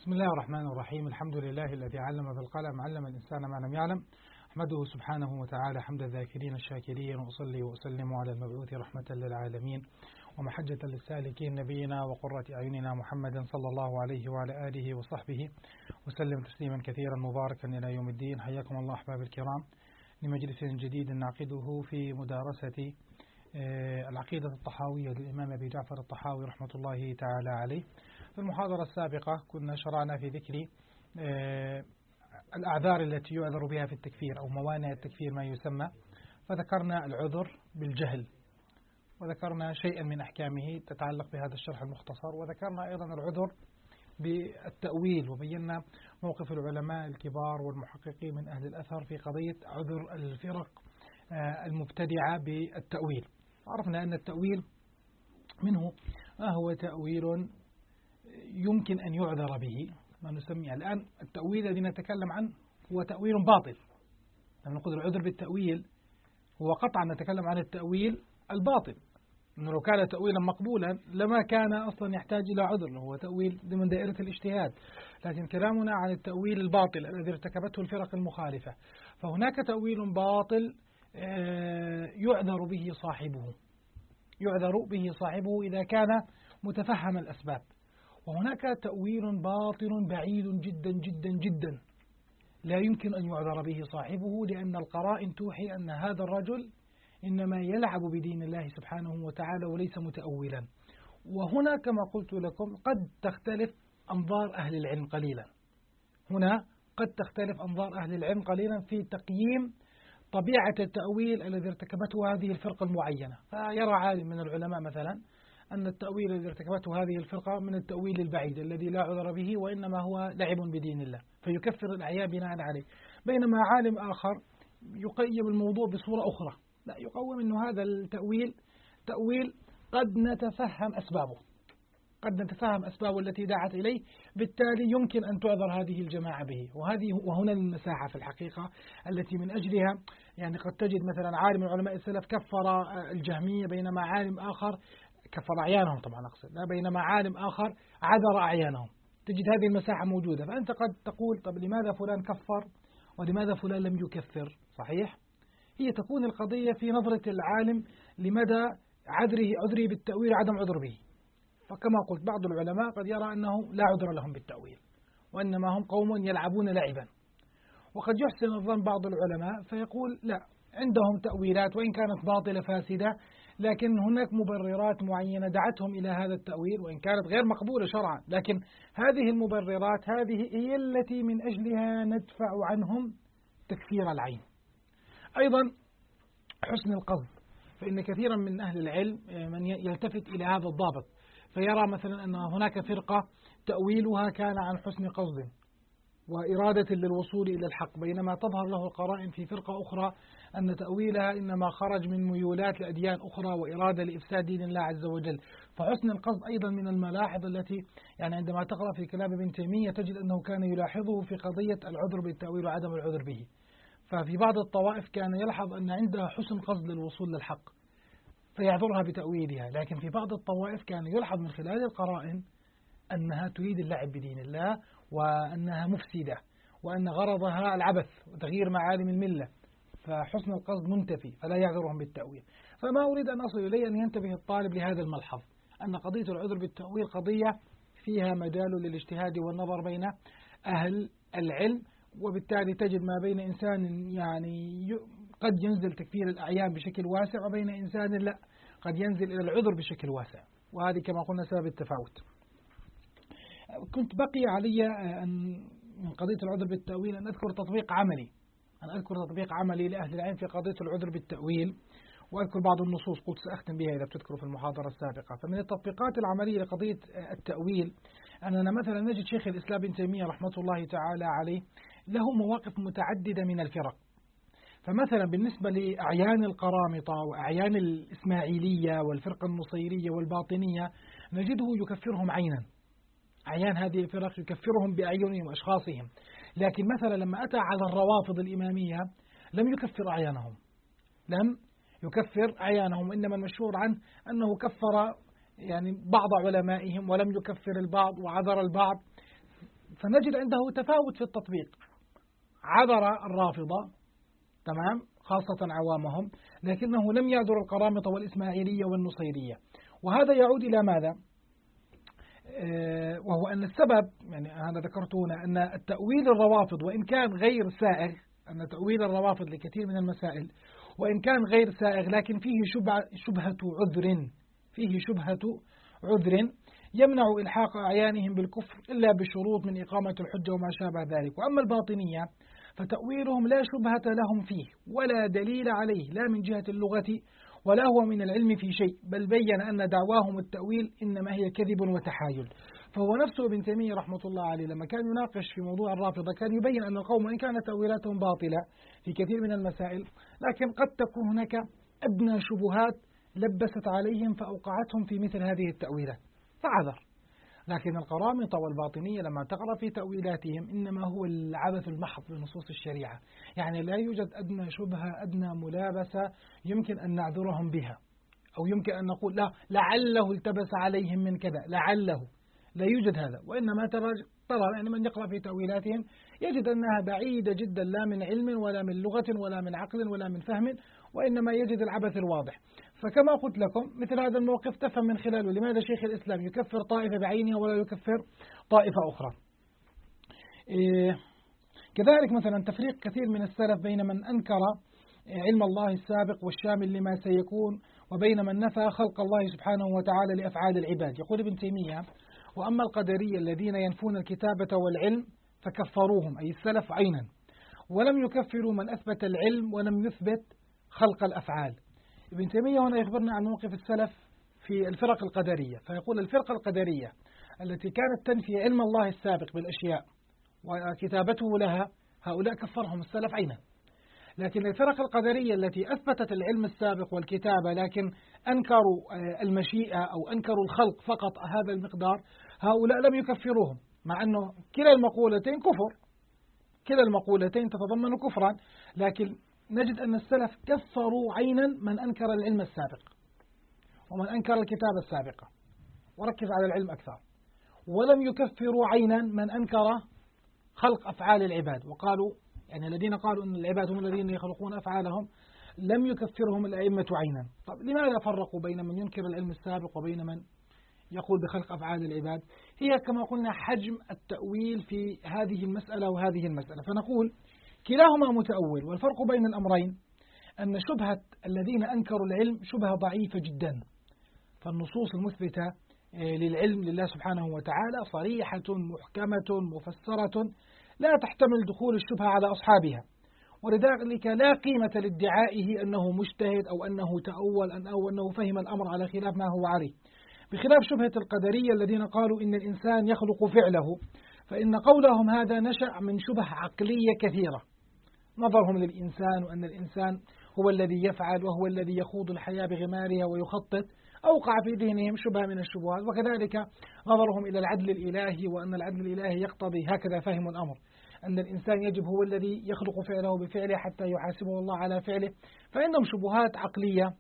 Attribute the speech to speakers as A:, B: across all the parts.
A: بسم الله الرحمن الرحيم. الحمد لله الذي علم بالقلم علم الإنسان ما لم يعلم. أحمده سبحانه وتعالى حمد الذاكرين الشاكرين، وأصلي وأسلم على المبعوث رحمة للعالمين ومحجة للسالكين نبينا وقرة أعيننا محمد صلى الله عليه وعلى آله وصحبه وسلم تسليما كثيرا مباركا إلى يوم الدين. حياكم الله أحباب الكرام لمجلس جديد نعقده في مدارسة العقيدة الطحاوية للإمام أبي جعفر الطحاوي رحمة الله تعالى عليه. في المحاضرة السابقة كنا شرعنا في ذكر الأعذار التي يعذر بها في التكفير أو موانع التكفير ما يسمى، فذكرنا العذر بالجهل، وذكرنا شيئا من أحكامه تتعلق بهذا الشرح المختصر، وذكرنا أيضا العذر بالتأويل، وبينا موقف العلماء الكبار والمحققين من أهل الأثر في قضية عذر الفرق المبتدعة بالتأويل. عرفنا أن التأويل منه ما هو تأويل يمكن أن يعذر به، ما نسميه الآن التأويل الذي نتكلم عنه هو تأويل باطل. لما نقول العذر بالتأويل هو قطعا نتكلم عن التأويل الباطل، أنه لو كان تأويلا مقبولا لما كان أصلا يحتاج إلى عذر، هو تأويل ضمن دائرة الاجتهاد. لكن كلامنا عن التأويل الباطل الذي ارتكبته الفرق المخالفة، فهناك تأويل باطل يعذر به صاحبه إذا كان متفهم الأسباب، وهناك تأويل باطل بعيد جدا جدا جدا لا يمكن أن يعذر به صاحبه، لأن القرائن توحي أن هذا الرجل إنما يلعب بدين الله سبحانه وتعالى وليس متأولا. وهنا كما قلت لكم قد تختلف أنظار أهل العلم قليلا، في تقييم طبيعة التأويل الذي ارتكبته هذه الفرقة المعينة. فيرى عالم من العلماء مثلا أن التأويل الذي ارتكبته هذه الفرقة من التأويل البعيد الذي لا عذر به، وإنما هو لعب بدين الله، فيكفر الأعيان بناء عليه. بينما عالم آخر يقيم الموضوع بصورة أخرى، لا يقوم أنه هذا التأويل تأويل قد نتفهم أسبابه التي دعت إليه، بالتالي يمكن أن تعذر هذه الجماعة به. وهنا المساحة في الحقيقة التي من أجلها يعني قد تجد مثلا عالم من علماء السلف كفر الجهمية، بينما عالم آخر كفر أعيانهم، طبعا أقصد لا، بينما عالم آخر عذر أعيانهم. تجد هذه المساحة موجودة، فأنت قد تقول طب لماذا فلان كفر ولماذا فلان لم يكفر؟ صحيح، هي تكون القضية في نظرة العالم لمدى عذره بالتأويل عدم عذر به. فكما قلت بعض العلماء قد يرى أنه لا عذر لهم بالتأويل، وإنما هم قوم يلعبون لعبا. وقد يحسن الظن بعض العلماء فيقول لا، عندهم تأويلات وإن كانت باطلة فاسدة، لكن هناك مبررات معينة دعتهم إلى هذا التأويل وإن كانت غير مقبولة شرعا، لكن هذه المبررات هذه هي التي من أجلها ندفع عنهم تكفير العين. أيضا حسن القصد، فإن كثيرا من أهل العلم من يلتفت إلى هذا الضابط فيرى مثلا أن هناك فرقة تأويلها كان عن حسن قصد وإرادة للوصول إلى الحق، بينما تظهر له القرائن في فرقة أخرى أن تأويلها إنما خرج من ميولات لأديان أخرى وإرادة لإفساد دين الله عز وجل. فحسن القصد أيضا من الملاحظ التي يعني عندما تقرأ في كلام ابن تيمية تجد أنه كان يلاحظه في قضية العذر بالتأويل وعدم العذر به. ففي بعض الطوائف كان يلحظ أن عندها حسن قصد للوصول للحق فيعذرها بتأويلها، لكن في بعض الطوائف كان يلحظ من خلال القرائن أنها تريد اللعب بدين الله، وأنها مفسدة، وأن غرضها العبث وتغيير معالم الملة، فحسن القصد منتفي فلا يعذرهم بالتأويل. فما أريد أن أصل إليه أن ينتبه الطالب لهذا الملحظ، أن قضية العذر بالتأويل قضية فيها مجال للاجتهاد والنظر بين أهل العلم، وبالتالي تجد ما بين إنسان يعني قد ينزل تكفير الأعيان بشكل واسع، وبين إنسان لا، قد ينزل إلى العذر بشكل واسع، وهذه كما قلنا سبب التفاوت. كنت بقي علي أن من قضية العذر بالتأويل أن أذكر تطبيق عملي لأهل العلم في قضية العذر بالتأويل، وأذكر بعض النصوص قلت سأختم بها إذا بتذكروا في المحاضرة السابقة. فمن التطبيقات العملية لقضية التأويل أننا مثلا نجد شيخ الإسلام ابن تيمية رحمة الله تعالى عليه له مواقف متعددة من الفرق. فمثلا بالنسبة لأعيان القرامطة وأعيان الإسماعيلية والفرقة النصيرية والباطنية نجده يكفرهم عينا، أعيان هذه الفرق يكفرهم بأعينهم وأشخاصهم. لكن مثلا لما أتى على الروافض الإمامية لم يكفر أعيانهم، إنما المشهور عنه أنه كفر يعني بعض علمائهم ولم يكفر البعض وعذر البعض. فنجد عنده تفاوت في التطبيق. عذر الرافضة تمام خاصة عوامهم، لكنه لم يعذر القرامطة والإسماعيلية والنصيرية. وهذا يعود إلى ماذا؟ وهو أن السبب، يعني أنا ذكرت هنا أن التأويل الروافض وإن كان غير سائغ، أن تأويل الروافض لكثير من المسائل وإن كان غير سائغ لكن فيه شبهة عذر يمنع إلحاق أعيانهم بالكفر إلا بشروط من إقامة الحجة وما شابه ذلك. وأما الباطنية فتأويلهم لا شبهة لهم فيه ولا دليل عليه لا من جهة اللغة ولا هو من العلم في شيء، بل بين أن دعواهم التأويل إنما هي كذب وتحايل. فهو نفسه ابن تيمية رحمة الله عليه لما كان يناقش في موضوع الرافضة كان يبين أن القوم إن كانت تأويلاتهم باطلة في كثير من المسائل، لكن قد تكون هناك أدنى شبهات لبست عليهم فأوقعتهم في مثل هذه التأويلات فعذر. لكن القرامطة والباطنية لما تقرأ في تأويلاتهم إنما هو العبث المحض بنصوص الشريعة، يعني لا يوجد أدنى شبهة أدنى ملابسة يمكن أن نعذرهم بها، أو يمكن أن نقول لا لعله التبس عليهم من كذا، لعله لا يوجد هذا. وإنما ترى يعني من يقرأ في تأويلاتهم يجد أنها بعيدة جدا لا من علم ولا من لغة ولا من عقل ولا من فهم، وإنما يجد العبث الواضح. فكما قلت لكم مثل هذا الموقف تفهم من خلاله لماذا شيخ الإسلام يكفر طائفة بعينها ولا يكفر طائفة أخرى. كذلك مثلا تفريق كثير من السلف بين من أنكر علم الله السابق والشامل لما سيكون وبين من نفى خلق الله سبحانه وتعالى لأفعال العباد. يقول ابن تيمية: وأما القدرية الذين ينفون الكتابة والعلم فكفروهم أي السلف عينا، ولم يكفروا من أثبت العلم ولم يثبت خلق الأفعال. ابن تيمية هنا يخبرنا عن موقف السلف في الفرق القدرية، فيقول الفرقة القدرية التي كانت تنفي علم الله السابق بالأشياء وكتابته لها هؤلاء كفرهم السلف عينا. لكن الفرق القدرية التي أثبتت العلم السابق والكتابة لكن أنكروا المشيئة أو أنكروا الخلق فقط هذا المقدار، هؤلاء لم يكفروهم، مع أنه كلا المقولتين كفر، كلا المقولتين تتضمن كفرا، لكن نجد أن السلف كفروا عينا من أنكر العلم السابق ومن أنكر الكتابة السابقة وركز على العلم أكثر، ولم يكفروا عينا من أنكر خلق أفعال العباد. وقالوا يعني الذين قالوا أن العباد هم الذين يخلقون أفعالهم لم يكفرهم الأئمة عينا. طب لماذا فرقوا بين من ينكر العلم السابق وبين من يقول بخلق أفعال العباد؟ هي كما قلنا حجم التأويل في هذه المسألة وهذه المسألة. فنقول كلاهما متأول، والفرق بين الأمرين أن شبهة الذين أنكروا العلم شبهة ضعيفة جدا، فالنصوص المثبتة للعلم لله سبحانه وتعالى صريحة محكمة مفسرة لا تحتمل دخول الشبهة على أصحابها، ولذلك لا قيمة لادعائه أنه مجتهد أو أنه تأول أو أنه فهم الأمر على خلاف ما هو عليه، بخلاف شبهة القدرية الذين قالوا إن الإنسان يخلق فعله، فإن قولهم هذا نشأ من شبه عقلية كثيرة، نظرهم للإنسان وأن الإنسان هو الذي يفعل وهو الذي يخوض الحياة بغمارها ويخطط، أوقع في ذهنهم شبهة من الشبهات. وكذلك نظرهم إلى العدل الإلهي وأن العدل الإلهي يقتضي، هكذا فهم الأمر، أن الإنسان يجب هو الذي يخلق فعله بفعله حتى يحاسبه الله على فعله. فإنهم شبهات عقلية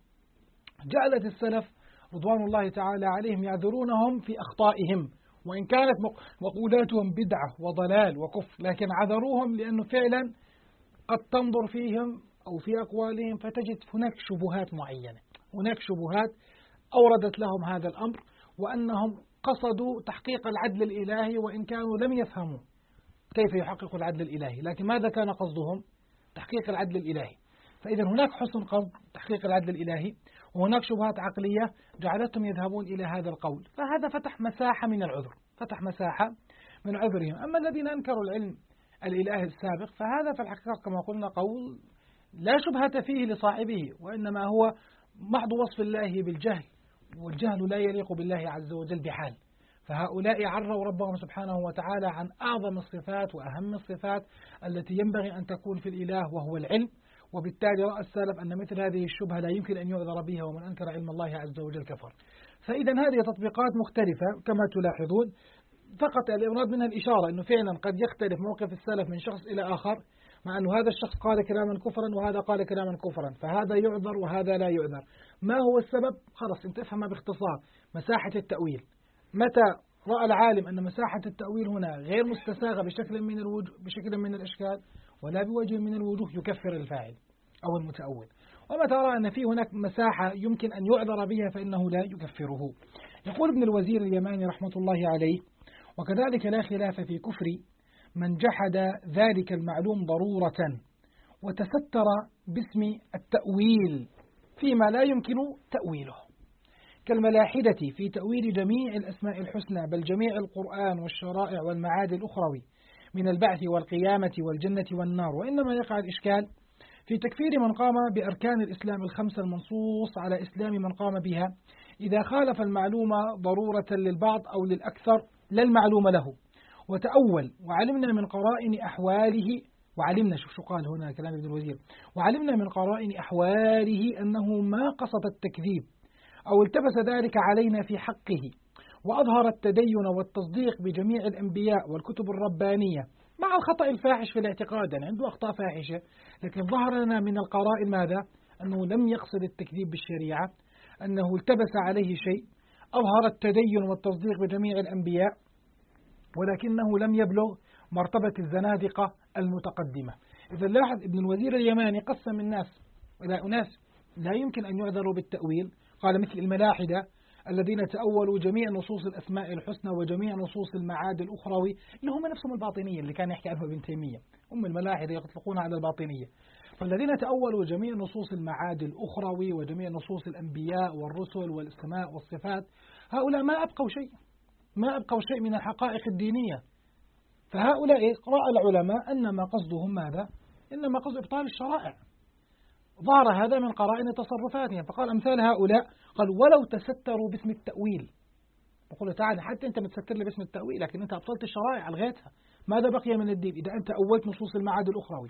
A: جعلت السلف رضوان الله تعالى عليهم يعذرونهم في أخطائهم، وإن كانت مقولاتهم بدعة وضلال وكفر، لكن عذروهم لأنه فعلا قد تنظر فيهم أو في أقوالهم فتجد هناك شبهات معينة، هناك شبهات أوردت لهم هذا الأمر، وأنهم قصدوا تحقيق العدل الإلهي وإن كانوا لم يفهموا كيف يحقق العدل الإلهي، لكن ماذا كان قصدهم؟ تحقيق العدل الإلهي. فإذا هناك حسن قصد تحقيق العدل الإلهي، وهناك شبهات عقلية جعلتهم يذهبون إلى هذا القول، فهذا فتح مساحة من العذر، فتح مساحة من عذرهم. أما الذين أنكروا العلم الإلهي السابق فهذا في الحقيقة كما قلنا قول لا شبهة فيه لصاحبه، وإنما هو محض وصف الله بالجهل، والجهل لا يليق بالله عز وجل بحال. فهؤلاء عروا ربهم سبحانه وتعالى عن أعظم الصفات وأهم الصفات التي ينبغي أن تكون في الإله وهو العلم، وبالتالي رأى السلف أن مثل هذه الشبهة لا يمكن أن يعذر بها، ومن أنكر علم الله عز وجل كفر. فإذا هذه تطبيقات مختلفة كما تلاحظون، فقط الإمراد منها الإشارة أنه فعلا قد يختلف موقف السلف من شخص إلى آخر، مع أن هذا الشخص قال كلاما كفرا وهذا قال كلاما كفرا، فهذا يعذر وهذا لا يعذر. ما هو السبب؟ خلاص انت افهمها باختصار، مساحة التأويل. متى رأى العالم أن مساحة التأويل هنا غير مستساغة بشكل من الأشكال ولا بوجه من الوجوه، يكفر الفاعل أو المتأول. وما ترى أن في هناك مساحة يمكن أن يعذر بها فإنه لا يكفره. يقول ابن الوزير اليماني رحمة الله عليه: وكذلك لا خلاف في كفر من جحد ذلك المعلوم ضرورة وتستر باسم التأويل فيما لا يمكن تأويله، كالملاحدة في تأويل جميع الأسماء الحسنى بل جميع القرآن والشرائع والمعاد الأخروي من البعث والقيامة والجنة والنار. وإنما يقع الإشكال في تكفير من قام بأركان الإسلام الخمسة المنصوص على إسلام من قام بها إذا خالف المعلومة ضرورة للبعض أو للأكثر لا المعلوم له، وتأول وعلمنا من قرائن أحواله، وعلمنا شو قال هنا كلام ابن الوزير، وعلمنا من قرائن أحواله أنه ما قصد التكذيب أو التبس ذلك علينا في حقه، وأظهر التدين والتصديق بجميع الأنبياء والكتب الربانية مع الخطأ الفاحش في الاعتقاد، يعني عنده أخطاء فاحشة، لكن ظهر لنا من القرائن ماذا؟ أنه لم يقصد التكذيب بالشريعة، أنه التبس عليه شيء، أظهر التدين والتصديق بجميع الأنبياء، ولكنه لم يبلغ مرتبة الزنادقة المتقدمة. إذا لاحظ ابن الوزير اليماني قسم الناس إلى أناس لا يمكن أن يعذروا بالتأويل، قال مثل الملاحدة الذين تأولوا جميع نصوص الأسماء الحسنى وجميع نصوص المعاد الأخروي، اللي هم نفسهم الباطنية اللي كان يحكي عنه ابن تيمية، هم الملاحدة يطلقون على الباطنية. فالذين تأولوا جميع نصوص المعاد الأخروي وجميع نصوص الأنبياء والرسل والأسماء والصفات، هؤلاء ما أبقوا شيء من الحقائق الدينية. فهؤلاء رأى العلماء أنما قصدهم ماذا؟ إنما قصد إبطال الشرائع. ظهر هذا من قرائن تصرفاتهم، فقال أمثال هؤلاء قال ولو تستروا باسم التأويل، وقال تعالى حتى أنت متستر لي باسم التأويل لكن أنت أبطلت الشرائع ألغيتها، ماذا بقي من الدين إذا أنت أولت نصوص المعاد الأخروي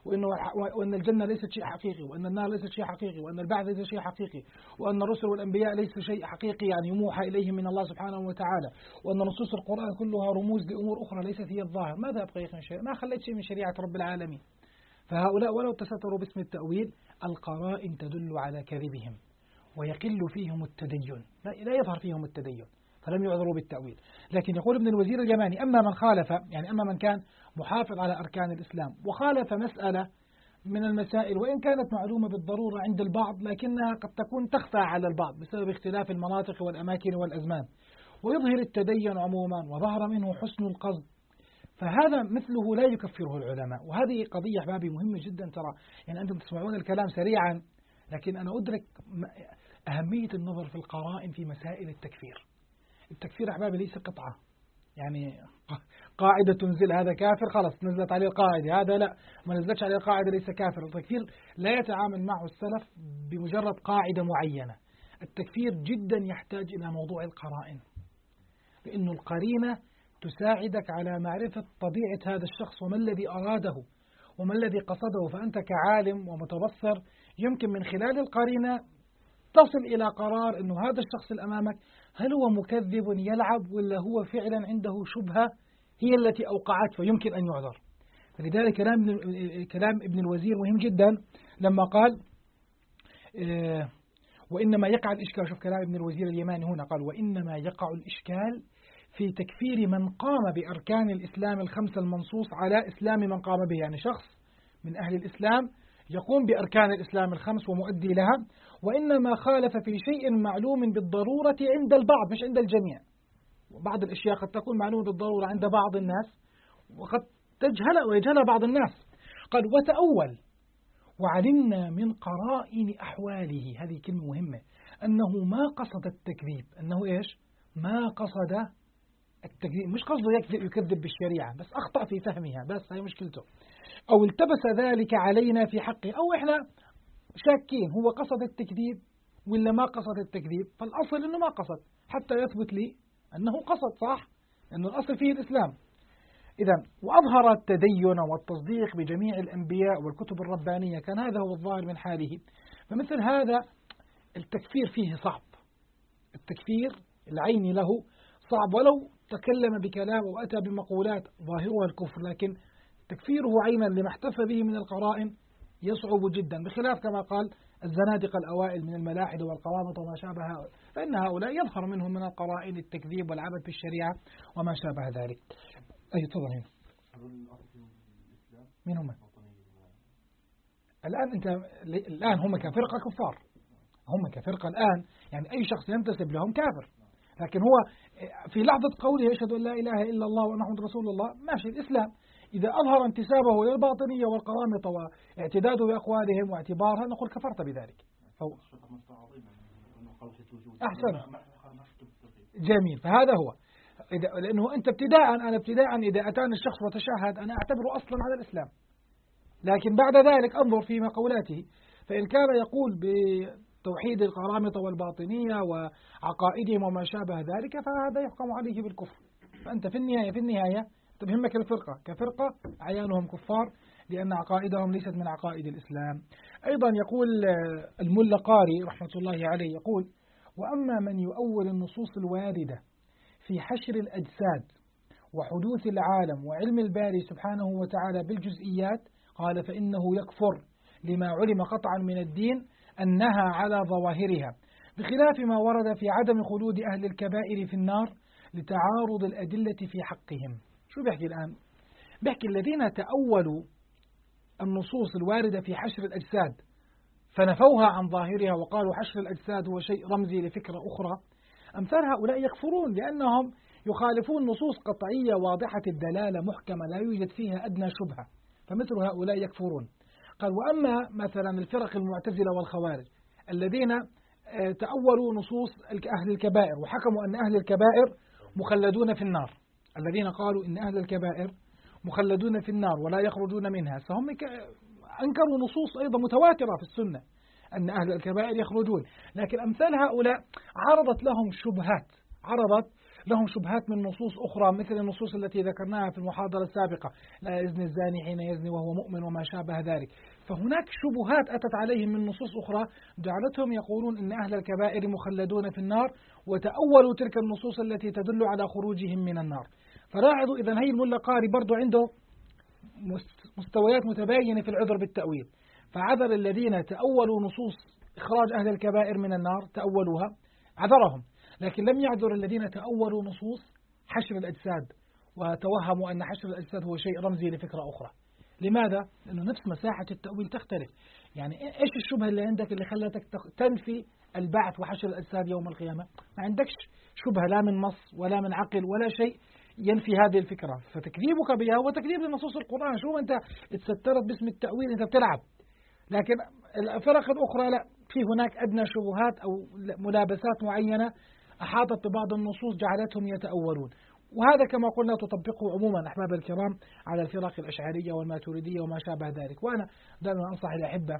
A: وأن الجنة ليست شيء حقيقي وأن النار ليست شيء حقيقي وأن البعث ليس شيء حقيقي وأن الرسل والأنبياء ليس شيء حقيقي يعني يموحى إليهم من الله سبحانه وتعالى وأن نصوص القرآن كلها رموز لأمور أخرى ليست هي الظاهر، ماذا بقي من شيء؟ ما خليت شيء من شريعة رب العالمين. فهؤلاء ولو تستروا باسم التأويل القرائن تدل على كذبهم ويقل فيهم التدين، لا يظهر فيهم التدين، فلم يعذروا بالتأويل. لكن يقول ابن الوزير اليماني أما من خالف، يعني أما من كان محافظ على أركان الإسلام وخالف مسألة من المسائل وإن كانت معلومة بالضرورة عند البعض لكنها قد تكون تخفى على البعض بسبب اختلاف المناطق والأماكن والأزمان، ويظهر التدين عموما وظهر منه حسن القصد، فهذا مثله لا يكفره العلماء. وهذه قضية أحبابي مهمة جدا، ترى يعني أنتم تسمعون الكلام سريعا لكن أنا أدرك أهمية النظر في القرائن في مسائل التكفير. التكفير أحبابي ليس قطعة، يعني قاعدة تنزل هذا كافر خلاص نزلت عليه القاعدة، هذا لا ما نزلتش عليه القاعدة ليس كافر. التكفير لا يتعامل معه السلف بمجرد قاعدة معينة، التكفير جدا يحتاج إلى موضوع القرائن، لأن القرينة تساعدك على معرفة طبيعة هذا الشخص وما الذي أراده وما الذي قصده، فأنت كعالم ومتبصر يمكن من خلال القرينة تصل إلى قرار أنه هذا الشخص الأمامك هل هو مكذب يلعب ولا هو فعلا عنده شبهة هي التي أوقعته فيمكن أن يعذر. فلذلك كلام ابن الوزير مهم جدا لما قال وإنما يقع الإشكال، شوف كلام ابن الوزير اليماني هنا قال وإنما يقع الإشكال في تكفير من قام بأركان الإسلام الخمسة المنصوص على إسلام من قام به، يعني شخص من أهل الإسلام يقوم بأركان الإسلام الخمس ومؤدي لها، وإنما خالف في شيء معلوم بالضرورة عند البعض مش عند الجميع. وبعض الأشياء قد تكون معلومة بالضرورة عند بعض الناس وقد يجهلها بعض الناس. قال وتأول وعلمنا من قرائن أحواله، هذه كلمة مهمة، أنه ما قصد التكذيب، أنه إيش؟ ما قصد التكذيب، مش قصده يكذب بالشريعة بس أخطأ في فهمها، بس هي مشكلته، أو التبس ذلك علينا في حقه، أو إحنا شاكين هو قصد التكذيب ولا ما قصد التكذيب، فالأصل أنه ما قصد حتى يثبت لي أنه قصد، صح؟ لأنه الأصل فيه الإسلام. إذا وأظهر التدين والتصديق بجميع الأنبياء والكتب الربانية، كان هذا هو الظاهر من حاله. فمثل هذا التكفير فيه صعب، التكفير العيني له صعب، ولو تكلم بكلام وأتى بمقولات ظاهرها الكفر، لكن تكفيره عينا لما احتفى به من القرائن يصعب جدا، بخلاف كما قال الزنادقة الأوائل من الملاحدة والقوامط وما شابه فإن هؤلاء يظهر منهم من القرائن التكذيب والعبث بالشريعة وما شابه ذلك. أي تفضل هنا. مين هم؟ الآن هم كفرقة كفار، هم كفرقة الآن، يعني أي شخص ينتسب لهم كافر، لكن هو في لحظة قوله يشهد أن لا إله إلا الله وأن محمد رسول الله ماشي الإسلام. إذا أظهر انتسابه إلى الباطنية والقرامطة واعتداده بأقوالهم واعتبارها نقول كفرت بذلك. أحسن، جميل. فهذا هو، لأنه أنت أنا ابتداء إذا أتاني الشخص وتشهد أنا أعتبره أصلا على الإسلام، لكن بعد ذلك أنظر في مقولاته، فإن كان يقول بتوحيد القرامطة والباطنية وعقائدهم وما شابه ذلك فهذا يحكم عليه بالكفر. فأنت في النهاية تهمك الفرقة كفرقة أعيانهم كفار لأن عقائدهم ليست من عقائد الإسلام. أيضا يقول الملا قاري رحمة الله عليه، يقول: وأما من يؤول النصوص الواردة في حشر الأجساد وحدوث العالم وعلم الباري سبحانه وتعالى بالجزئيات، قال فإنه يكفر لما علم قطعا من الدين أنها على ظواهرها، بخلاف ما ورد في عدم خلود أهل الكبائر في النار لتعارض الأدلة في حقهم. شو بيحكي الآن؟ بيحكي الذين تأولوا النصوص الواردة في حشر الأجساد فنفوها عن ظاهرها وقالوا حشر الأجساد هو شيء رمزي لفكرة أخرى، أمثال هؤلاء يكفرون لأنهم يخالفون نصوص قطعية واضحة الدلالة محكمة لا يوجد فيها أدنى شبهة، فمثل هؤلاء يكفرون. قال: وأما مثلا الفرق المعتزلة والخوارج الذين تأولوا نصوص أهل الكبائر وحكموا أن أهل الكبائر مخلدون في النار، الذين قالوا إن أهل الكبائر مخلدون في النار ولا يخرجون منها، فهم أنكروا نصوص أيضا متواترة في السنة أن أهل الكبائر يخرجون، لكن أمثال هؤلاء عرضت لهم شبهات من نصوص أخرى مثل النصوص التي ذكرناها في المحاضرة السابقة: لا يزني الزاني حين يزني وهو مؤمن وما شابه ذلك. فهناك شبهات أتت عليهم من نصوص أخرى جعلتهم يقولون إن أهل الكبائر مخلدون في النار، وتأولوا تلك النصوص التي تدل على خروجهم من النار. فلاحظوا إذن هي الملا قاري برضو عنده مستويات متباينة في العذر بالتأويل، فعذر الذين تأولوا نصوص إخراج أهل الكبائر من النار تأولوها عذرهم، لكن لم يعذر الذين تأولوا نصوص حشر الأجساد وتوهموا أن حشر الأجساد هو شيء رمزي لفكرة أخرى. لماذا؟ لأنه نفس مساحة التأويل تختلف. يعني إيش الشبهة اللي عندك اللي خلتك تنفي البعث وحشر الأجساد يوم القيامة؟ ما عندكش شبهة لا من نص ولا من عقل ولا شيء ينفي هذه الفكرة، فتكذيبك بها هو تكذيب لنصوص القرآن. شو أنت اتسترت باسم التأويل، أنت بتلعب. لكن الفرق الأخرى لا، في هناك أدنى شبهات أو ملابسات معينة أحاطت ببعض النصوص جعلتهم يتأولون، وهذا كما قلنا تطبقه عموما أحباب الكرام على الفرق الأشعرية والماتريدية وما شابه ذلك. وأنا دائما أنصح الأحبة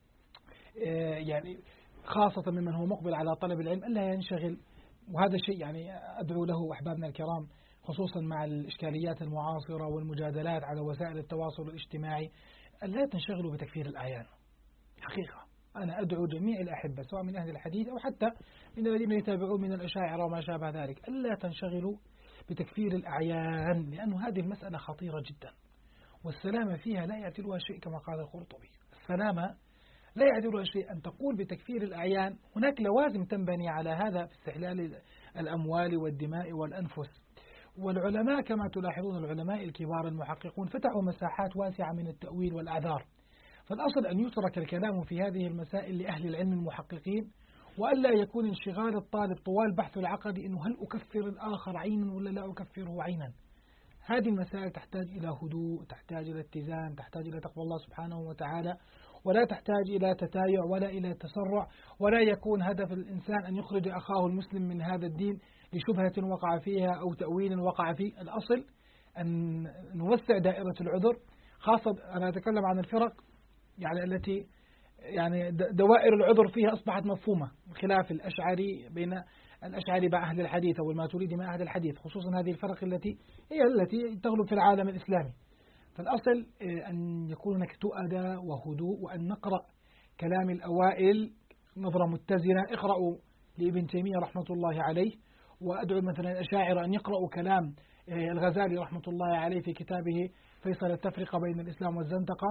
A: يعني خاصة ممن هو مقبل على طلب العلم ألا ينشغل، وهذا الشيء يعني أدعو له أحبابنا الكرام خصوصا مع الإشكاليات المعاصرة والمجادلات على وسائل التواصل الاجتماعي، ألا تنشغلوا بتكفير الأعيان. حقيقة أنا أدعو جميع الأحبة سواء من أهل الحديث أو حتى من الذين يتابعون من الأشاعرة وما شابه ذلك، ألا تنشغلوا بتكفير الأعيان، لأن هذه المسألة خطيرة جدا، والسلامة فيها لا يعدلها شيء كما قال القرطبي. السلامة لا يعدلها شيء أن تقول بتكفير الأعيان. هناك لوازم تنبني على هذا في استحلال الأموال والدماء والأنفس، والعلماء كما تلاحظون العلماء الكبار المحققون فتحوا مساحات واسعة من التأويل والأعذار. فالأصل أن يترك الكلام في هذه المسائل لأهل العلم المحققين، وألا يكون انشغال الطالب طوال بحث العقد إنه هل أكفر الآخر عينا ولا لا أكفره عينا. هذه المسائل تحتاج إلى هدوء، تحتاج إلى اتزان، تحتاج إلى تقوى الله سبحانه وتعالى، ولا تحتاج إلى تتايع ولا إلى تسرع، ولا يكون هدف الإنسان أن يخرج أخاه المسلم من هذا الدين لشبهة وقع فيها أو تأويل وقع فيه. الأصل أن نوسع دائرة العذر، خاصة أنا أتكلم عن الفرق يعني التي يعني دوائر العذر فيها أصبحت مفهومة، خلاف الأشعري بين الأشعري مع أهل الحديث أو الماتريدي مع أهل الحديث، خصوصا هذه الفرق التي هي التي تغلب في العالم الإسلامي. فالأصل أن يكون هناك تؤدى وهدوء، وأن نقرأ كلام الأوائل نظرة متزنة. اقرأوا لابن تيمية رحمة الله عليه، وأدعو مثلا الأشاعرة أن يقرأوا كلام الغزالي رحمة الله عليه في كتابه فيصل التفرقة بين الإسلام والزندقة،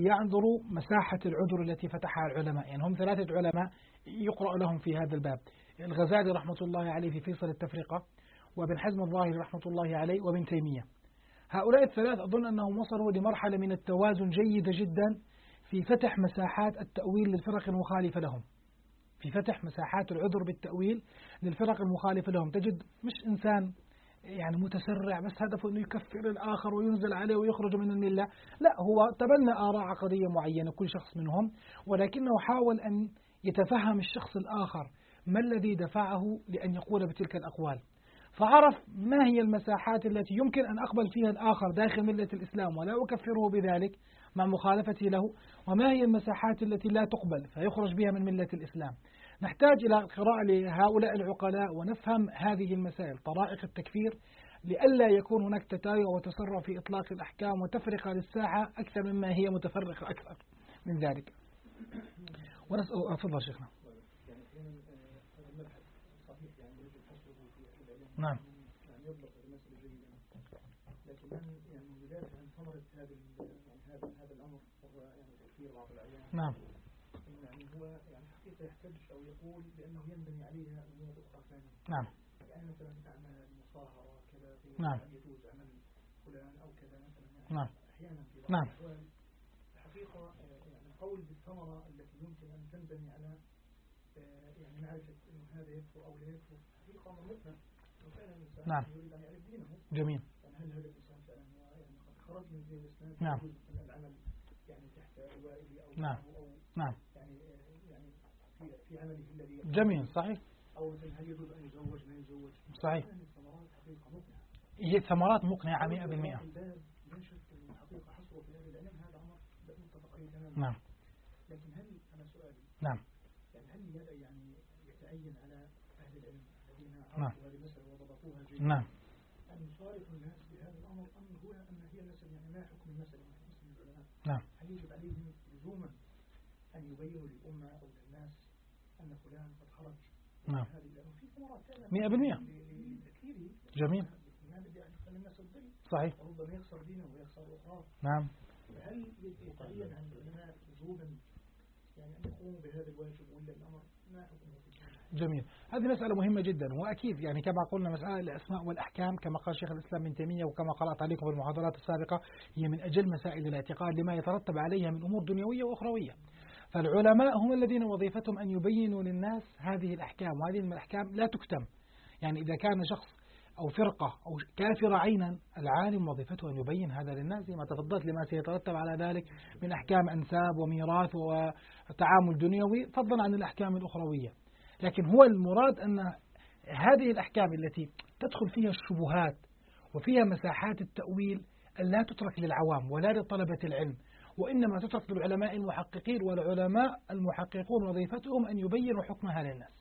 A: لينظروا مساحة العذر التي فتحها العلماء. يعني هم 3 علماء يقرأ لهم في هذا الباب، الغزالي رحمة الله عليه في فيصل التفرقة، وابن حزم الظاهري رحمة الله عليه، وابن تيمية. هؤلاء الثلاث أظن أنهم وصلوا لمرحلة من التوازن جيدة جدا في فتح مساحات التأويل للفرق المخالفة لهم، في فتح مساحات العذر بالتأويل للفرق المخالفة لهم. تجد مش إنسان يعني متسرع بس هدفه أنه يكفر الآخر وينزل عليه ويخرج من الملة، لا، هو تبنى آراء عقدية معينة كل شخص منهم، ولكنه حاول أن يتفهم الشخص الآخر ما الذي دفعه لأن يقول بتلك الأقوال، فعرف ما هي المساحات التي يمكن أن أقبل فيها الآخر داخل ملة الإسلام ولا أكفره بذلك مع مخالفتي له، وما هي المساحات التي لا تقبل فيخرج بها من ملة الإسلام. نحتاج إلى قراءة لهؤلاء العقلاء ونفهم هذه المسائل، طرائق التكفير، لئلا يكون هناك تتايع وتسرع في إطلاق الأحكام وتفرقة للساحة أكثر مما هي متفرقة أكثر من ذلك. ونسأل أفضل شيخنا. نعم. نعم.
B: يعني هو يعني حقيقة يحتج أو يقول بأنه ينبني عليها أمور أخرى ثانية.
A: نعم.
B: يعني مثلا أعمال المصاهرة كذا،
A: نعم.
B: يجوز عمل فلان أو كذا مثلا.
A: نعم.
B: أحيانا في بعض
A: نعم.
B: الأحوال الحقيقة يعني القول بالثمرة التي يمكن أن تنبني على يعني معرفة أنه هذا يكفر أو لا يكفر حقيقة ممكنة. وفعلا الإنسان
A: نعم.
B: يريد أن يعرف دينه.
A: جميل.
B: يعني هل هذا الإنسان فعلا يعني قد خرج من دين الإسلام؟
A: نعم.
B: من العمل يعني تحت لوائه أو
A: نعم.
B: أو
A: نعم.
B: يعني في عمله الذي
A: جميل. صحيح.
B: أو مثلا هل يجوز أن يزوج ما يزوج؟
A: صحيح.
B: الثمرات حقيقة مقنعة.
A: هي ثمرات مقنعة 100%.
B: الباب لا شك أن الحقيقة حصره في هذا العلم، هذا أمر متفق عليه تماما.
A: نعم.
B: لكن هل أنا سؤالي
A: نعم.
B: يعني هل يعني يتعين على أهل العلم الذين
A: نعم.
B: عرفوا هذه المسألة وضبطوها جيدا
A: نعم.
B: أن يصارحوا الناس بهذا الأمر أم هو أن هي المسألة يعني ما حكم المسألة من حسن العلماء؟
A: نعم.
B: هل يجب عليهم لزوما أن يبينوا للأمة أو للناس أن فلان قد خرج؟
A: نعم.
B: في ثمرات
A: 100%.
B: لتكفيره.
A: جميل.
B: الناس الظل.
A: صحيح.
B: وربما يخسر دينه ويخسر أخرى.
A: نعم.
B: هل يتعين عن العلماء لزوما يعني أن يقوموا بهذا الواجب ولا الأمر ما حكمه في الدين؟
A: جميل. هذه مسألة مهمة جدا، وأكيد يعني كما قلنا مسألة الأسماء والأحكام كما قال شيخ الإسلام ابن تيمية وكما قرأت عليكم في المحاضرات السابقة هي من أجل مسائل الاعتقاد لما يترتب عليها من أمور دنيوية وأخروية. فالعلماء هم الذين وظيفتهم أن يبينوا للناس هذه الأحكام، وهذه الأحكام لا تكتم. يعني إذا كان شخص أو فرقة أو كافر عينا، العالم وظيفته أن يبين هذا للناس ما تفضلت لما سيترتب على ذلك من أحكام أنساب وميراث وتعامل دنيوي، فضلا عن الأحكام الأخروية. لكن هو المراد أن هذه الأحكام التي تدخل فيها الشبهات وفيها مساحات التأويل أن لا تترك للعوام ولا لطلبة العلم، وإنما تترك للعلماء المحققين، والعلماء المحققون وظيفتهم أن يبينوا حكمها للناس.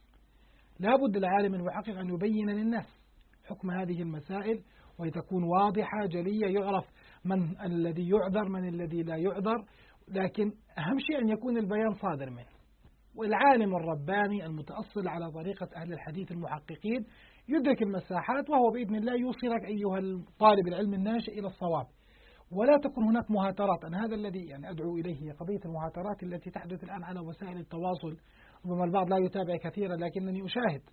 A: لا بد للعالم المحقق أن يبين للناس حكم هذه المسائل وتكون واضحة جلية، يعرف من الذي يعذر من الذي لا يعذر، لكن أهم شيء أن يكون البيان صادر منه. والعالم الرباني المتأصل على طريقة أهل الحديث المحققين يدرك المساحات، وهو بإذن الله يوصلك أيها الطالب العلم الناشئ إلى الصواب، ولا تكون هناك مهاترات. أن هذا الذي يعني أدعو إليه هي قضية المهاترات التي تحدث الآن على وسائل التواصل. ربما البعض لا يتابع كثيرا لكنني أشاهد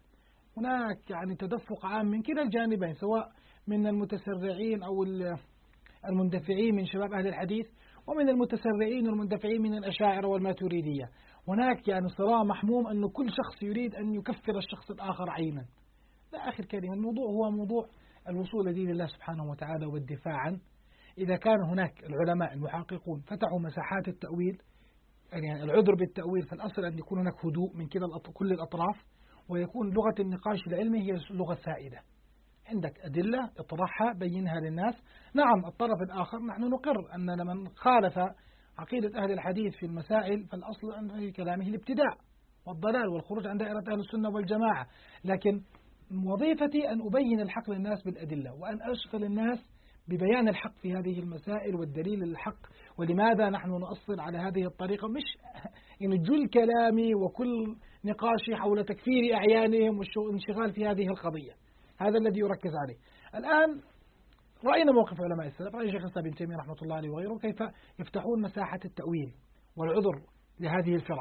A: هناك يعني تدفق عام من كلا الجانبين، سواء من المتسرعين أو المندفعين من شباب أهل الحديث، ومن المتسرعين والمندفعين من الأشاعرة والماتريدية. هناك يعني صراع محموم أن كل شخص يريد أن يكفر الشخص الآخر عينا. لا، آخر كلمة الموضوع هو موضوع الوصول لدين الله سبحانه وتعالى والدفاع عنه. إذا كان هناك العلماء المحققون فتحوا مساحات التأويل، يعني العذر بالتأويل، فالأصل أن يكون هناك هدوء من كل الأطراف، ويكون لغة النقاش العلمي هي لغة سائدة. عندك أدلة اطرحها بينها للناس. نعم، الطرف الآخر نحن نقر أن من خالف عقيدة أهل الحديث في المسائل فالأصل أن في كلامه الابتداع والضلال والخروج عن دائرة أهل السنة والجماعة، لكن وظيفتي أن أبين الحق للناس بالأدلة، وأن أشغل الناس ببيان الحق في هذه المسائل والدليل الحق، ولماذا نحن نؤصل على هذه الطريقة. مش يعني جل كلامي وكل نقاشي حول تكفير أعيانهم والانشغال في هذه القضية، هذا الذي يركز عليه. الآن رأينا موقف علماء السلف، رأي شيخ الإسلام ابن تيمية رحمة الله عليه وغيره كيف يفتحون مساحة التأويل والعذر لهذه الفرق.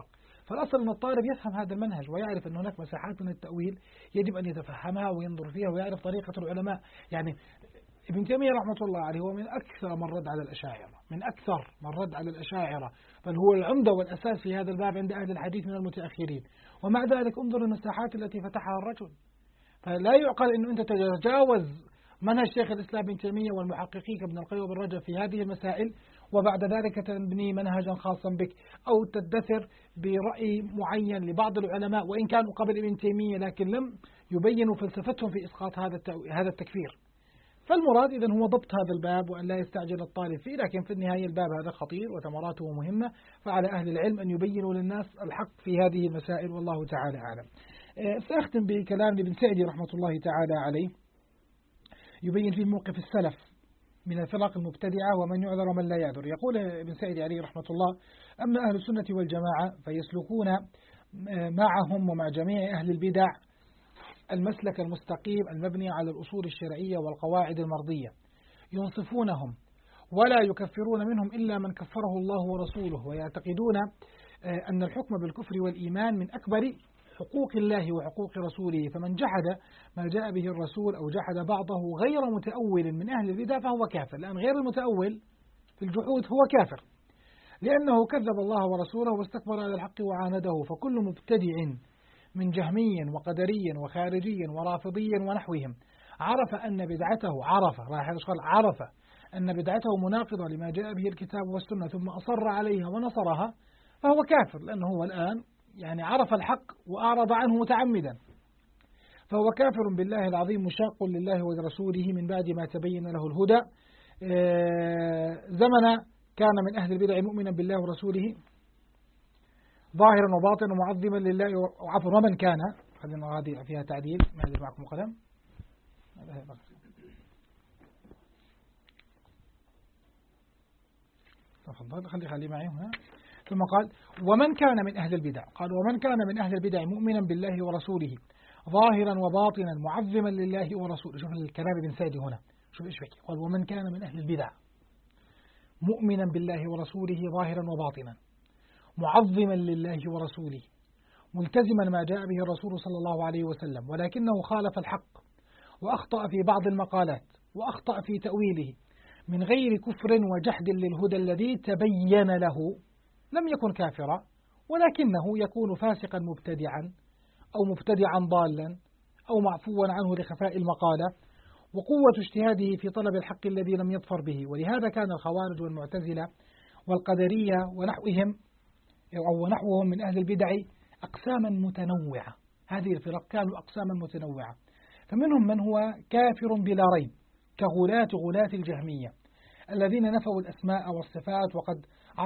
A: فالأصل أن الطالب يفهم هذا المنهج ويعرف أن هناك مساحات من التأويل يجب أن يتفهمها وينظر فيها ويعرف طريقة العلماء. يعني ابن تيمية رحمة الله عليه هو من أكثر من رد على الأشاعرة، من أكثر من رد على الأشاعرة، بل هو العمدة والأساس في هذا الباب عند أهل الحديث من المتأخرين. ومع ذلك انظر المساحات التي فتحها الرجل. فلا يعقل أنه أنت تتجاوز منهج شيخ الإسلام ابن تيمية والمحققين كابن القيم وابن رجب في هذه المسائل وبعد ذلك تبني منهجا خاصا بك أو تدثر برأي معين لبعض العلماء وإن كانوا قبل ابن تيمية لكن لم يبينوا فلسفتهم في إسقاط هذا التكفير. فالمراد إذن هو ضبط هذا الباب وأن لا يستعجل الطالب فيه، لكن في النهاية الباب هذا خطير وثمراته مهمة، فعلى أهل العلم أن يبينوا للناس الحق في هذه المسائل والله تعالى أعلم. سأختم بكلام ابن سعدي رحمة الله تعالى عليه يبين فيه موقف السلف من الفرق المبتدعة ومن يعذر ومن لا يعذر. يقول ابن سعدي عليه رحمة الله: أما أهل السنة والجماعة فيسلكون معهم ومع جميع أهل البدع المسلك المستقيم المبني على الأصول الشرعية والقواعد المرضية، ينصفونهم ولا يكفرون منهم إلا من كفره الله ورسوله، ويعتقدون أن الحكم بالكفر والإيمان من أكبر حقوق الله وحقوق رسوله، فمن جحد ما جاء به الرسول أو جحد بعضه غير متأول من أهل البدع فهو كافر، لأن غير المتأول في الجحود هو كافر لأنه كذب الله ورسوله واستكبر على الحق وعانده. فكل مبتدع من جهمي وقدري وخارجي ورافضي ونحوهم عرف أن بدعته مناقضة لما جاء به الكتاب والسنة ثم أصر عليها ونصرها فهو كافر، لأنه هو الآن يعني عرف الحق وأعرض عنه متعمدا، فهو كافر بالله العظيم مشاق لله ولرسوله من بعد ما تبين له الهدى. زمن كان من أهل البدع مؤمنا بالله ورسوله ظاهرا وباطنا معظما لله وعفوا ومن كان، خلينا هذه فيها تعديل ما أدري معكم قلم تفضل خلي معي هنا. ثم قال: ومن كان من أهل البدع، قال: ومن كان من أهل البدع مؤمنا بالله ورسوله ظاهرا وباطنا معظما لله ورسوله. شوف الكلام ابن سعدي هنا، شوف ايش بيحكي، قال: ومن كان من أهل البدع مؤمنا بالله ورسوله ظاهرا وباطنا معظما لله ورسوله ملتزما ما جاء به الرسول صلى الله عليه وسلم، ولكنه خالف الحق وأخطأ في بعض المقالات وأخطأ في تأويله من غير كفر وجحد للهدى الذي تبين له، لم يكن كافرا ولكنه يكون فاسقا مبتدعا أو مبتدعا ضالا أو معفوا عنه لخفاء المقالة وقوة اجتهاده في طلب الحق الذي لم يظفر به. ولهذا كان الخوارج والمعتزلة والقدرية ونحوهم من أهل البدع أقساما متنوعة. هذه الفرق كانوا أقساما متنوعة، فمنهم من هو كافر بلا ريب كغلاة الجهمية الذين نفوا الأسماء والصفات وقد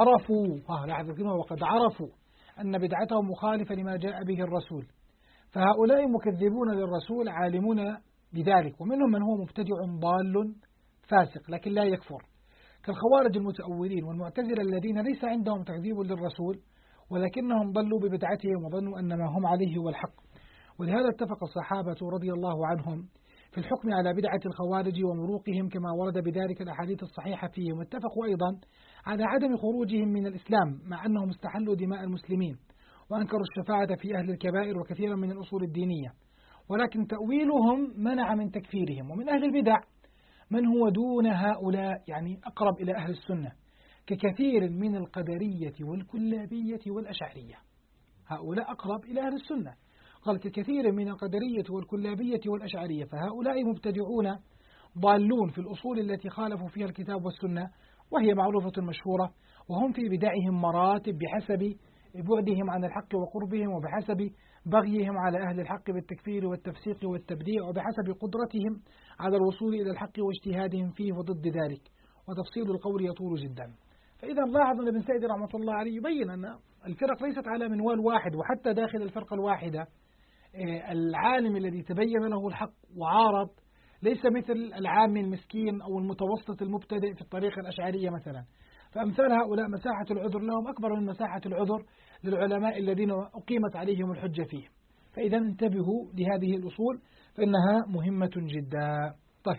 A: عرفوا أن بدعتهم مخالفة لما جاء به الرسول، فهؤلاء مكذبون للرسول عالمون بذلك. ومنهم من هو مبتدع ضال فاسق لكن لا يكفر كالخوارج المتأولين والمعتزلة الذين ليس عندهم تكذيب للرسول ولكنهم ضلوا ببدعتهم وظنوا أن ما هم عليه هو الحق. ولهذا اتفق الصحابة رضي الله عنهم في الحكم على بدعة الخوارج ومروقهم كما ورد بذلك الأحاديث الصحيحة فيهم، واتفقوا أيضا على عدم خروجهم من الإسلام مع أنهم استحلوا دماء المسلمين وأنكروا الشفاعة في أهل الكبائر وكثيرا من الأصول الدينية، ولكن تأويلهم منع من تكفيرهم. ومن أهل البدع من هو دون هؤلاء يعني أقرب إلى أهل السنة ككثير من القدرية والكلابية والأشعرية، هؤلاء أقرب إلى أهل السنة، قال ككثير من القدرية والكلابية والأشعرية، فهؤلاء مبتدعون ضالون في الأصول التي خالفوا فيها الكتاب والسنة وهي معروفة مشهورة، وهم في بدعهم مراتب بحسب بعدهم عن الحق وقربهم وبحسب بغيهم على أهل الحق بالتكفير والتفسيق والتبديع وبحسب قدرتهم على الوصول إلى الحق واجتهادهم فيه وضد ذلك، وتفصيل القول يطول جدا. فإذا لاحظ أن ابن سعدي رحمة الله عليه يبين أن الفرق ليست على منوال واحد، وحتى داخل الفرقة الواحدة العالم الذي تبين له الحق وعارض ليس مثل العام المسكين أو المتوسط المبتدئ في الطريقة الأشعرية مثلا. فأمثال هؤلاء مساحة العذر لهم أكبر من مساحة العذر للعلماء الذين أقيمت عليهم الحجة فيهم. فإذا انتبهوا لهذه الأصول فإنها مهمة جدا. طيب،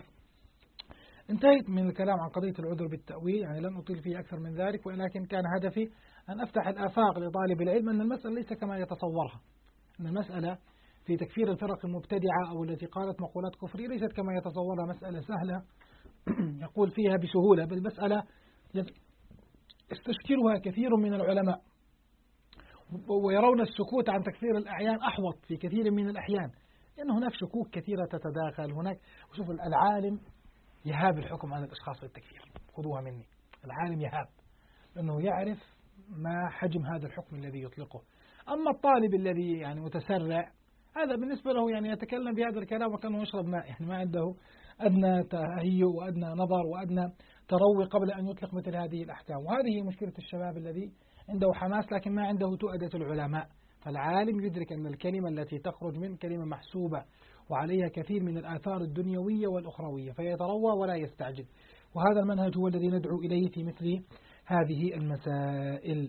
A: انتهيت من الكلام عن قضية العذر بالتأويل، يعني لن أطيل فيه أكثر من ذلك، ولكن كان هدفي أن أفتح الآفاق لطالب العلم أن المسألة ليس كما يتصورها، أن المسألة في تكفير الفرق المبتدعة أو التي قالت مقولات كفرية ليست كما يتصورها مسألة سهلة يقول فيها بسهولة، بل مسألة يستشكلها كثير من العلماء ويرون السكوت عن تكفير الأعيان أحوط في كثير من الأحيان، لأن هناك شكوك كثيرة تتداخل هناك. وشوف العالم يهاب الحكم على الأشخاص للتكفير، خذوها مني، العالم يهاب لأنه يعرف ما حجم هذا الحكم الذي يطلقه. أما الطالب الذي يعني متسرع هذا بالنسبة له يعني يتكلم بهذا الكلام وكأنه يشرب ماء، يعني ما عنده أدنى تهيؤ وأدنى نظر وأدنى تروي قبل أن يطلق مثل هذه الأحكام. وهذه مشكلة الشباب الذي عنده حماس لكن ما عنده تؤدة العلماء. فالعالم يدرك أن الكلمة التي تخرج من كلمة محسوبة وعليها كثير من الآثار الدنيوية والأخروية، فيتروى ولا يستعجل. وهذا المنهج هو الذي ندعو إليه في مثل هذه المسائل.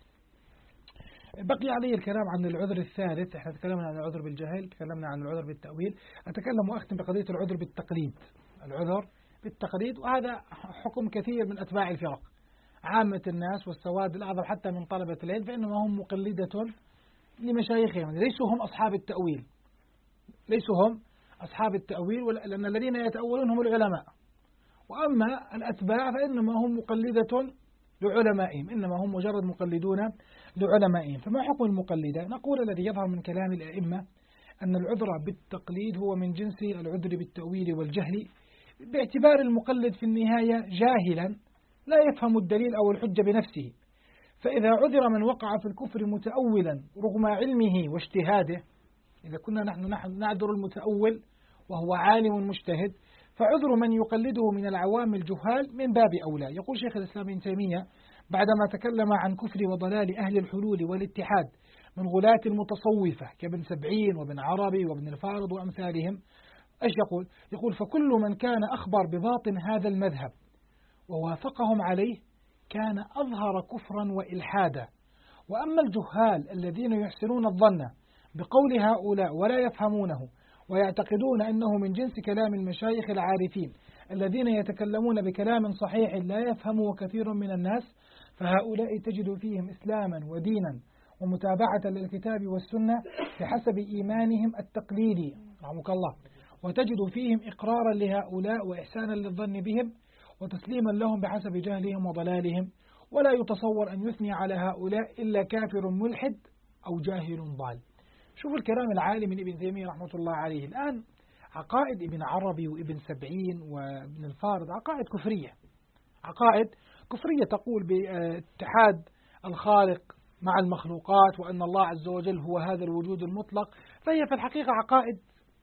A: بقي علي الكلام عن العذر الثالث. احنا تكلمنا عن العذر بالجهل، تكلمنا عن العذر بالتأويل، أتكلم وأختم بقضية العذر بالتقليد. العذر بالتقليد، وهذا حكم كثير من أتباع الفرق، عامة الناس والسواد الأعظم حتى من طلبة العلم، فإنما هم مقلدة لمشايخهم، ليسوا هم أصحاب التأويل، ليسوا هم أصحاب التأويل، لأن الذين يتأولون هم العلماء، وأما الأتباع فإنما هم مقلدة لعلمائهم، إنما هم مجرد مقلدون لعلمائهم. فما حكم المقلدة؟ نقول الذي يظهر من كلام الأئمة أن العذر بالتقليد هو من جنس العذر بالتأويل والجهل، باعتبار المقلد في النهاية جاهلا لا يفهم الدليل أو الحجة بنفسه. فإذا عذر من وقع في الكفر متأولا رغم علمه واجتهاده، إذا كنا نحن نعذر المتأول وهو عالم مجتهد، فعذر من يقلده من العوام الجهال من باب أولى. يقول شيخ الإسلام ابن تيمية بعدما تكلم عن كفر وضلال أهل الحلول والاتحاد من غلاة المتصوفة كابن سبعين وابن عربي وابن الفارض وأمثالهم، إيش يقول؟ يقول فكل من كان أخبر بباطن هذا المذهب ووافقهم عليه كان أظهر كفرا وإلحادا. وأما الجهال الذين يحسنون الظن بقول هؤلاء ولا يفهمونه ويعتقدون أنه من جنس كلام المشايخ العارفين الذين يتكلمون بكلام صحيح لا يفهمه كثير من الناس، فهؤلاء تجد فيهم إسلاما ودينا ومتابعة للكتاب والسنة بحسب إيمانهم التقليدي رحمك الله، وتجد فيهم إقرارا لهؤلاء وإحسانا للظن بهم وتسليما لهم بحسب جهلهم وضلالهم، ولا يتصور أن يثني على هؤلاء إلا كافر ملحد أو جاهل ضال. شوف الكلام العالي من ابن تيمية رحمة الله عليه. الآن عقائد ابن عربي وابن سبعين وابن الفارض عقائد كفرية، عقائد كفرية تقول باتحاد الخالق مع المخلوقات وأن الله عز وجل هو هذا الوجود المطلق، فهي في الحقيقة عقائد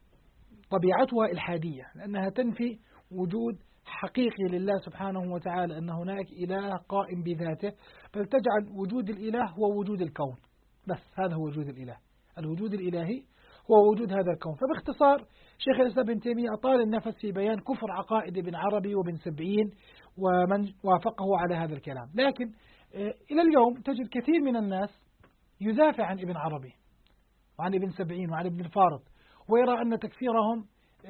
A: طبيعتها إلحادية، لأنها تنفي وجود حقيقي لله سبحانه وتعالى، أن هناك إله قائم بذاته، بل تجعل وجود الإله هو وجود الكون، بس هذا هو وجود الإله، الوجود الإلهي هو وجود هذا الكون. فباختصار شيخ الإسلام ابن تيمية أطال النفس في بيان كفر عقائد ابن عربي وابن سبعين ومن وافقه على هذا الكلام. لكن إلى اليوم تجد كثير من الناس يدافع عن ابن عربي وعن ابن سبعين وعن ابن الفارض، ويرى أن تكفيرهم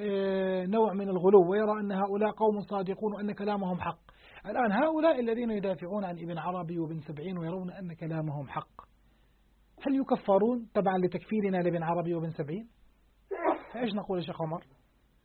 A: نوع من الغلو، ويرى أن هؤلاء قوم صادقون وأن كلامهم حق. الآن هؤلاء الذين يدافعون عن ابن عربي وابن سبعين ويرون أن كلامهم حق، هل يكفرون تبعا لتكفيرنا لابن عربي وابن سبعين؟ فإيش نقول يا شيخ عمر؟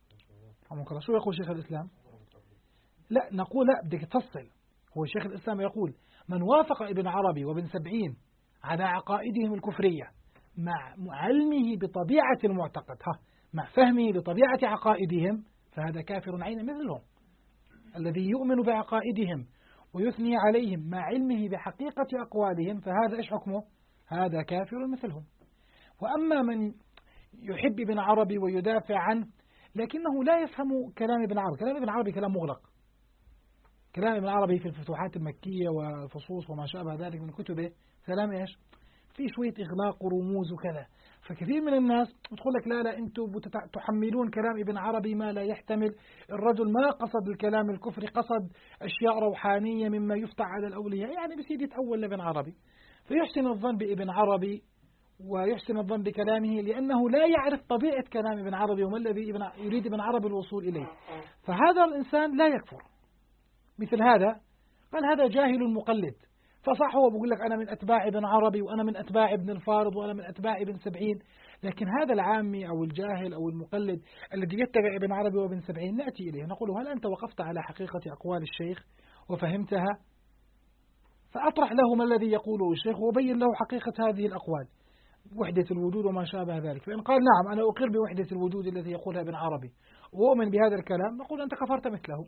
A: شو يقول شيخ الإسلام؟ لا نقول لا، بدك تفصل. هو شيخ الإسلام يقول من وافق ابن عربي وابن سبعين على عقائدهم الكفرية مع علمه بطبيعة المعتقد، مع فهمه لطبيعة عقائدهم، فهذا كافر عين مثلهم. الذي يؤمن بعقائدهم ويثني عليهم مع علمه بحقيقة أقوالهم، فهذا إيش حكمه؟ هذا كافر مثلهم. وأما من يحب ابن عربي ويدافع عنه لكنه لا يفهم كلام ابن عربي، كلام ابن عربي كلام مغلق، كلام ابن عربي في الفتوحات المكية والفصوص وما شابه ذلك من كتبه كلام إيش؟ في شوية إغلاق ورموز وكذا. فكثير من الناس تقول لك لا أنتم تحملون كلام ابن عربي ما لا يحتمل، الرجل ما قصد الكلام الكفري، قصد أشياء روحانية مما يفتح على الأولياء، يعني بسيد يتأول لابن عربي، فيحسن الظن بابن عربي ويحسن الظن بكلامه لأنه لا يعرف طبيعة كلام ابن عربي وما الذي يريد ابن عربي الوصول إليه. فهذا الإنسان لا يكفر، مثل هذا قال هذا جاهل مقلد، فصح هو بيقول لك أنا من أتباع ابن عربي وأنا من أتباع ابن الفارض وأنا من أتباع ابن سبعين، لكن هذا العامي أو الجاهل أو المقلد الذي يتبع ابن عربي وابن سبعين نأتي إليه نقول هل أنت وقفت على حقيقة أقوال الشيخ وفهمتها؟ فأطرح له ما الذي يقوله الشيخ وبين له حقيقة هذه الأقوال، وحدة الوجود وما شابه ذلك. فإن قال نعم أنا أقر بوحدة الوجود التي يقولها ابن عربي وأؤمن بهذا الكلام، نقول أنت كفرت مثله.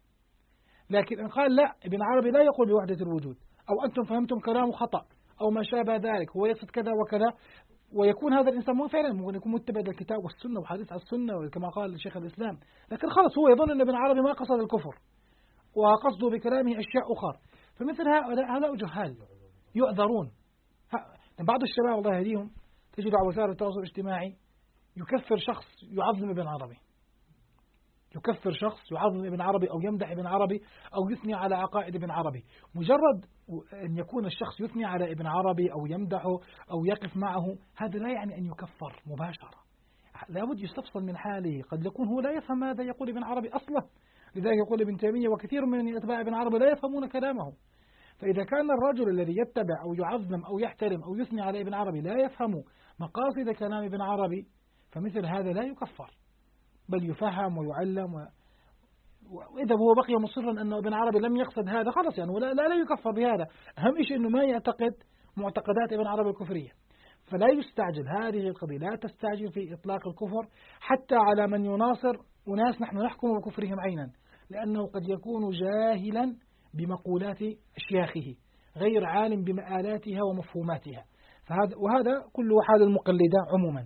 A: لكن إن قال لا ابن عربي لا يقول بوحدة الوجود أو أنتم فهمتم كلامه خطأ أو ما شابه ذلك، هو يقصد كذا وكذا، ويكون هذا الإنسان مو فعلا ممكن يكون متبع الكتاب والسنة وحديث على السنة كما قال شيخ الإسلام، لكن خلص هو يظن أن ابن عربي ما قصد الكفر وقصده بكلامه أشياء أخرى. فمثل هؤلاء جهال يؤذرون. بعض الشباب الله يهديهم تجد على وسائل التواصل الاجتماعي يكفر شخص يعظم ابن عربي، يكفر شخص يعظم ابن عربي أو يمدح ابن عربي أو يثني على عقائد ابن عربي. مجرد أن يكون الشخص يثني على ابن عربي أو يمدحه أو يقف معه هذا لا يعني أن يكفر مباشرة، لابد يستفصل من حاله، قد يكون هو لا يفهم ماذا يقول ابن عربي أصلا، لذلك يقول ابن تيمية وكثير من أتباع ابن عربي لا يفهمون كلامه. فإذا كان الرجل الذي يتبع أو يعظم أو يحترم أو يثني على ابن عربي لا يفهم مقاصد كلام ابن عربي فمثل هذا لا يكفر، بل يفهم ويعلم وإذا هو بقي مصرا أن ابن عربي لم يقصد هذا خلاص يعني لا يكفر بهذا. أهم شيء أنه ما يعتقد معتقدات ابن عربي الكفرية. فلا يستعجل هذه القضية، لا تستعجل في إطلاق الكفر حتى على من يناصر وناس نحن نحكم بكفرهم عينا، لأنه قد يكون جاهلا بمقولات أشياخه غير عالم بمآلاتها ومفهوماتها، وهذا كله حال المقلدة عموما.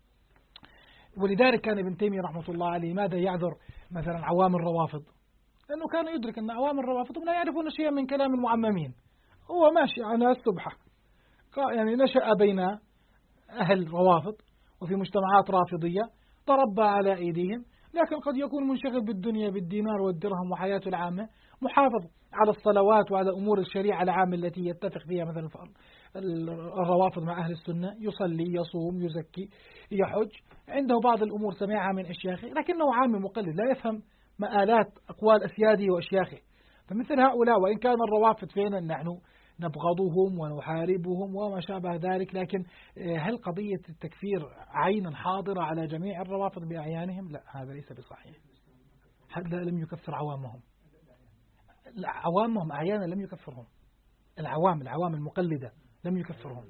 A: ولذلك كان ابن تيمية رحمة الله عليه ماذا يعذر مثلا عوام الروافض؟ لأنه كان يدرك أن عوام الروافض لا يعرفون شيئا من كلام المعممين، هو ماشي على السبحة، يعني نشأ بين أهل روافض وفي مجتمعات رافضية تربى على أيديهم، لكن قد يكون منشغل بالدنيا بالدينار والدرهم وحياته العامة، محافظ على الصلوات وعلى أمور الشريعة العامة التي يتفق فيها مثلا الروافض مع أهل السنة، يصلي يصوم يزكي يحج، عنده بعض الأمور سمعها من أشياخه لكنه عام مقلد لا يفهم مآلات أقوال أسياده وأشياخه. فمثل هؤلاء وإن كان الروافض فينا نحن نبغضهم ونحاربهم وما شابه ذلك، لكن هل قضية التكفير عينا حاضرة على جميع الروافض بأعيانهم؟ لا، هذا ليس بصحيح. حتى لم يكفر عوامهم، عوامهم أعيانا لم يكفرهم، العوام المقلدة لم يكفرهم.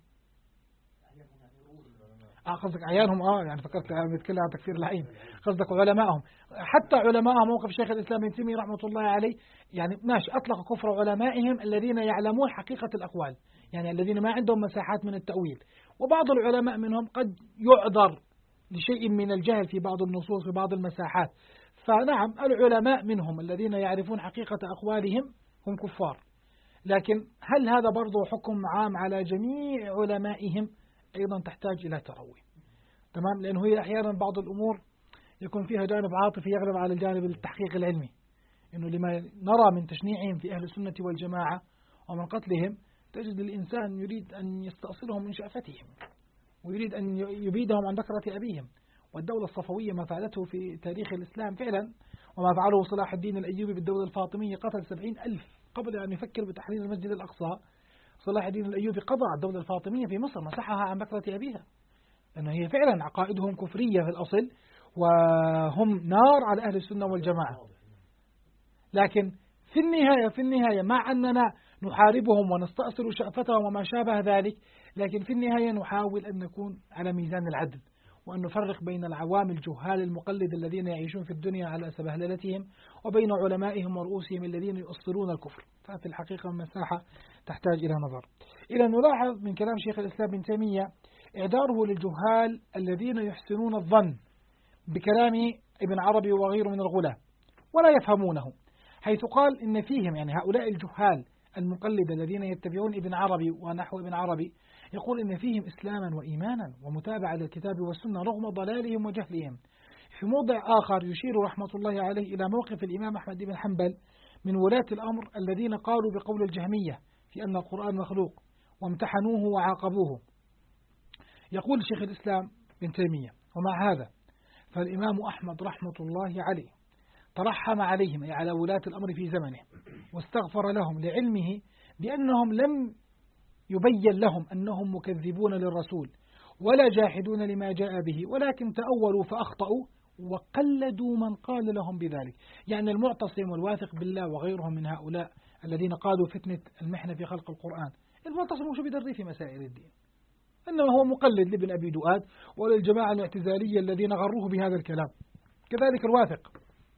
A: قصدك أعيانهم يعني فكرت بيتكلم عن تكفير العين، قصدك علمائهم. حتى علمائهم موقف شيخ الإسلام ابن تيمية رحمة الله عليه يعني ماشي أطلق كفر علمائهم الذين يعلمون حقيقة الأقوال، يعني الذين ما عندهم مساحات من التأويل، وبعض العلماء منهم قد يعذر لشيء من الجهل في بعض النصوص في بعض المساحات. فنعم العلماء منهم الذين يعرفون حقيقة أقوالهم هم كفار، لكن هل هذا برضو حكم عام على جميع علمائهم؟ أيضا تحتاج إلى تروي، تمام، لأنه هي أحيانا بعض الأمور يكون فيها جانب عاطفي يغلب على الجانب التحقيق العلمي، إنه لما نرى من تشنيعهم في أهل السنة والجماعة ومن قتلهم تجد الإنسان يريد أن يستأصلهم من شأفتهم ويريد أن يبيدهم عن ذكرة أبيهم. والدولة الصفوية ما فعلته في تاريخ الإسلام فعلا، وما فعله صلاح الدين الأيوبي بالدولة الفاطمية قتل 70,000 قبل أن يفكر بتحرير المسجد الأقصى. صلاح الدين الأيوبي قضى على الدولة الفاطمية في مصر، مسحها عن بكرة أبيها، لأنه هي فعلا عقائدهم كفرية في الأصل وهم نار على أهل السنة والجماعة. لكن في النهاية مع أننا نحاربهم ونستأصل شأفتهم وما شابه ذلك، لكن في النهاية نحاول أن نكون على ميزان العدل، وأن نفرق بين العوام الجهال المقلد الذين يعيشون في الدنيا على سبهللتهم وبين علمائهم ورؤوسهم الذين يؤصلون الكفر. ففي الحقيقة مساحة تحتاج إلى نظر. إلى نلاحظ من كلام شيخ الإسلام ابن تيمية إعذاره للجهال الذين يحسنون الظن بكلام ابن عربي وغيره من الغلاة ولا يفهمونه، حيث قال إن فيهم يعني هؤلاء الجهال المقلدة الذين يتبعون ابن عربي ونحو ابن عربي، يقول إن فيهم إسلاما وإيمانا ومتابعة للكتاب والسنة رغم ضلالهم وجهلهم. في موضع آخر يشير رحمة الله عليه إلى موقف الإمام أحمد بن حنبل من ولاة الأمر الذين قالوا بقول الجهمية في أن القرآن مخلوق وامتحنوه وعاقبوه. يقول شيخ الإسلام ابن تيمية: ومع هذا فالإمام أحمد رحمة الله عليه ترحم عليهم أي على ولاة الأمر في زمنه واستغفر لهم لعلمه بأنهم لم يبين لهم أنهم مكذبون للرسول ولا جاحدون لما جاء به، ولكن تأولوا فأخطأوا وقلدوا من قال لهم بذلك. يعني المعتصم والواثق بالله وغيرهم من هؤلاء الذين قادوا فتنة المحنة في خلق القرآن، المعتصم وشو بدري في مسائل الدين، إنما هو مقلد لابن أبي دؤاد وللجماعة الاعتزالية الذين غروه بهذا الكلام. كذلك الواثق.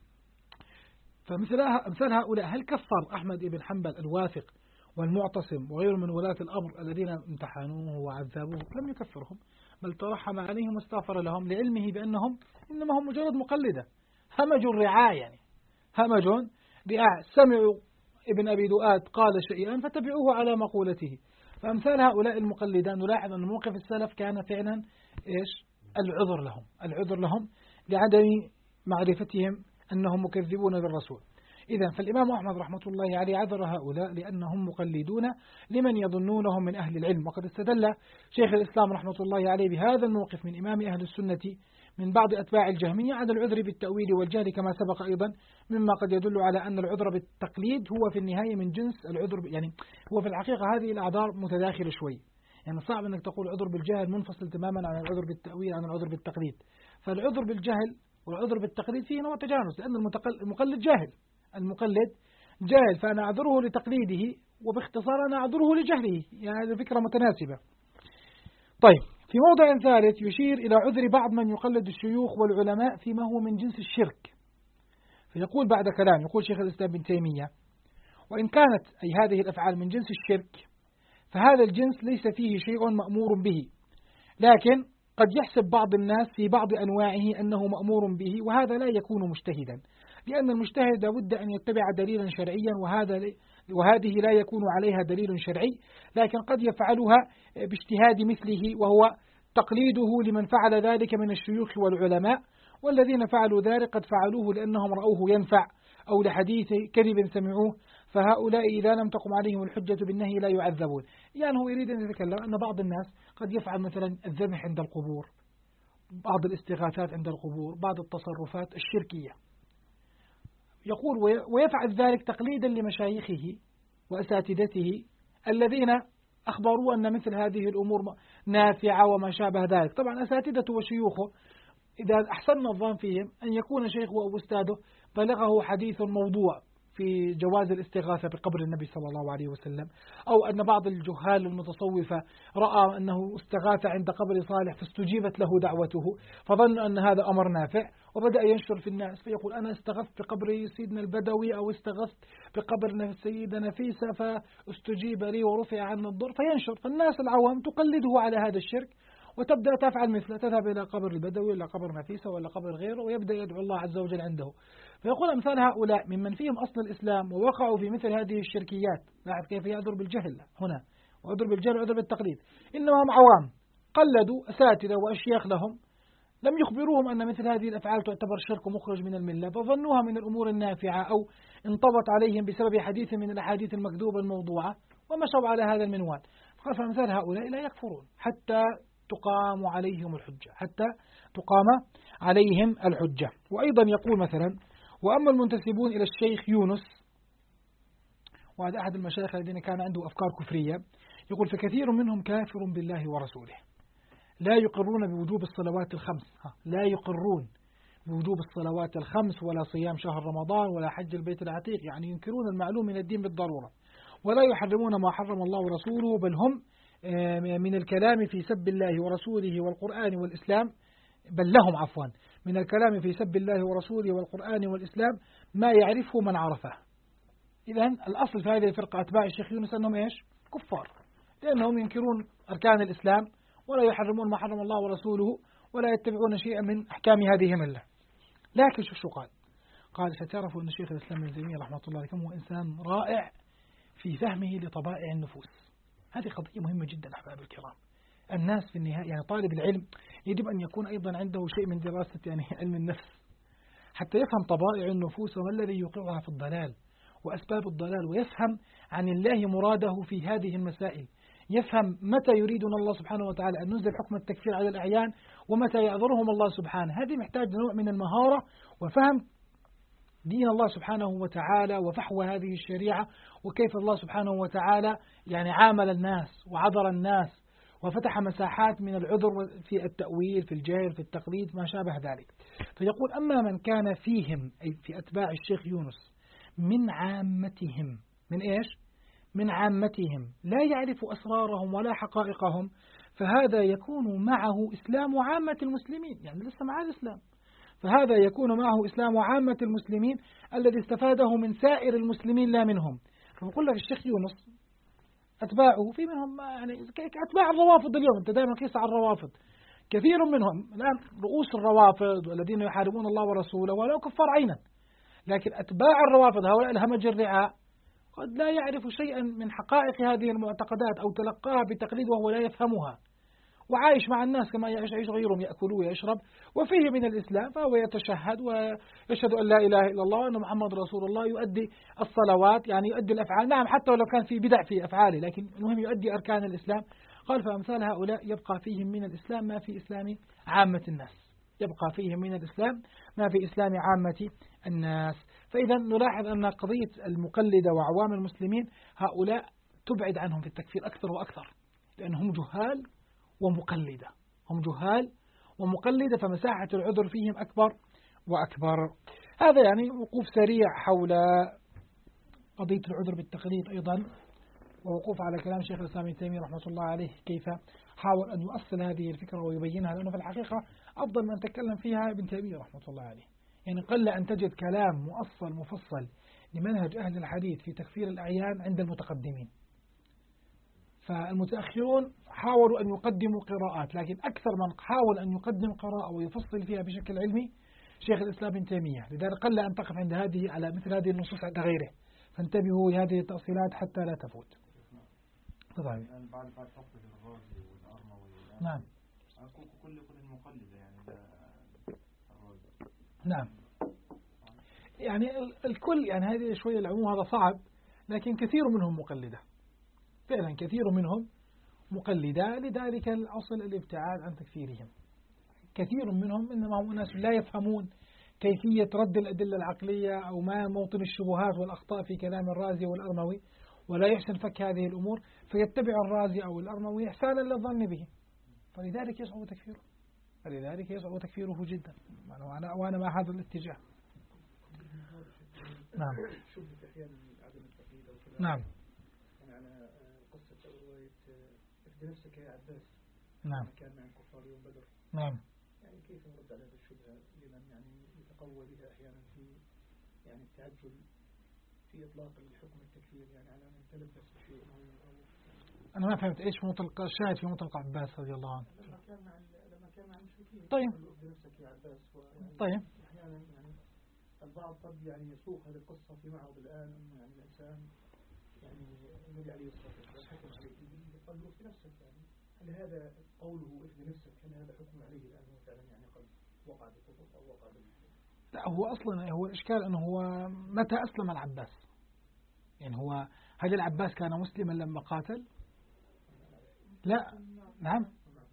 A: فمثل هؤلاء هل كفر أحمد بن حنبل الواثق والمعتصم وغير من ولاة الأمر الذين امتحنوه وعذبوه؟ لم يكفرهم، بل ترحم عليهم واستغفر لهم لعلمه بأنهم إنما هم مجرد مقلدة، همج الرعاية، يعني همج رعاية، سمعوا ابن أبي دؤاد قال شيئا فتبعوه على مقولته. فأمثال هؤلاء المقلدان نلاحظ أن موقف السلف كان فعلا إيش؟ العذر لهم لعدم معرفتهم أنهم مكذبون للرسول. إذن فالإمام أحمد رحمة الله عليه عذر هؤلاء لأنهم مقلدون لمن يظنونهم من أهل العلم. وقد استدل شيخ الإسلام رحمة الله عليه بهذا الموقف من إمام أهل السنة من بعض أتباع الجهمية على العذر بالتأويل والجهل، كما سبق أيضا، مما قد يدل على أن العذر بالتقليد هو في النهاية من جنس العذر، يعني هو في الحقيقة هذه الأعذار متداخلة شوي، يعني صعب أنك تقول عذر بالجهل منفصل تماما عن العذر بالتأويل عن العذر بالتقليد. فالعذر بالجهل والعذر بالتقليد فيه نوع تجانس، لأن المقلد جاهل، المقلد جاهل، فأنا أعذره لتقليده وباختصار أنا أعذره لجهله، يعني هذه فكرة متناسبة. طيب، في موضع ثالث يشير إلى عذر بعض من يقلد الشيوخ والعلماء فيما هو من جنس الشرك، فيقول بعد كلام، يقول شيخ الإسلام ابن تيمية: وإن كانت أي هذه الأفعال من جنس الشرك فهذا الجنس ليس فيه شيء مأمور به، لكن قد يحسب بعض الناس في بعض أنواعه أنه مأمور به، وهذا لا يكون مجتهدا، لأن المجتهد لابد أن يتبع دليلا شرعيا، وهذه لا يكون عليها دليل شرعي، لكن قد يفعلها باجتهاد مثله، وهو تقليده لمن فعل ذلك من الشيوخ والعلماء، والذين فعلوا ذلك قد فعلوه لأنهم رأوه ينفع أو لحديث كذب سمعوه، فهؤلاء إذا لم تقم عليهم الحجة بالنهي لا يعذبون. يعني هو يريد أن يتكلم أن بعض الناس قد يفعل مثلا الذبح عند القبور، بعض الاستغاثات عند القبور، بعض التصرفات الشركية، يقول ويفعل ذلك تقليدا لمشايخه وأساتذته الذين أخبروا أن مثل هذه الأمور نافعة وما شابه ذلك. طبعا أساتذته وشيوخه إذا أحسن الظن فيهم أن يكون شيخه أو أستاذه بلغه حديث موضوع في جواز الاستغاثة بقبر النبي صلى الله عليه وسلم، أو أن بعض الجهال المتصوفة رأى أنه استغاث عند قبر صالح فاستجيبت له دعوته فظن أن هذا أمر نافع، وبدأ ينشر في الناس فيقول أنا استغثت بقبر سيدنا البدوي أو استغثت بقبر السيدة نفيسة فاستجيب لي ورفع عني الضر، فينشر، فالناس العوام تقلده على هذا الشرك وتبدأ تفعل مثله، تذهب إلى قبر البدوي ولا قبر نفيسة ولا قبر غيره ويبدأ يدعو الله عز وجل عنده. فيقول أمثال هؤلاء ممن فيهم أصل الإسلام ووقعوا في مثل هذه الشركيات، لاحظ كيف يعذر بالجهل هنا، وعذر بالجهل وعذر بالتقليد، إنما هم عوام قلدوا أساتذة وأشياخ لهم لم يخبروهم أن مثل هذه الأفعال تعتبر شرك مخرج من الملة، فظنوها من الأمور النافعة أو انطبت عليهم بسبب حديث من الأحاديث المكذوبة الموضوعة ومشوا على هذا المنوال. فأمثال هؤلاء لا يكفرون حتى تقام عليهم الحجة، حتى تقام عليهم الحجة. وأيضا يقول مثلا: وأما المنتسبون إلى الشيخ يونس، وهذا أحد المشايخ الذين كان عنده أفكار كفرية، يقول: فكثير منهم كافر بالله ورسوله، لا يقرون بوجوب الصلوات الخمس، لا يقرون بوجوب الصلوات الخمس ولا صيام شهر رمضان ولا حج البيت العتيق، يعني ينكرون المعلوم من الدين بالضرورة، ولا يحرمون ما حرم الله ورسوله، بل هم من الكلام في سب الله ورسوله والقرآن والإسلام، بل لهم عفوا من الكلام في سب الله ورسوله والقرآن والإسلام ما يعرفه من عرفه. إذن الأصل في هذه الفرقة أتباع الشيخ يونس أنهم إيش؟ كفار، لأنهم ينكرون أركان الإسلام ولا يحرمون ما حرم الله ورسوله ولا يتبعون شيئا من أحكام هذه الملة. لكن شو قال؟ قال: ستعرفوا أن شيخ الإسلام ابن تيمية رحمة الله عليه هو إنسان رائع في فهمه لطبائع النفوس. هذه قضية مهمة جدا أحباب الكرام. الناس في النهاية، يعني طالب العلم يجب أن يكون أيضا عنده شيء من دراسة يعني علم النفس حتى يفهم طبائع النفوس وما الذي يوقعها في الضلال وأسباب الضلال، ويفهم عن الله مراده في هذه المسائل، يفهم متى يريدنا الله سبحانه وتعالى أن ننزل حكم التكفير على الأعيان ومتى يعذرهم الله سبحانه. هذه محتاج نوع من المهارة وفهم دين الله سبحانه وتعالى وفحوى هذه الشريعة، وكيف الله سبحانه وتعالى يعني عامل الناس وعذر الناس وفتح مساحات من العذر في التأويل في الجهل في التقليد ما شابه ذلك. فيقول أما من كان فيهم أي في أتباع الشيخ يونس من عامتهم، من إيش؟ من عامتهم لا يعرف أسرارهم ولا حقائقهم، فهذا يكون معه إسلام عامة المسلمين، يعني لسه مع الإسلام، فهذا يكون معه إسلام عامة المسلمين الذي استفاده من سائر المسلمين لا منهم. فبقول لك الشيخ يونس أتباعه في منهم يعني أتباع الروافض اليوم، أنت دائما قيس على الروافض، كثير منهم الآن رؤوس الروافض والذين يحاربون الله ورسوله ولو كفار عينا، لكن أتباع الروافض هؤلاء الهمج الرعاء قد لا يعرف شيئا من حقائق هذه المعتقدات أو تلقاها بتقليد وهو لا يفهمها، وعايش مع الناس كما يعيش غيرهم، يأكل ويشرب وفيه من الإسلام، فهو يتشهد ويشهد أن لا إله إلا الله وأن محمد رسول الله، يؤدي الصلوات، يعني يؤدي الأفعال، نعم حتى ولو كان في بدع في أفعاله لكن المهم يؤدي أركان الإسلام. قال فأمثال هؤلاء يبقى فيهم من الإسلام ما في إسلام عامة الناس، يبقى فيهم من الإسلام ما في إسلام عامة الناس. فإذا نلاحظ أن قضية المقلدة وعوام المسلمين هؤلاء تبعد عنهم في التكفير أكثر وأكثر، لأنهم جهال ومقلدة، هم جهال ومقلدة، فمساحة العذر فيهم أكبر وأكبر. هذا يعني وقوف سريع حول قضية العذر بالتقليد أيضا، ووقوف على كلام شيخ الإسلام ابن تيمية رحمة الله عليه كيف حاول أن يؤصل هذه الفكرة ويبينها، لأنه في الحقيقة أفضل من تكلم فيها ابن تيمية رحمة الله عليه. يعني قل أن تجد كلام مؤصل مفصل لمنهج أهل الحديث في تكفير الأعيان عند المتقدمين، فالمتأخرون حاولوا أن يقدموا قراءات، لكن أكثر من حاول أن يقدم قراءة ويفصل فيها بشكل علمي شيخ الإسلام ابن تيمية، لذلك قل أن تقف عند هذه على مثل هذه النصوص عند غيره، فانتبهوا لهذه التأصيلات حتى لا تفوت. طبعا. نعم.
C: كل المقلدة يعني
A: نعم. يعني الكل يعني هذه شوية العموم هذا صعب، لكن كثير منهم مقلدة، فعلا كثير منهم مقلدة، لذلك الأصل الابتعاد عن تكفيرهم. كثير منهم إنما هم ناس لا يفهمون كيفية رد الأدلة العقلية أو ما موطن الشبهات والأخطاء في كلام الرازي والأرموي، ولا يحسن فك هذه الأمور، فيتبع الرازي أو الأرموي إحسانا للظن به، فلذلك يصعب تكفيره، فلذلك يصعب تكفيره جدا، وأنا مع هذا الاتجاه. نعم. نعم.
B: على قصة رواية افدي نفسك يا عباس.
A: نعم.
B: كان مع الكفار يوم بدر.
A: نعم.
B: يعني كيف نرد على هذه الشبهة لمن يعني يتقوى بها أحيانا في يعني التعجل في إطلاق الحكم التكفير، يعني على من تلبس بشيء أو
A: أنا ما فهمت إيش مطلق الشاهد في مطلق عباس رضي الله عنه.
B: لما كان مع المشركين.
A: طيب.
B: افدي نفسك يا عباس.
A: طيب.
B: أحيانا يعني البعض قد يعني يسوق هذه القصة في معرض الآن أنه يعني الإنسان يعني النبي عليه الصلاة والسلام حكم عليه قال له في نفسك، يعني هل هذا قوله افدي نفسك هل هذا حكم عليه الآن هو فعلا يعني قد وقع بالخطوط أو وقع
A: لا، هو أصلا هو الإشكال أنه هو متى أسلم العباس؟ يعني هو هل العباس كان مسلما لما قاتل؟ لا. نعم.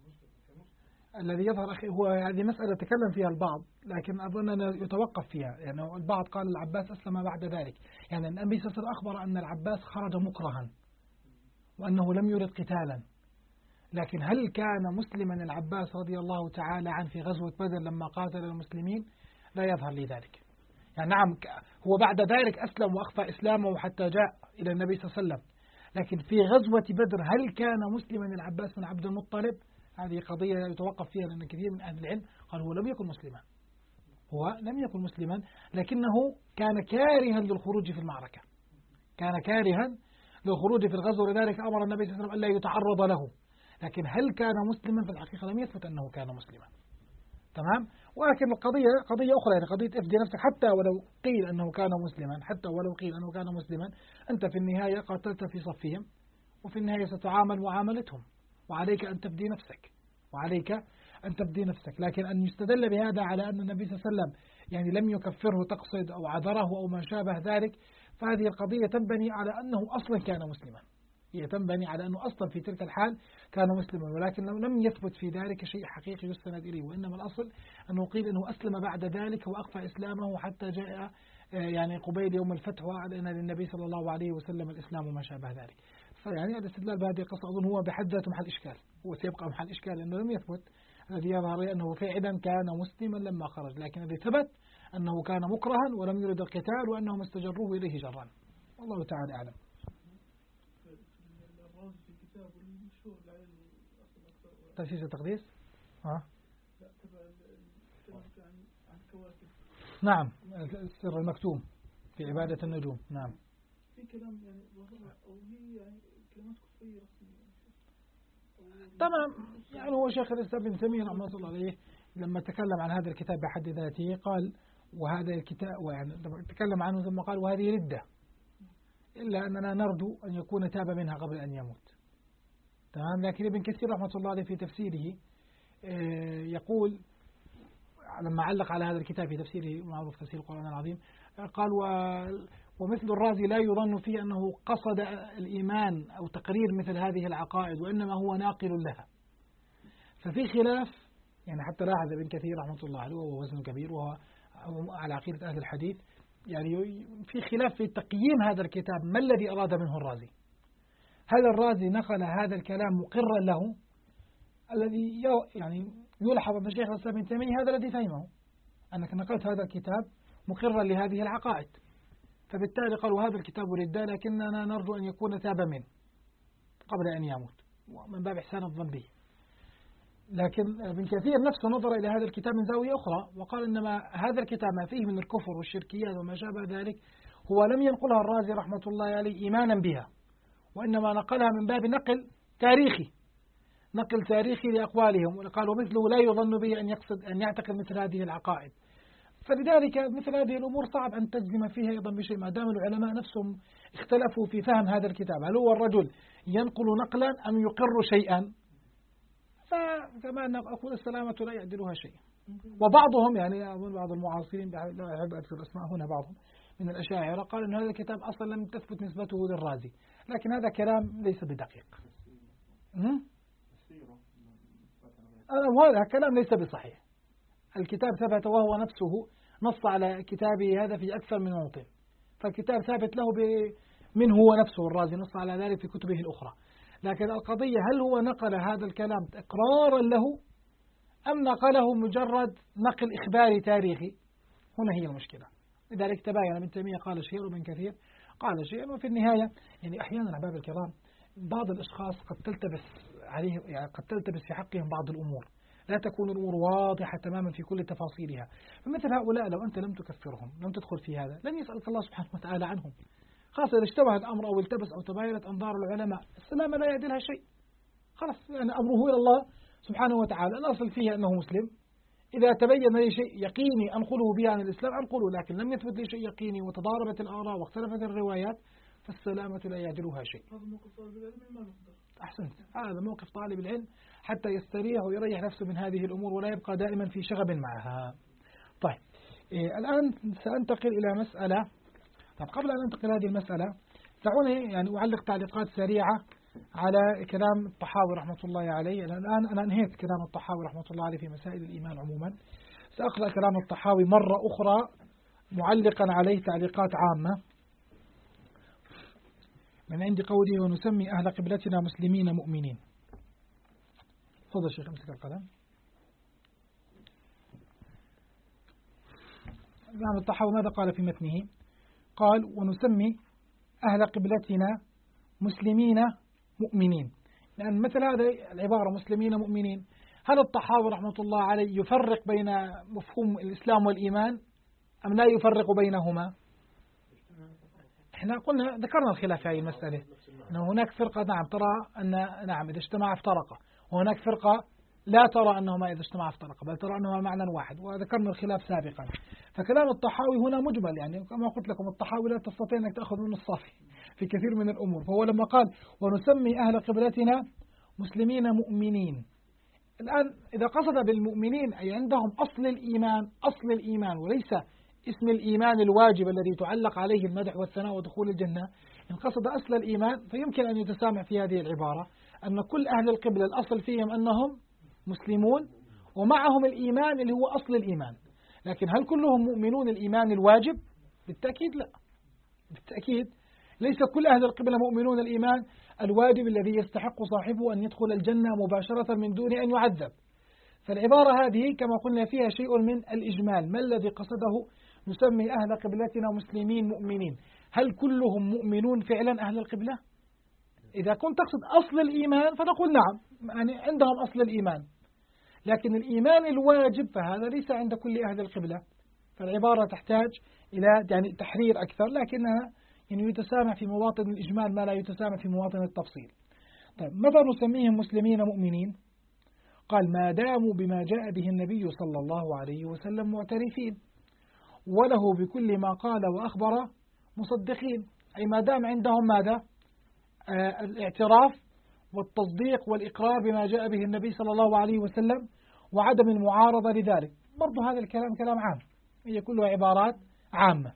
A: الذي يظهر أخي هو هذه مسألة تكلم فيها البعض، لكن أظن أن يتوقف فيها، يعني البعض قال العباس أسلم بعد ذلك، يعني النبي صلى الله عليه وسلم أخبر أن العباس خرج مكرها وأنه لم يرد قتالا، لكن هل كان مسلما العباس رضي الله تعالى عنه في غزوة بدر لما قاتل المسلمين؟ لا يظهر لي ذلك. يعني نعم هو بعد ذلك أسلم وأخفى إسلامه حتى جاء إلى النبي صلى الله عليه وسلم، لكن في غزوة بدر هل كان مسلما العباس بن عبد المطلب؟ هذه قضية يتوقف فيها، لأن كثير من أهل العلم قالوا هو لم يكن مسلما، هو لم يكن مسلما، لكنه كان كارها للخروج في المعركة، كان كارها للخروج في الغزو، لذلك أمر النبي صلى الله عليه وسلم ألا يتعرض له، لكن هل كان مسلما؟ في الحقيقة لم يثبت أنه كان مسلما. تمام. ولكن القضية قضية أخرى، يعني قضية افدي نفسك، حتى ولو قيل أنه كان مسلما، حتى ولو قيل أنه كان مسلما، أنت في النهاية قاتلت في صفهم، وفي النهاية ستعامل معاملتهم، وعليك أن تفدي نفسك، وعليك أن تفدي نفسك. لكن أن يستدل بهذا على أن النبي صلى الله عليه وسلم يعني لم يكفره تقصد أو عذره أو ما شابه ذلك، فهذه القضية تنبني على أنه أصلا كان مسلما، هي تنبني على أنه أصلا في تلك الحال كان مسلما، ولكن لم يثبت في ذلك شيء حقيقي يستند إليه، وإنما الأصل أنه قيل أنه أسلم بعد ذلك وأخفى إسلامه حتى جاء يعني قبيل يوم الفتح وأعلن للنبي صلى الله عليه وسلم الإسلام وما شابه ذلك. فيعني الاستدلال بهذه القصة أظن هو بحد ذاته محل إشكال، وسيبقى محل إشكال لأنه لم يثبت. الذي يظهر أنه فعلا كان مسلما لما خرج، لكن الذي ثبت أنه كان مكرها ولم يرد القتال وأنهم استجروه إليه جرا. والله تعالى أعلم. تأسيس التقديس نعم، السر المكتوم في عبادة النجوم. نعم،
B: في كلام يعني أو هي يعني كلمات كفرية
A: طبعا. يعني هو شيخ الإسلام ابن تيمية رحمه الله عليه لما تكلم عن هذا الكتاب بحد ذاته قال وهذا الكتاب، ويعني تكلم عنه ثم قال وهذه ردة، إلا أننا نرجو أن يكون تاب منها قبل أن يموت. تمام. لكن ابن كثير رحمة الله عليه في تفسيره يقول لما علق على هذا الكتاب في تفسيره معروف تفسير القرآن العظيم قال ومثل الرازي لا يظن فيه أنه قصد الإيمان أو تقرير مثل هذه العقائد، وإنما هو ناقل لها. ففي خلاف، يعني حتى لاحظ ابن كثير رحمة الله عليه وهو وزن كبير وهو على عقيدة أهل الحديث، يعني في خلاف في تقييم هذا الكتاب ما الذي أراد منه الرازي. هذا الرازي نقل هذا الكلام مقرا له، الذي يعني يلحظ أن الشيخ الإسلام ابن تيمية هذا الذي فهمه، أنك نقلت هذا الكتاب مقرا لهذه العقائد، فبالتالي قالوا هذا الكتاب ردة، لكننا نرجو أن يكون تاب منه قبل أن يموت، ومن باب إحسان الظن به. لكن ابن كثير نفسه نظر إلى هذا الكتاب من زاوية أخرى وقال إنما هذا الكتاب ما فيه من الكفر والشركيات وما شابه ذلك هو لم ينقلها الرازي رحمة الله عليه إيمانا بها، وإنما نقلها من باب نقل تاريخي لأقوالهم، وقال ومثله لا يظن به أن يقصد أن يعتقد مثل هذه العقائد. فلذلك مثل هذه الأمور صعب أن تجزم فيها أيضا بشيء ما دام العلماء نفسهم اختلفوا في فهم هذا الكتاب، هل هو الرجل ينقل نقلا أم يقر شيئا؟ فكما أن أقول السلامة لا يعدلها شيء. وبعضهم يعني أظن بعض المعاصرين لا أحب أذكر أسماء هنا، بعضهم من الأشاعرة قال أن هذا الكتاب أصلا لم تثبت نسبته للرازي، لكن هذا كلام ليس بدقيق. هذا كلام ليس بصحيح. الكتاب ثبت وهو نفسه نص على كتابه هذا في أكثر من موطن، فالكتاب ثابت له من هو نفسه الرازي نص على ذلك في كتبه الأخرى. لكن القضية هل هو نقل هذا الكلام إقرارا له أم نقله مجرد نقل إخباري تاريخي؟ هنا هي المشكلة. لذلك تباين ابن تيمية قال شيء وابن كثير قال شيء، وفي النهاية يعني أحيانا أحباب الكرام بعض الأشخاص قد تلتبس عليه، يعني قد تلتبس في حقهم بعض الأمور، لا تكون الأمور واضحة تماما في كل تفاصيلها. فمثل هؤلاء لو أنت لم تكفرهم، لم تدخل في هذا، لن يسألك الله سبحانه وتعالى عنهم، خاصة إذا اشتبه الأمر أو التبس أو تباينت أنظار العلماء، السلامة لا يعدلها شيء، خلاص يعني أمره إلى الله سبحانه وتعالى. الأصل فيه أنه مسلم، إذا تبين لي شيء يقيني أنقله به عن الإسلام أنقله، لكن لم يثبت لي شيء يقيني وتضاربت الآراء واختلفت الروايات فالسلامة لا يعدلها شيء. أحسنت، هذا موقف طالب العلم حتى يستريح ويريح نفسه من هذه الأمور ولا يبقى دائما في شغب معها. طيب الآن سأنتقل إلى مسألة. طب قبل أن أنتقل هذه المسألة دعوني يعني أعلق تعليقات سريعة على كلام الطحاوي رحمة الله عليه. الآن أنا أنهيت كلام الطحاوي رحمة الله عليه في مسائل الإيمان عموما، سأقرأ كلام الطحاوي مرة أخرى معلقا عليه تعليقات عامة من عند قوله ونسمي أهل قبلتنا مسلمين مؤمنين. تفضل شيخ امسك القلم. الإمام الطحاوي ماذا قال في متنه؟ قال ونسمي أهل قبلتنا مسلمين مؤمنين. لأن مثل هذا العبارة مسلمين مؤمنين، هل الطحاوي رحمة الله عليه يفرق بين مفهوم الإسلام والإيمان أم لا يفرق بينهما؟ احنا قلنا ذكرنا الخلاف في هذه المسألة، أن هناك فرقة نعم ترى أن نعم إذا اجتمع افترقا، وهناك فرقة لا ترى أنهما إذا اجتمع افترقا بل ترى أنهما معنى واحد، وذكرنا الخلاف سابقا. فكلام الطحاوي هنا مجمل، يعني كما قلت لكم الطحاوي لا تستطيع أنك تأخذ منه الصافي في كثير من الأمور. فهو لما قال ونسمي أهل قبلتنا مسلمين مؤمنين، الآن إذا قصد بالمؤمنين أي عندهم أصل الإيمان وليس اسم الإيمان الواجب الذي تعلق عليه المدح والثناء ودخول الجنة، إن قصد أصل الإيمان فيمكن أن يتسامح في هذه العبارة أن كل أهل القبلة الأصل فيهم أنهم مسلمون ومعهم الإيمان اللي هو أصل الإيمان. لكن هل كلهم مؤمنون الإيمان الواجب؟ بالتأكيد لا، بالتأكيد ليس كل أهل القبلة مؤمنون الإيمان الواجب الذي يستحق صاحبه أن يدخل الجنة مباشرة من دون أن يعذب. فالعبارة هذه كما قلنا فيها شيء من الإجمال. ما الذي قصده؟ نسمي أهل قبلتنا مسلمين مؤمنين، هل كلهم مؤمنون فعلا أهل القبلة؟ إذا كنت تقصد أصل الإيمان فنقول نعم، يعني عندهم أصل الإيمان، لكن الإيمان الواجب فهذا ليس عند كل أهل القبلة. فالعبارة تحتاج إلى يعني تحرير أكثر، لكنها يعني يتسامح في مواطن الإجمال ما لا يتسامح في مواطن التفصيل. طيب متى نسميهم مسلمين مؤمنين؟ قال ما داموا بما جاء به النبي صلى الله عليه وسلم معترفين، وله بكل ما قال وأخبر مصدقين، أي ما دام عندهم ماذا؟ الاعتراف والتصديق والإقرار بما جاء به النبي صلى الله عليه وسلم وعدم المعارضة لذلك. برضو هذا الكلام كلام عام، هي كلها عبارات عامة.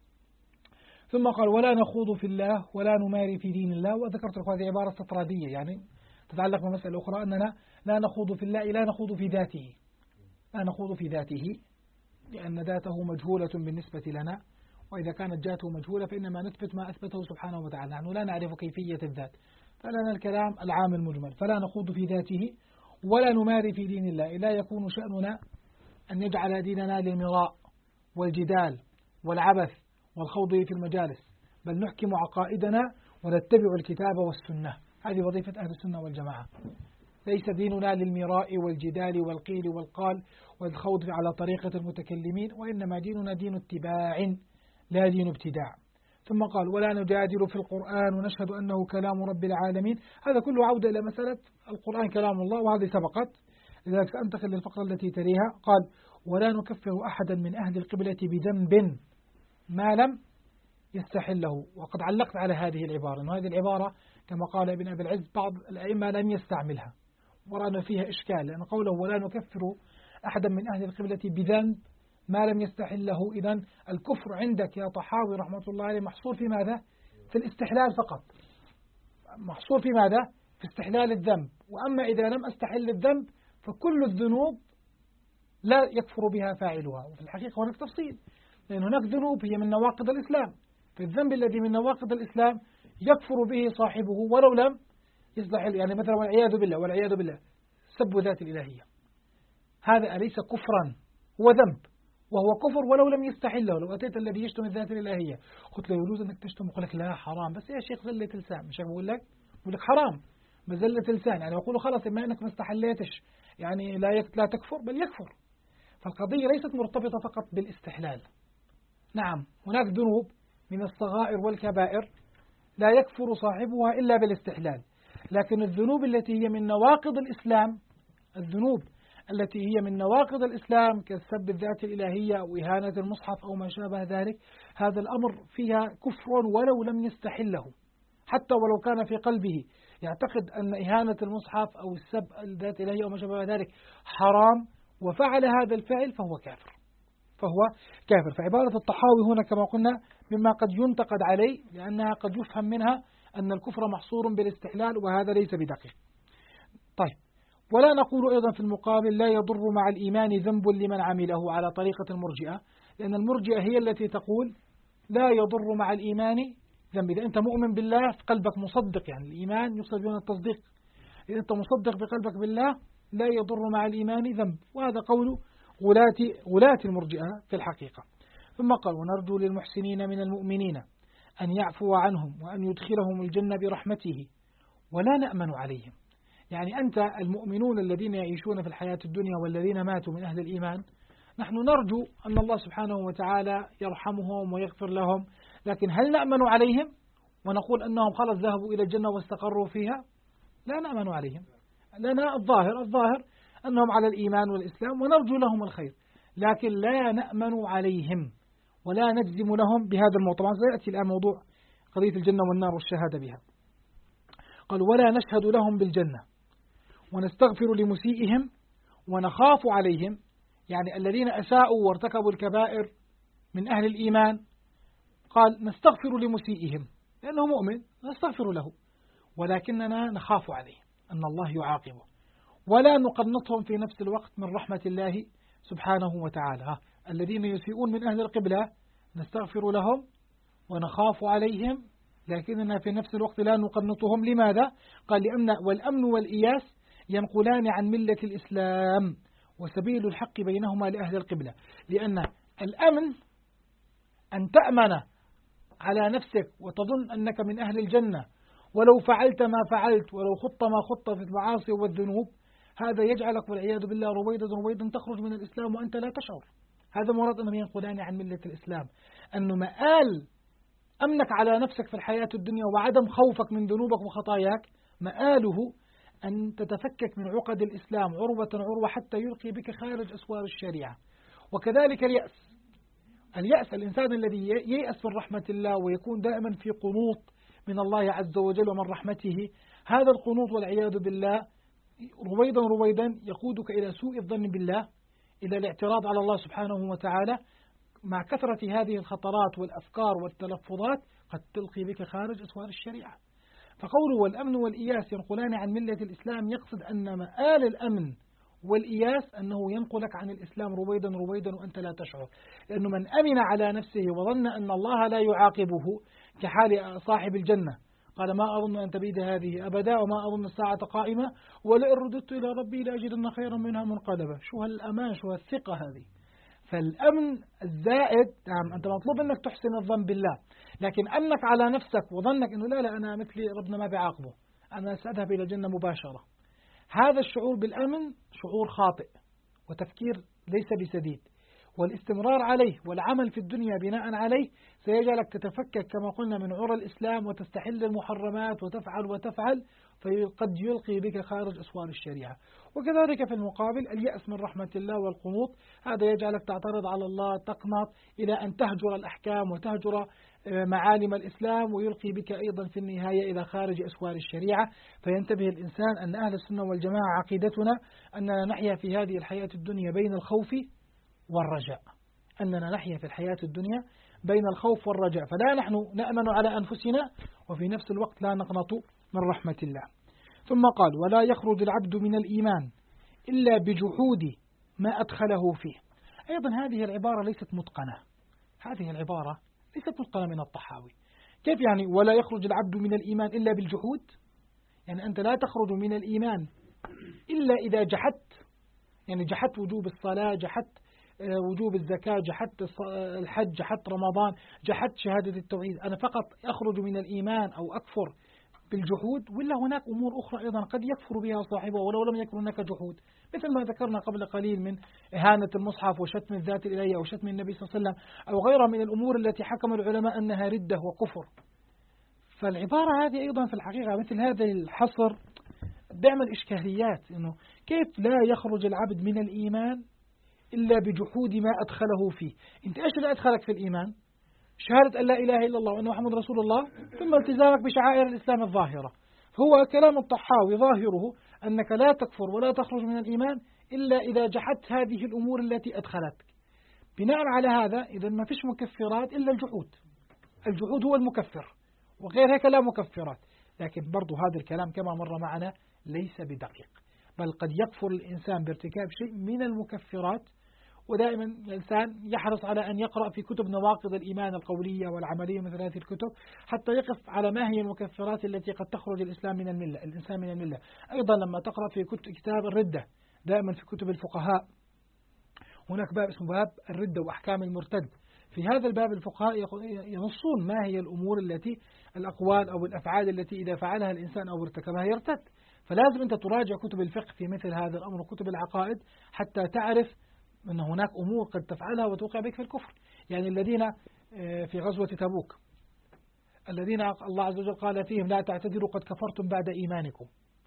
A: ثم قال ولا نخوض في الله ولا نماري في دين الله، وذكرت لكم هذه عبارة استطرادية يعني تتعلق بمسألة أخرى، أننا لا نخوض في الله، لا نخوض في ذاته، لا نخوض في ذاته لأن ذاته مجهولة بالنسبة لنا، وإذا كانت ذاته مجهولة فإنما نثبت ما أثبته سبحانه وتعالى، نحن لا نعرف كيفية الذات، فلنا الكلام العام المجمل. فلا نخوض في ذاته ولا نماري في دين الله، لا يكون شأننا أن نجعل ديننا للمراء والجدال والعبث والخوض في المجالس، بل نحكم عقائدنا ونتبع الكتاب والسنة. هذه وظيفة أهل السنة والجماعة. ليس ديننا للمراء والجدال والقيل والقال والخوض على طريقة المتكلمين، وإنما ديننا دين اتباع لا دين ابتداع. ثم قال ولا نجادل في القرآن ونشهد أنه كلام رب العالمين. هذا كله عودة إلى مسألة القرآن كلام الله، وهذه سبقت، لذلك سأنتقل للفقرة التي تليها. قال ولا نكفر أحدا من أهل القبلة بذنب ما لم يستحله. وقد علقت على هذه العبارة، أن هذه العبارة كما قال ابن أبي العز بعض الأئمة لم يستعملها، ورأنا فيها إشكال، لأن قوله ولا نكفر أحدا من أهل القبلة بذنب ما لم يستحله، إذن الكفر عندك يا طحاوي رحمة الله عليه محصور في ماذا؟ في الاستحلال فقط، محصور في ماذا؟ في استحلال الذنب. وأما إذا لم أستحل الذنب فكل الذنوب لا يكفر بها فاعلها. وفي الحقيقة هناك تفصيل، لأن هناك ذنوب هي من نواقض الإسلام، فالذنب الذي من نواقض الإسلام يكفر به صاحبه ولو لم يستحل، يعني مثلا والعياذ بالله سب ذات الإلهية، هذا أليس كفرا؟ هو ذنب وهو كفر ولو لم يستحله. لو أتيت الذي يشتم الذات الإلهية قلت له يجوز أنك تشتم، يقول لك لا حرام، بس يا شيخ زلة لسان، مش بقول لك حرام بزلة لسان، يعني أقول خلاص إما أنك ما استحليتش يعني لا تكفر، بل يكفر. فالقضية ليست مرتبطة فقط بالاستحلال. نعم هناك ذنوب من الصغائر والكبائر لا يكفر صاحبها إلا بالاستحلال، لكن الذنوب التي هي من نواقض الإسلام، الذنوب التي هي من نواقض الإسلام كالسب الذات الإلهية أو إهانة المصحف أو ما شابه ذلك، هذا الأمر فيها كفر ولو لم يستحله، حتى ولو كان في قلبه يعتقد أن إهانة المصحف أو السب الذات الإلهية أو ما شابه ذلك حرام وفعل هذا الفعل فهو كافر، فعبارة الطحاوي هنا كما قلنا مما قد ينتقد عليه، لأنها قد يفهم منها أن الكفر محصور بالاستحلال، وهذا ليس بدقيق. طيب ولا نقول أيضا في المقابل لا يضر مع الإيمان ذنب لمن عمله على طريقة المرجئة، لأن المرجئة هي التي تقول لا يضر مع الإيمان ذنب. إذا أنت مؤمن بالله في قلبك مصدق، يعني الإيمان يقصد بنا التصديق، إذا أنت مصدق بقلبك بالله لا يضر مع الإيمان ذنب، وهذا قول غلاة المرجئة في الحقيقة. ثم قال ونرجو للمحسنين من المؤمنين أن يعفو عنهم وأن يدخلهم الجنة برحمته ولا نأمن عليهم. يعني أنت المؤمنون الذين يعيشون في الحياة الدنيا والذين ماتوا من أهل الإيمان، نحن نرجو أن الله سبحانه وتعالى يرحمهم ويغفر لهم، لكن هل نأمن عليهم ونقول أنهم خلص ذهبوا إلى الجنة واستقروا فيها؟ لا نأمن عليهم، لنا الظاهر أنهم على الإيمان والإسلام ونرجو لهم الخير، لكن لا نأمن عليهم ولا نجزم لهم بهذا الموضوع. طبعا سيأتي الآن موضوع قضية الجنة والنار والشهادة بها. قال ولا نشهد لهم بالجنة ونستغفر لمسيئهم ونخاف عليهم، يعني الذين أساءوا وارتكبوا الكبائر من أهل الإيمان، قال نستغفر لمسيئهم لأنه مؤمن نستغفر له، ولكننا نخاف عليه أن الله يعاقبه، ولا نقنطهم في نفس الوقت من رحمة الله سبحانه وتعالى. الذين يسيئون من أهل القبلة نستغفر لهم ونخاف عليهم، لكننا في نفس الوقت لا نقنطهم. لماذا؟ قال لأن والأمن والإياس ينقلان عن ملة الإسلام، وسبيل الحق بينهما لأهل القبلة. لأن الأمن أن تأمن على نفسك وتظن أنك من أهل الجنة ولو فعلت ما فعلت ولو خط ما خط في المعاصي والذنوب، هذا يجعلك والعياذ بالله رويدا تخرج من الإسلام وأنت لا تشعر. هذا مراد أنهم ينقلان عن ملة الإسلام، أنه مآل أمنك على نفسك في الحياة الدنيا وعدم خوفك من ذنوبك وخطاياك مآله أن تتفكك من عقد الإسلام عروة حتى يلقي بك خارج أسوار الشريعة. وكذلك اليأس الإنسان الذي ييأس من رحمة الله ويكون دائما في قنوط من الله عز وجل ومن رحمته، هذا القنوط والعياذ بالله رويدا يقودك إلى سوء الظن بالله، إلى الاعتراض على الله سبحانه وتعالى. مع كثرة هذه الخطرات والأفكار والتلفظات قد تلقي بك خارج أسوار الشريعة. فقوله والأمن والإياس ينقلان عن ملة الإسلام يقصد أن مآل الأمن والإياس أنه ينقلك عن الإسلام رويدا وأنت لا تشعر. لأنه من أمن على نفسه وظن أن الله لا يعاقبه كحال صاحب الجنة، قال ما أظن أن تبيد هذه أبدا وما أظن الساعة قائمة ولئن رددت إلى ربي لأجدن خيرا منها منقلبا. شو هالأمان، شو هالثقة هذه. فالأمن الزائد، نعم أنت مطلوب أنك تحسن الظن بالله، لكن أنك على نفسك وظنك أنه لا أنا مثلي ربنا ما بيعاقبه، أنا سأذهب إلى الجنة مباشرة، هذا الشعور بالأمن شعور خاطئ وتفكير ليس بسديد. والاستمرار عليه والعمل في الدنيا بناء عليه سيجعلك تتفكك كما قلنا من عرى الإسلام وتستحل المحرمات وتفعل فقد يلقي بك خارج أسوار الشريعة. وكذلك في المقابل اليأس من رحمة الله والقنوط، هذا يجعلك تعترض على الله، تقنط إلى أن تهجر الأحكام وتهجر معالم الإسلام، ويلقي بك أيضا في النهاية إلى خارج أسوار الشريعة. فينتبه الإنسان أن أهل السنة والجماعة عقيدتنا أننا نحيا في هذه الحياة الدنيا بين الخوف والرجاء، أننا نحيا في الحياة الدنيا بين الخوف والرجاء، فلا نحن نأمن على أنفسنا وفي نفس الوقت لا نقنط من رحمة الله. ثم قال ولا يخرج العبد من الإيمان إلا بجحود ما أدخله فيه. أيضا هذه العبارة ليست متقنة، هذه العبارة ليست متقنة من الطحاوي. كيف يعني ولا يخرج العبد من الإيمان إلا بالجحود؟ يعني أنت لا تخرج من الإيمان إلا إذا جحدت، يعني جحدت وجوب الصلاة، جحدت وجوب الزكاة، جحدت الحج، جحدت رمضان، جحدت شهادة التوحيد، أنا فقط أخرج من الإيمان أو أكفر بالجحود؟ ولا هناك أمور أخرى أيضا قد يكفر بها صاحبه ولو لم يكن هناك جحود، مثل ما ذكرنا قبل قليل من إهانة المصحف وشتم الذات الإلهية أو شتم النبي صلى الله عليه وسلم أو غيرها من الأمور التي حكم العلماء أنها ردة وكفر. فالعبارة هذه أيضا في الحقيقة مثل هذا الحصر بيعمل إشكاليات، إنه كيف لا يخرج العبد من الإيمان إلا بجحود ما أدخله فيه؟ أنت إيش اللي أدخلك في الإيمان؟ شهادة أن لا إله إلا الله وأن محمد رسول الله، ثم التزامك بشعائر الإسلام الظاهرة. هو كلام الطحاوي ظاهره أنك لا تكفر ولا تخرج من الإيمان إلا إذا جحدت هذه الأمور التي أدخلتك. بناء على هذا إذا ما فيش مكفرات إلا الجحود، الجحود هو المكفر وغير هيك لا مكفرات. لكن برضو هذا الكلام كما مر معنا ليس بدقيق، بل قد يكفر الإنسان بارتكاب شيء من المكفرات. ودائما الإنسان يحرص على أن يقرأ في كتب نواقض الإيمان القولية والعملية مثل هذه الكتب حتى يقف على ما هي المكفرات التي قد تخرج الإنسان من الملة. أيضا لما تقرأ في كتاب الردة، دائما في كتب الفقهاء هناك باب اسمه باب الردة وأحكام المرتد. في هذا الباب الفقهاء ينصون ما هي الأمور الأقوال أو الأفعال التي إذا فعلها الإنسان أو ارتكبها يرتد. فلازم أنت تراجع كتب الفقه في مثل هذا الأمر وكتب العقائد حتى تعرف أن هناك أمور قد تفعلها وتوقع بك في الكفر. يعني الذين في غزوة تبوك الذين الله عز وجل قال فيهم لا تعتذروا قد كفرتم بعد إيمانكم،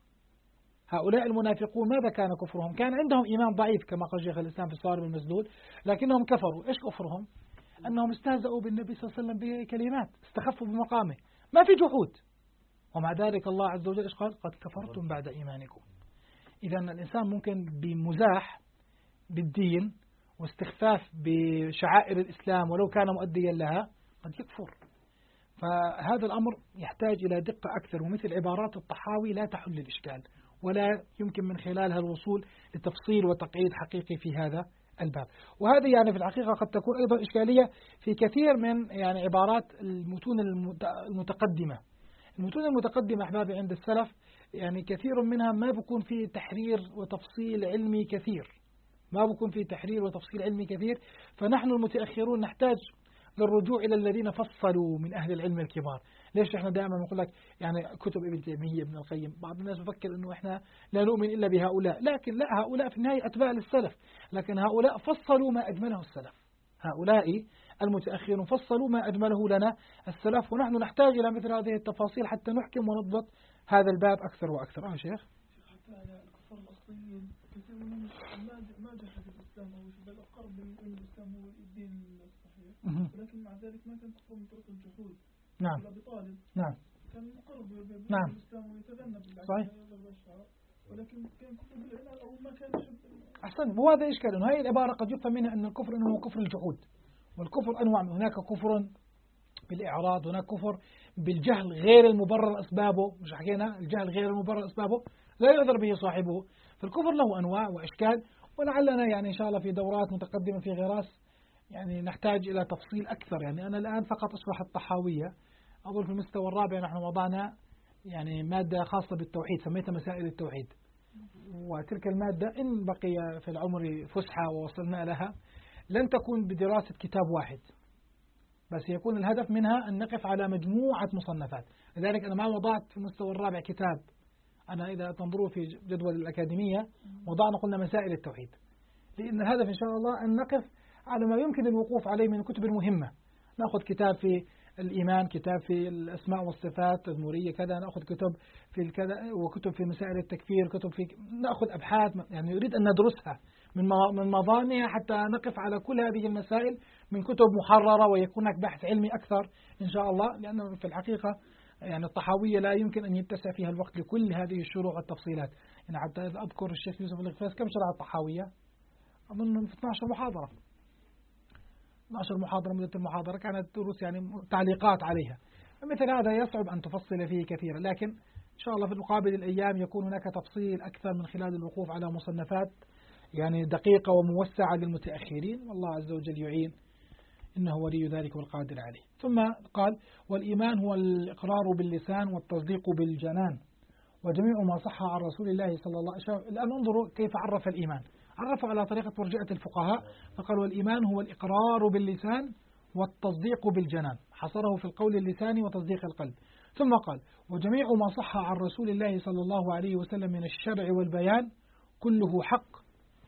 A: هؤلاء المنافقون ماذا كان كفرهم؟ كان عندهم إيمان ضعيف كما قال شيخ الإسلام في الصارم المسلول، لكنهم كفروا. إيش كفرهم؟ أنهم استهزأوا بالنبي صلى الله عليه وسلم بكلمات، استخفوا بمقامه، ما في جحود، ومع ذلك الله عز وجل إيش قال؟ قد كفرتم بعد إيمانكم. إذا الإنسان ممكن بمزاح بالدين واستخفاف بشعائر الإسلام ولو كان مؤديا لها قد يكفر. فهذا الأمر يحتاج إلى دقة أكثر، ومثل عبارات الطحاوي لا تحل الإشكال ولا يمكن من خلالها الوصول لتفصيل وتقعيد حقيقي في هذا الباب. وهذه يعني في الحقيقة قد تكون أيضا إشكالية في كثير من يعني عبارات المتون المتقدمة. المتون المتقدمة أحبابي عند السلف يعني كثير منها ما بيكون فيه تحرير وتفصيل علمي كثير، ما بيكون فيه تحرير وتفصيل علمي كثير، فنحن المتأخرون نحتاج للرجوع إلى الذين فصلوا من أهل العلم الكبار. ليش إحنا دائما نقول لك يعني كتب ابن تيمية ابن القيم، بعض الناس بفكر إنه إحنا لا نؤمن إلا بهؤلاء، لكن لا، هؤلاء في النهاية أتباع للسلف، لكن هؤلاء فصلوا ما أجمله السلف، هؤلاء المتأخرون فصلوا ما أجمله لنا السلف، ونحن نحتاج إلى مثل هذه التفاصيل حتى نحكم ونضبط هذا الباب أكثر وأكثر. شيخ
B: حتى الكفار الأصليين كثير منهم ما جحد الإسلام أو بل أقر بأن الإسلام هو الدين الصحيح، ولكن مع ذلك ما كان كفر من طرق الجحود.
A: نعم.
B: أبي طالب
A: نعم.
B: كان مقر
A: نعم.
B: بالإسلام ويتذنب
A: صحيح.
B: ولكن كان كفر بالعناد أو ما كان
A: أحسن. وهذا إشكال إنه هذه العبارة قد يفهم منها أن الكفر إنه هو كفر الجحود، والكفر أنواع، هناك كفر بالإعراض، هناك كفر بالجهل غير المبرر أسبابه، مش حكينا الجهل غير المبرر أسبابه لا يعذر به صاحبه، فالكفر له أنواع وأشكال، ولعلنا يعني إن شاء الله في دورات متقدمة في غراس يعني نحتاج إلى تفصيل أكثر. يعني أنا الآن فقط أشرح الطحاوية، أظن في المستوى الرابع نحن وضعنا يعني مادة خاصة بالتوحيد سميتها مسائل التوحيد، وتلك المادة إن بقي في العمر فسحة ووصلنا لها لن تكون بدراسة كتاب واحد، بس يكون الهدف منها أن نقف على مجموعة مصنفات. لذلك أنا ما وضعت في المستوى الرابع كتاب، أنا إذا تنظروا في جدول الأكاديمية وضعنا قلنا مسائل التوحيد، لأن الهدف إن شاء الله أن نقف على ما يمكن الوقوف عليه من الكتب المهمة. نأخذ كتاب في الإيمان، كتاب في الأسماء والصفات النورية كذا، نأخذ كتب في الكذا، وكتب في مسائل التكفير، كتب في نأخذ أبحاث يعني نريد أن ندرسها من مظانها حتى نقف على كل هذه المسائل من كتب محررة، ويكون هناك بحث علمي أكثر إن شاء الله، لأنه في الحقيقة يعني الطحاوية لا يمكن أن يتسع فيها الوقت لكل هذه الشروح والتفصيلات. يعني حتى أذكر الشيخ يوسف الغفاس كم شرح الطحاوية؟ أظن في 12 محاضرة، 12 محاضرة. مدة المحاضرة كانت دروس يعني تعليقات عليها، مثل هذا يصعب أن تفصل فيه كثيرا، لكن إن شاء الله في مقابل الأيام يكون هناك تفصيل أكثر من خلال الوقوف على مصنفات يعني دقيقة وموسعة للمتأخرين، والله عز وجل يعين، إنه ولي ذلك والقادر عليه. ثم قال: والإيمان هو الإقرار باللسان والتصديق بالجنان وجميع ما صح عن رسول الله صلى الله عليه وسلم. الآن انظروا كيف عرف الإيمان، عرفه على طريقة مرجئة الفقهاء، فقال: والإيمان هو الإقرار باللسان والتصديق بالجنان، حصره في القول اللساني وتصديق القلب. ثم قال: وجميع ما صح عن رسول الله صلى الله عليه وسلم من الشرع والبيان كله حق.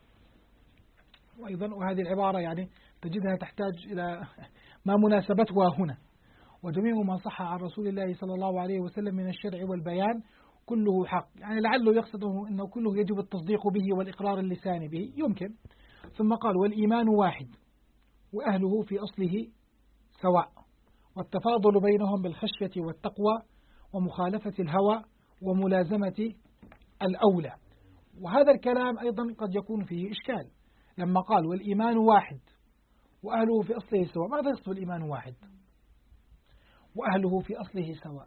A: وأيضا وهذه العبارة يعني تجدها تحتاج إلى ما مناسبتها هنا. وجميع ما صح عن رسول الله صلى الله عليه وسلم من الشرع والبيان كله حق، يعني لعله يقصده أنه كله يجب التصديق به والإقرار اللساني به، يمكن. ثم قال: والإيمان واحد وأهله في أصله سواء، والتفاضل بينهم بالخشية والتقوى ومخالفة الهوى وملازمة الأولى. وهذا الكلام أيضا قد يكون فيه إشكال، لما قال: والإيمان واحد وأهله في أصله سواء، ماذا يقصد الإيمان واحد وأهله في أصله سواء؟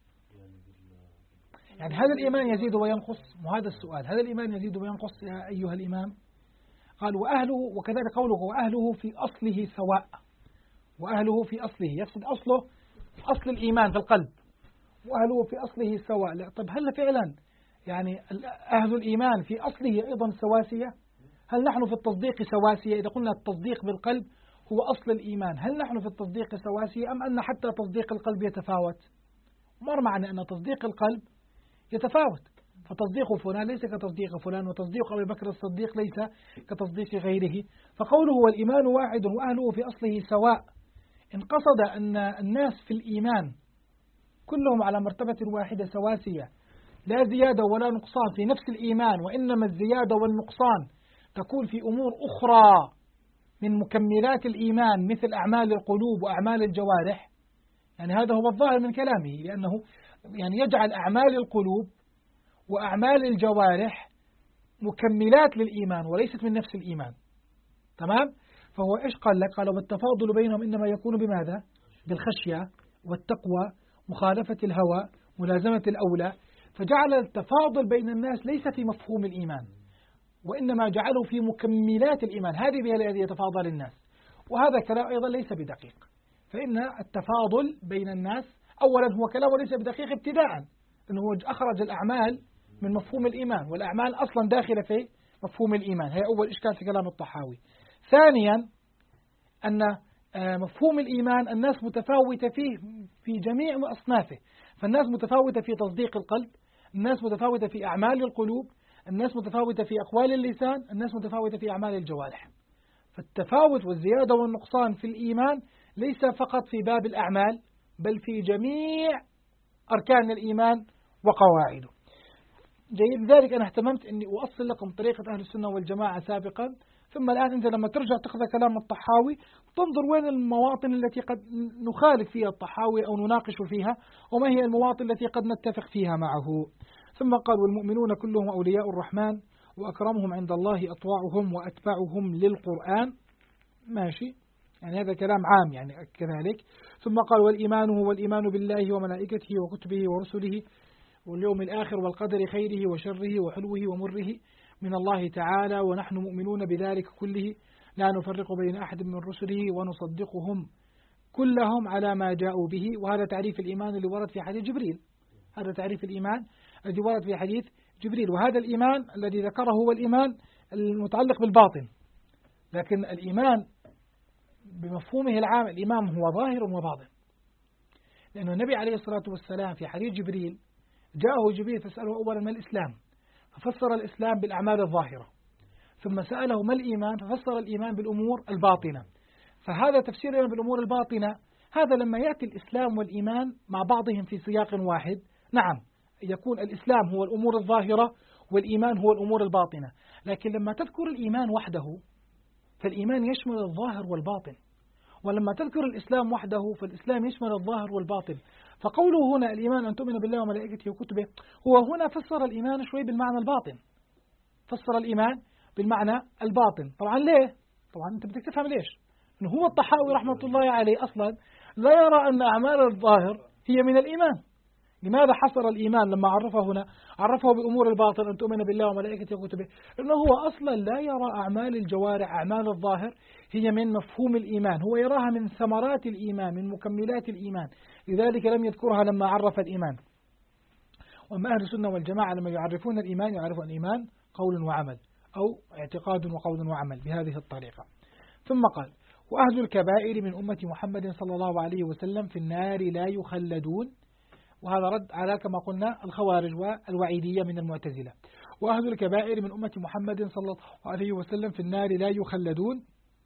A: يعني هل الإيمان يزيد وينقص؟ وهذا السؤال، هل الإيمان يزيد وينقص يا أيها الإمام؟ قال: وأهله، وكذلك قوله وأهله في أصله سواء، وأهله في أصله يقصد أصله أصل الإيمان في القلب، وأهله في أصله سواء. لا، طب هل فعلا يعني أهل الإيمان في أصله أيضا سواسية؟ هل نحن في التصديق سواسية؟ إذا قلنا التصديق بالقلب هو أصل الإيمان، هل نحن في التصديق سواسية أم أن حتى تصديق القلب يتفاوت؟ مر معنا أن تصديق القلب يتفاوت، فتصديق فلان ليس كتصديق فلان، وتصديق أبي بكر الصديق ليس كتصديق غيره. فقوله والإيمان واحد وأهله في أصله سواء، إن قصد أن الناس في الإيمان كلهم على مرتبة واحدة سواسية، لا زيادة ولا نقصان في نفس الإيمان، وإنما الزيادة والنقصان تكون في أمور أخرى من مكملات الإيمان مثل أعمال القلوب وأعمال الجوارح، يعني هذا هو الظاهر من كلامه، لأنه يعني يجعل أعمال القلوب وأعمال الجوارح مكملات للإيمان وليست من نفس الإيمان. تمام؟ فهو إيش قال لك؟ قال: والتفاضل بينهم إنما يكون بماذا؟ بالخشية والتقوى، مخالفة الهوى، ملازمة الأولى. فجعل التفاضل بين الناس ليس في مفهوم الإيمان، وإنما جعلوا في مكملات الإيمان، هذه بها الذي يتفاضل الناس. وهذا كلام أيضا ليس بدقيق، فإن التفاضل بين الناس أولا هو كلام ليس بدقيق ابتداء، لأنه أخرج الأعمال من مفهوم الإيمان، والأعمال أصلا داخلة في مفهوم الإيمان، هي أول إشكال في كلام الطحاوي. ثانيا أن مفهوم الإيمان الناس متفاوتة فيه في جميع أصنافه، فالناس متفاوتة في تصديق القلب، الناس متفاوتة في أعمال القلوب، الناس متفاوتة في أقوال اللسان، الناس متفاوتة في أعمال الجوارح. فالتفاوت والزيادة والنقصان في الإيمان ليس فقط في باب الأعمال، بل في جميع أركان الإيمان وقواعده. جيد، لذلك أنا اهتممت أني أوصل لكم طريقة أهل السنة والجماعة سابقا، ثم الآن أنت لما ترجع تقرأ كلام الطحاوي تنظر وين المواطن التي قد نخالف فيها الطحاوي أو نناقش فيها، وما هي المواطن التي قد نتفق فيها معه. ثم قال والمؤمنون كلهم أولياء الرحمن وأكرمهم عند الله أطواعهم وأتبعهم للقرآن. ماشي، يعني هذا كلام عام يعني كذلك. ثم قال والإيمان هو الإيمان بالله وملائكته وكتبه ورسله واليوم الآخر والقدر خيره وشره وحلوه ومره من الله تعالى، ونحن مؤمنون بذلك كله لا نفرق بين أحد من رسله ونصدقهم كلهم على ما جاءوا به. وهذا تعريف الإيمان اللي ورد في حديث جبريل، هذا تعريف الإيمان الذي ورد في حديث جبريل. وهذا الإيمان الذي ذكره هو الإيمان المتعلق بالباطن، لكن الإيمان بمفهومه العام الإيمان هو ظاهر وباطن، لأن النبي عليه الصلاة والسلام في حديث جبريل جاءه جبريل فسأله أولا ما الإسلام، ففسر الإسلام بالأعمال الظاهرة، ثم سأله ما الإيمان ففسر الإيمان بالأمور الباطنة. فهذا تفسيرنا بالأمور الباطنة، هذا لما يأتي الإسلام والإيمان مع بعضهم في سياق واحد، نعم يكون الإسلام هو الأمور الظاهرة والإيمان هو الأمور الباطنة. لكن لما تذكر الإيمان وحده فالإيمان يشمل الظاهر والباطن، ولما تذكر الإسلام وحده فالإسلام يشمل الظاهر والباطن. فقوله هنا الإيمان أن تؤمن بالله وملائكته وكتبه، هو هنا فسر الإيمان شوي بالمعنى الباطن، فسر الإيمان بالمعنى الباطن. طبعا ليه؟ طبعا أنت بدك تفهم ليش. إنه هو الطحاوي رحمة الله عليه أصلا لا يرى أن أعمال الظاهر هي من الإيمان. لماذا حصر الإيمان لما عرفه هنا؟ عرفه بأمور الباطن أن تؤمن بالله وملائكته وكتبه، إنه هو أصلا لا يرى أعمال الجوارح أعمال الظاهر هي من مفهوم الإيمان، هو يراها من ثمرات الإيمان من مكملات الإيمان، لذلك لم يذكرها لما عرف الإيمان. وأما أهل السنة والجماعة لما يعرفون الإيمان يعرفون الإيمان قول وعمل أو اعتقاد وقول وعمل بهذه الطريقة. ثم قال وأهل الكبائر من أمة محمد صلى الله عليه وسلم في النار لا يخلدون، وهذا رد على كما قلنا الخوارج والوعيدية من المعتزلة. وأهل الكبائر من أمة محمد صلى الله عليه وسلم في النار لا يخلدون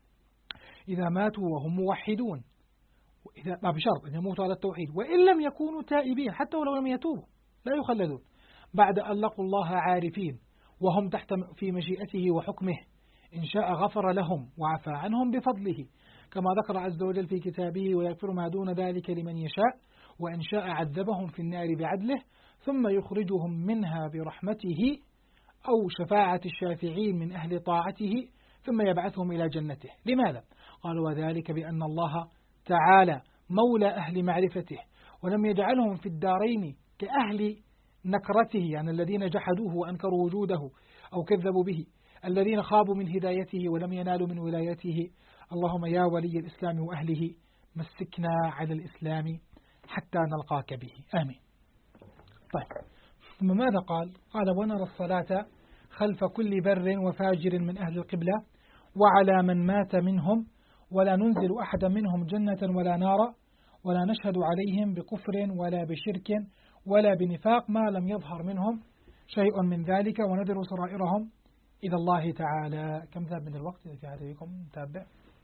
A: إذا ماتوا وهم موحدون، ما بشرط أن يموتوا على التوحيد، وإن لم يكونوا تائبين حتى ولو لم يتوبوا لا يخلدون بعد أن لقوا الله عارفين وهم تحت في مشيئته وحكمه، إن شاء غفر لهم وعفى عنهم بفضله كما ذكر عز وجل في كتابه ويغفر ما دون ذلك لمن يشاء، وإن شاء عذبهم في النار بعدله ثم يخرجهم منها برحمته أو شفاعة الشافعين من أهل طاعته ثم يبعثهم إلى جنته. لماذا؟ قال وذلك بأن الله تعالى مولى أهل معرفته ولم يجعلهم في الدارين كأهل نكرته، يعني الذين جحدوه وأنكروا وجوده أو كذبوا به، الذين خابوا من هدايته ولم ينالوا من ولايته. اللهم يا ولي الإسلام وأهله مسكنا على الإسلام حتى نلقاك به، آمين. طيب، ثم ماذا قال؟ قال ونرى الصلاة خلف كل بر وفاجر من أهل القبلة وعلى من مات منهم ولا ننزل أحدا منهم جنة ولا نارا ولا نشهد عليهم بكفر ولا بشرك ولا بنفاق ما لم يظهر منهم شيء من ذلك وندر سرائرهم إلى الله تعالى. كم ذهب من الوقت الذي هذا بكم نتابع؟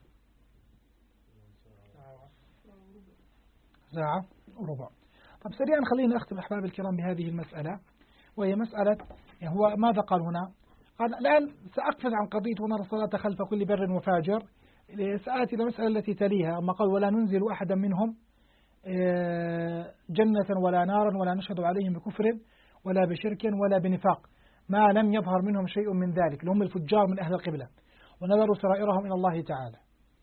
A: ساعة وربع. طب سريعا خلينا أختم أحباب الكرام بهذه المسألة، وهي مسألة يعني هو ماذا قال هنا؟ قال الآن سأقفز عن قضية ونرى الصلاة خلف كل بر وفاجر، سآتي إلى المسألة التي تليها. أما قال ولا ننزل أحدا منهم جنة ولا نارا ولا نشهد عليهم بكفر ولا بشرك ولا بنفاق ما لم يظهر منهم شيء من ذلك، اللي هم الفجار من أهل القبلة، ونذر سرائرهم إلى الله تعالى.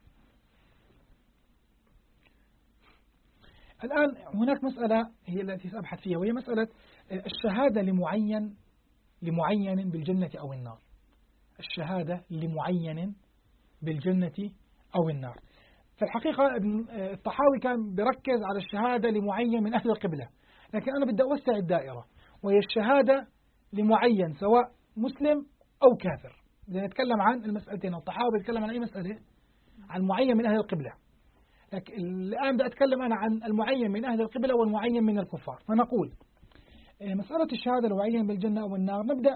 A: الآن هناك مسألة هي التي سأبحث فيها، وهي مسألة الشهادة لمعين بالجنة أو النار. الشهادة لمعين بالجنة أو النار. في الحقيقة الطحاوي كان بركز على الشهادة لمعين من أهل القبلة، لكن أنا بدي أوسع الدائرة، وهي الشهادة لمعين سواء مسلم أو كافر. بدنا نتكلم عن المسألتين. الطحاوي بيتكلم عن أي مسألة؟ عن معين من أهل القبلة، لكن الآن بدي أتكلم أنا عن المعين من أهل القبلة والمعين من الكفار. فنقول مسألة الشهادة لمعين بالجنة أو النار نبدأ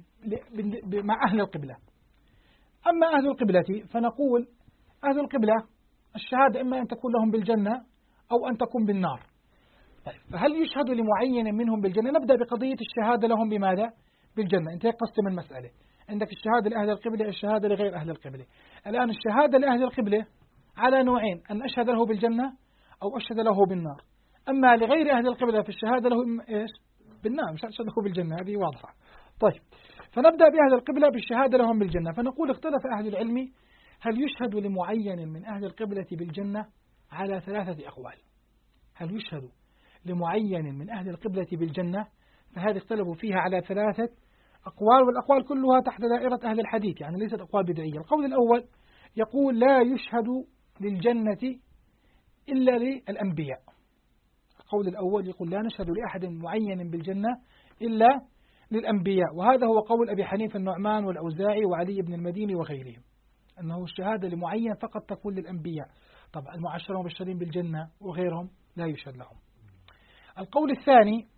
A: مع أهل القبلة. أما أهل القبلة فنقول أهل القبلة الشهادة إما أن تكون لهم بالجنة أو أن تكون بالنار. طيب، فهل يشهد لمعين منهم بالجنة؟ نبدأ بقضية الشهادة لهم بماذا؟ بالجنة. أنت قسم المسألة، عندك الشهادة لأهل القبلة، الشهادة لغير أهل القبلة. الآن الشهادة لأهل القبلة على نوعين، أن أشهد له بالجنة أو أشهد له بالنار. أما لغير أهل القبلة في الشهادة له إيش؟ بالنار، مش أشهد له بالجنة، هذه واضحة. طيب، فنبدأ بأهل القبلة بالشهادة لهم بالجنة. فنقول اختلف أهل العلم هل يشهد لمعين من أهل القبلة بالجنة على 3 أقوال. هل يشهد لمعين من أهل القبلة بالجنة؟ فهذه اختلفوا فيها على 3 أقوال، والأقوال كلها تحت دائرة أهل الحديث، يعني ليست أقوال بدعية. القول الأول يقول لا يشهد للجنة إلا للأنبياء. القول الأول يقول لا نشهد لأحد معين بالجنة إلا للأنبياء، وهذا هو قول أبي حنيفة النعمان والأوزاعي وعلي بن المديني وغيرهم، أنه الشهادة لمعين فقط تكون للأنبياء. طبعا المعشرون والمبشرين بالجنة وغيرهم لا يشهد لهم. القول الثاني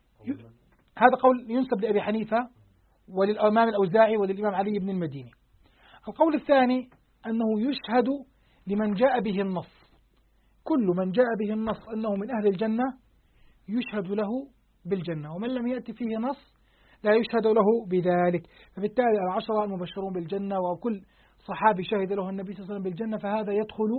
A: هذا قول ينسب لأبي حنيفة وللإمام الأوزاعي وللإمام علي بن المديني. القول الثاني أنه يشهد لمن جاء به النص، كل من جاء به النص أنه من أهل الجنة يشهد له بالجنة، ومن لم يأتي فيه نص لا يشهد له بذلك. فبالتالي 10 المبشرون بالجنة وكل صحابي شهد له النبي صلى الله عليه وسلم بالجنة فهذا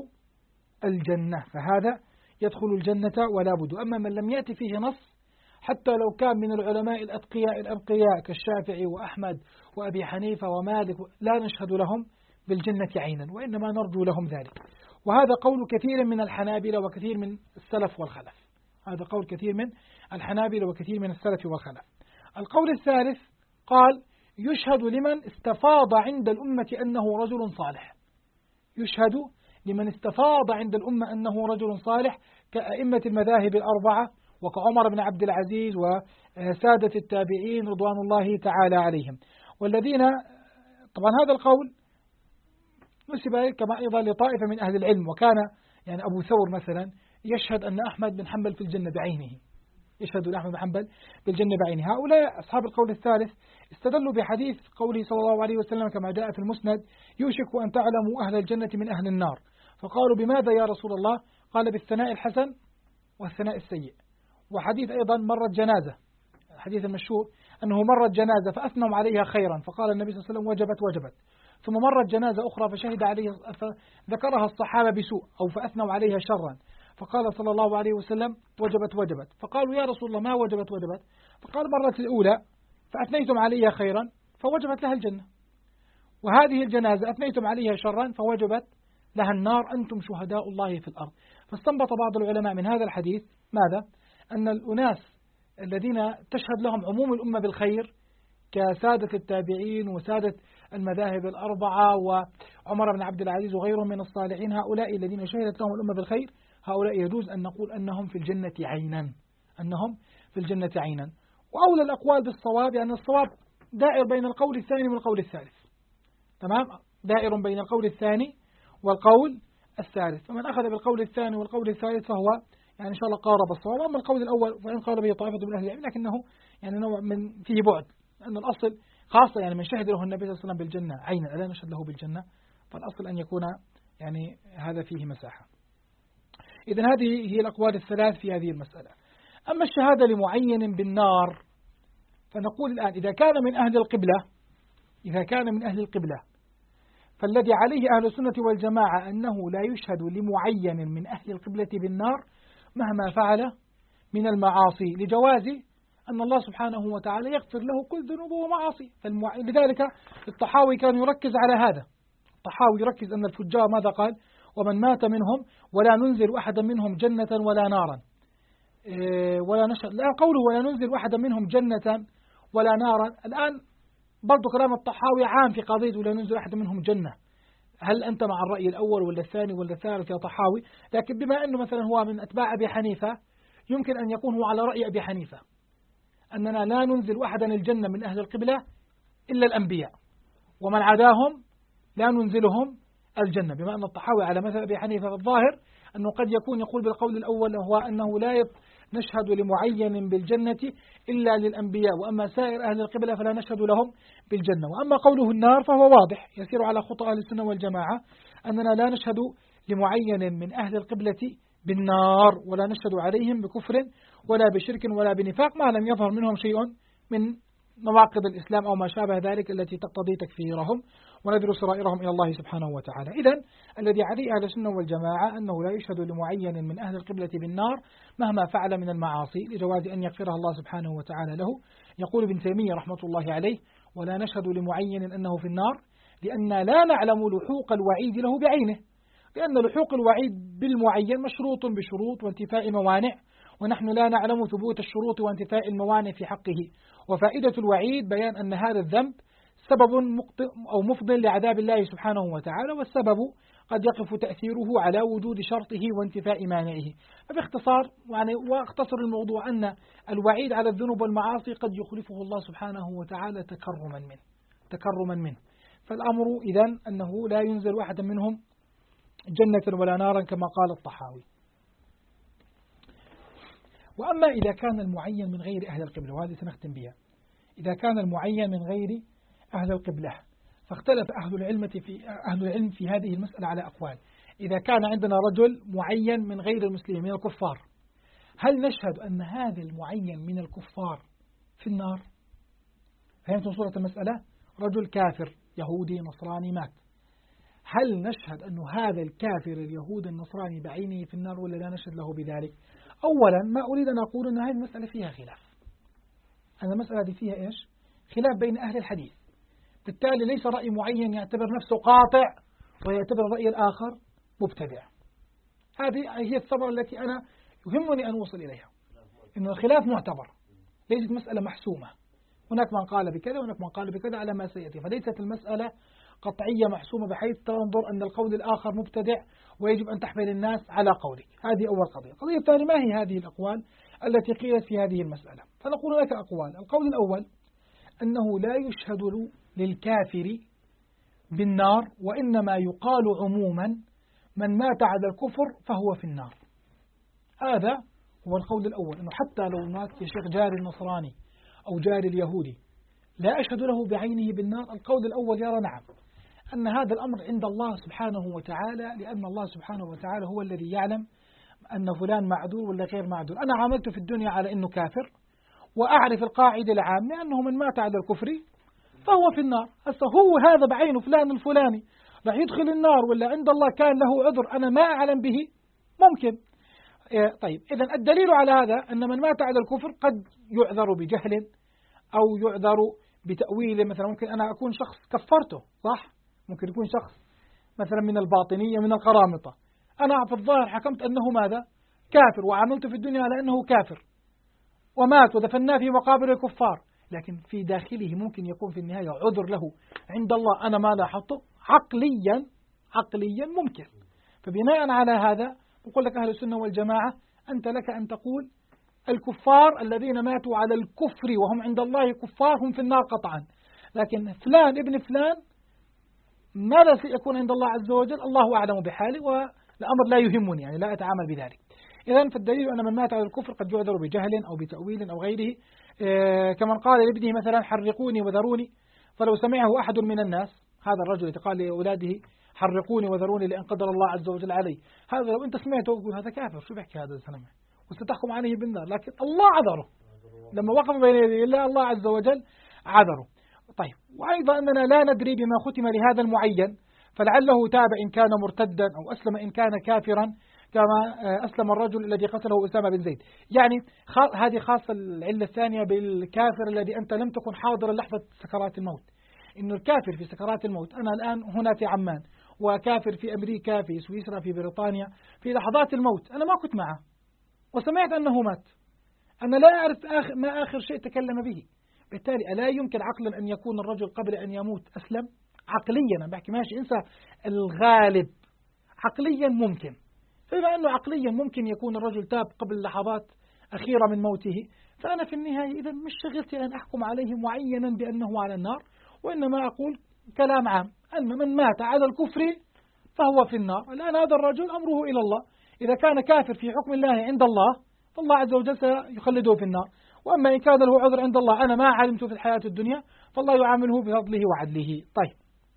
A: يدخل الجنة ولا بد. أما من لم يأتي فيه نص حتى لو كان من العلماء الأنقياء كالشافعي وأحمد وأبي حنيفة ومالك لا نشهد لهم بالجنة عينا، وإنما نرجو لهم ذلك. وهذا قول كثير من الحنابلة وكثير من السلف والخلف. هذا قول كثير من الحنابلة وكثير من السلف والخلف. القول الثالث قال يشهد لمن استفاض عند الأمة أنه رجل صالح. يشهد لمن استفاض عند الأمة أنه رجل صالح كأئمة المذاهب الأربعة وكعمر بن عبد العزيز وسادة التابعين رضوان الله تعالى عليهم، والذين طبعا هذا القول نسب كما أيضا لطائفة من أهل العلم، وكان يعني أبو ثور مثلا يشهد أن أحمد بن حنبل في الجنة بعينه، يشهد لأحمد بن حنبل بالجنة بعينه. هؤلاء أصحاب القول الثالث استدلوا بحديث قوله صلى الله عليه وسلم كما جاء في المسند يوشك أن تعلموا أهل الجنة من أهل النار، فقالوا بماذا يا رسول الله؟ قال بالثناء الحسن والثناء السيء. وحديث أيضا مرت جنازة، الحديث المشهور أنه مرت جنازة فأثنوا عليها خيرا فقال النبي صلى الله عليه وسلم وجبت. ثم مرت جنازة أخرى فشهد عليه فذكرها الصحابة بسوء أو فأثنوا عليها شرا فقال صلى الله عليه وسلم وجبت. فقالوا يا رسول الله ما وجبت؟ فقال مرت الأولى فأثنيتم عليها خيرا فوجبت لها الجنة، وهذه الجنازة أثنيتم عليها شرا فوجبت لها النار، أنتم شهداء الله في الأرض. فاستنبط بعض العلماء من هذا الحديث ماذا؟ أن الأناس الذين تشهد لهم عموم الأمة بالخير كسادة التابعين وسادة المذاهب الأربعة وعمر بن عبد العزيز وغيرهم من الصالحين، هؤلاء الذين شهدت لهم الأمة بالخير هؤلاء يجوز أن نقول أنهم في الجنة عينا. وأولى الأقوال بالصواب يعني الصواب دائر بين القول الثاني والقول الثالث، تمام؟ دائر بين القول الثاني والقول الثالث، فمن أخذ بالقول الثاني والقول الثالث فهو يعني إن شاء الله قارب الصواب. أما القول الأول فإن قال به طائفة من أهل العلم لكنه يعني نوع من فيه بعد، أن الأصل خاصة يعني من شهد له النبي صلى الله عليه وسلم بالجنة عينا لا نشهد له بالجنة، فالأصل أن يكون يعني هذا فيه مساحة. إذن هذه هي الأقوال الثلاث في هذه المسألة. أما الشهادة لمعين بالنار فنقول الآن إذا كان من أهل القبلة فالذي عليه أهل السنة والجماعة أنه لا يشهد لمعين من أهل القبلة بالنار مهما فعل من المعاصي، لجواز أن الله سبحانه وتعالى يغفر له كل ذنوبه ومعاصي. لذلك الطحاوي كان يركز على هذا، الطحاوي يركز أن الفجار ماذا قال؟ ومن مات منهم ولا ننزل أحدا منهم جنة ولا نارا ولا نشهد. الآن قوله ولا ننزل أحدا منهم جنة ولا نارا، الآن برضو كلام الطحاوي عام في قضية ولا ننزل أحد منهم جنة. هل أنت مع الرأي الأول ولا الثاني ولا الثالث يا طحاوي؟ لكن بما أنه مثلا هو من أتباع أبي حنيفة يمكن أن يكون هو على رأي أبي حنيفة أننا لا ننزل أحدا الجنة من أهل القبلة إلا الأنبياء، ومن عداهم لا ننزلهم الجنة. بما أن الطحاوي على مثل أبي حنيفة، الظاهر أنه قد يكون يقول بالقول الأول هو أنه لا نشهد لمعين بالجنة إلا للأنبياء، وأما سائر أهل القبلة فلا نشهد لهم بالجنة. وأما قوله النار فهو واضح يسير على خطى أهل السنة والجماعة، أننا لا نشهد لمعين من أهل القبلة بالنار، ولا نشهد عليهم بكفر ولا بشرك ولا بنفاق ما لم يظهر منهم شيء من نواقض الإسلام أو ما شابه ذلك التي تقتضي تكفيرهم، وندر سرائرهم إلى الله سبحانه وتعالى. إذن الذي عليه أهل السنة والجماعة أنه لا يشهد لمعين من أهل القبلة بالنار مهما فعل من المعاصي لجواز أن يغفرها الله سبحانه وتعالى له. يقول ابن تيمية رحمة الله عليه: ولا نشهد لمعين أنه في النار لأن لا نعلم لحوق الوعيد له بعينه، لأن لحوق الوعيد بالمعين مشروط بشروط وانتفاء موانع، ونحن لا نعلم ثبوت الشروط وانتفاء الموانع في حقه. وفائدة الوعيد بيان أن هذا الذنب سبب أو مفضل لعذاب الله سبحانه وتعالى، والسبب قد يقف تأثيره على وجود شرطه وانتفاء مانعه. فباختصار واختصر الموضوع أن الوعيد على الذنوب والمعاصي قد يخلفه الله سبحانه وتعالى تكرما منه. فالأمر إذن أنه لا ينزل أحد منهم جنة ولا نارا كما قال الطحاوي. وأما إذا كان المعين من غير أهل القبلة، وهذه سنختم بها، إذا كان المعين من غير أهل القبلة فاختلف أهل العلم في هذه المسألة على أقوال. إذا كان عندنا رجل معين من غير المسلمين من الكفار، هل نشهد أن هذا المعين من الكفار في النار؟ فهمتم صورة المسألة؟ رجل كافر يهودي نصراني مات، هل نشهد أن هذا الكافر اليهودي النصراني بعينه في النار ولا لا نشهد له بذلك؟ أولا ما أريد أن أقول أن هذه المسألة فيها خلاف، أن المسألة دي فيها إيش؟ خلاف بين أهل الحديث. بالتالي ليس رأي معين يعتبر نفسه قاطع ويعتبر الرأي الآخر مبتدع. هذه هي الثمرة التي أنا يهمني أن أوصل إليها، إن الخلاف معتبر، ليست مسألة محسومة. هناك من قال بكذا وهناك من قال بكذا على ما سيأتي، فليست المسألة قطعية محسومة بحيث تنظر أن القول الآخر مبتدع ويجب أن تحمل الناس على قولك. هذه أول قضية. القضية الثانية: ما هي هذه الأقوال التي قيلت في هذه المسألة؟ فنقول لك أقوال. القول الأول أنه لا يشهد للكافر بالنار، وإنما يقال عموما من مات على الكفر فهو في النار. هذا هو القول الأول، أنه حتى لو مات يا شيخ جاري النصراني أو جاري اليهودي لا أشهد له بعينه بالنار. القول الأول يرى نعم أن هذا الأمر عند الله سبحانه وتعالى، لأن الله سبحانه وتعالى هو الذي يعلم أن فلان معذور ولا غير معذور. أنا عاملته في الدنيا على أنه كافر، وأعرف القاعدة العامة أنه من مات على الكفر فهو في النار. هسه هو هذا بعينه فلان الفلاني راح يدخل النار ولا عند الله كان له عذر أنا ما أعلم به؟ ممكن. طيب إذن الدليل على هذا أن من مات على الكفر قد يعذر بجهل أو يعذر بتأويل. مثلا ممكن أنا أكون شخص كفرته، صح؟ ممكن يكون شخص مثلا من الباطنية من القرامطة، أنا في الظاهر حكمت أنه ماذا؟ كافر، وعملته في الدنيا على أنه كافر ومات ودفناه في مقابر الكفار، لكن في داخله ممكن يكون في النهاية عذر له عند الله أنا ما لاحظته عقليا ممكن. فبناء على هذا نقول لك أهل السنة والجماعة أنت لك أن تقول الكفار الذين ماتوا على الكفر وهم عند الله كفار هم في النار قطعا، لكن فلان ابن فلان ماذا سيكون عند الله عز وجل الله أعلم بحاله، والأمر لا يهمني، يعني لا أتعامل بذلك. إذن فالدليل أن من مات على الكفر قد يعذر بجهل أو بتأويل أو غيره. كمن قال لابنه مثلا حرقوني وذروني، فلو سمعه أحد من الناس، هذا الرجل الذي قال لأولاده حرقوني وذروني لأن قدر الله عز وجل علي، هذا لو أنت سمعته وقول هذا كافر، شو بيحكي هذا الزلمة، وستحكم عليه بالنار، لكن الله عذره لما وقف بين يدي الله، الله عز وجل عذره. طيب، وأيضا أننا لا ندري بما ختم لهذا المعين، فلعله تاب إن كان مرتدا أو أسلم إن كان كافرا كما أسلم الرجل الذي قتله أسامة بن زيد. يعني هذه خاصة العلة الثانية بالكافر الذي أنت لم تكن حاضرا لحظة سكرات الموت. إنه الكافر في سكرات الموت، أنا الآن هنا في عمان، وكافر في أمريكا في سويسرا في بريطانيا، في لحظات الموت أنا ما كنت معه وسمعت أنه مات، أنا لا أعرف ما آخر شيء تكلم به، بالتالي ألا يمكن عقلا أن يكون الرجل قبل أن يموت أسلم؟ عقليا أنا بحكي ماشي، انسى الغالب، عقليا ممكن. فبما أنه عقليا ممكن يكون الرجل تاب قبل لحظات أخيرة من موته، فأنا في النهاية إذا مش شغلتي أن أحكم عليه معينا بأنه على النار، وإنما أقول كلام عام أن من مات على الكفر فهو في النار. الآن هذا الرجل أمره إلى الله، إذا كان كافر في حكم الله عند الله فالله عز وجل سيخلده في النار، وأما إن كان له عذر عند الله أنا ما علمته في الحياة الدنيا فالله يعامله بفضله وعدله. طيب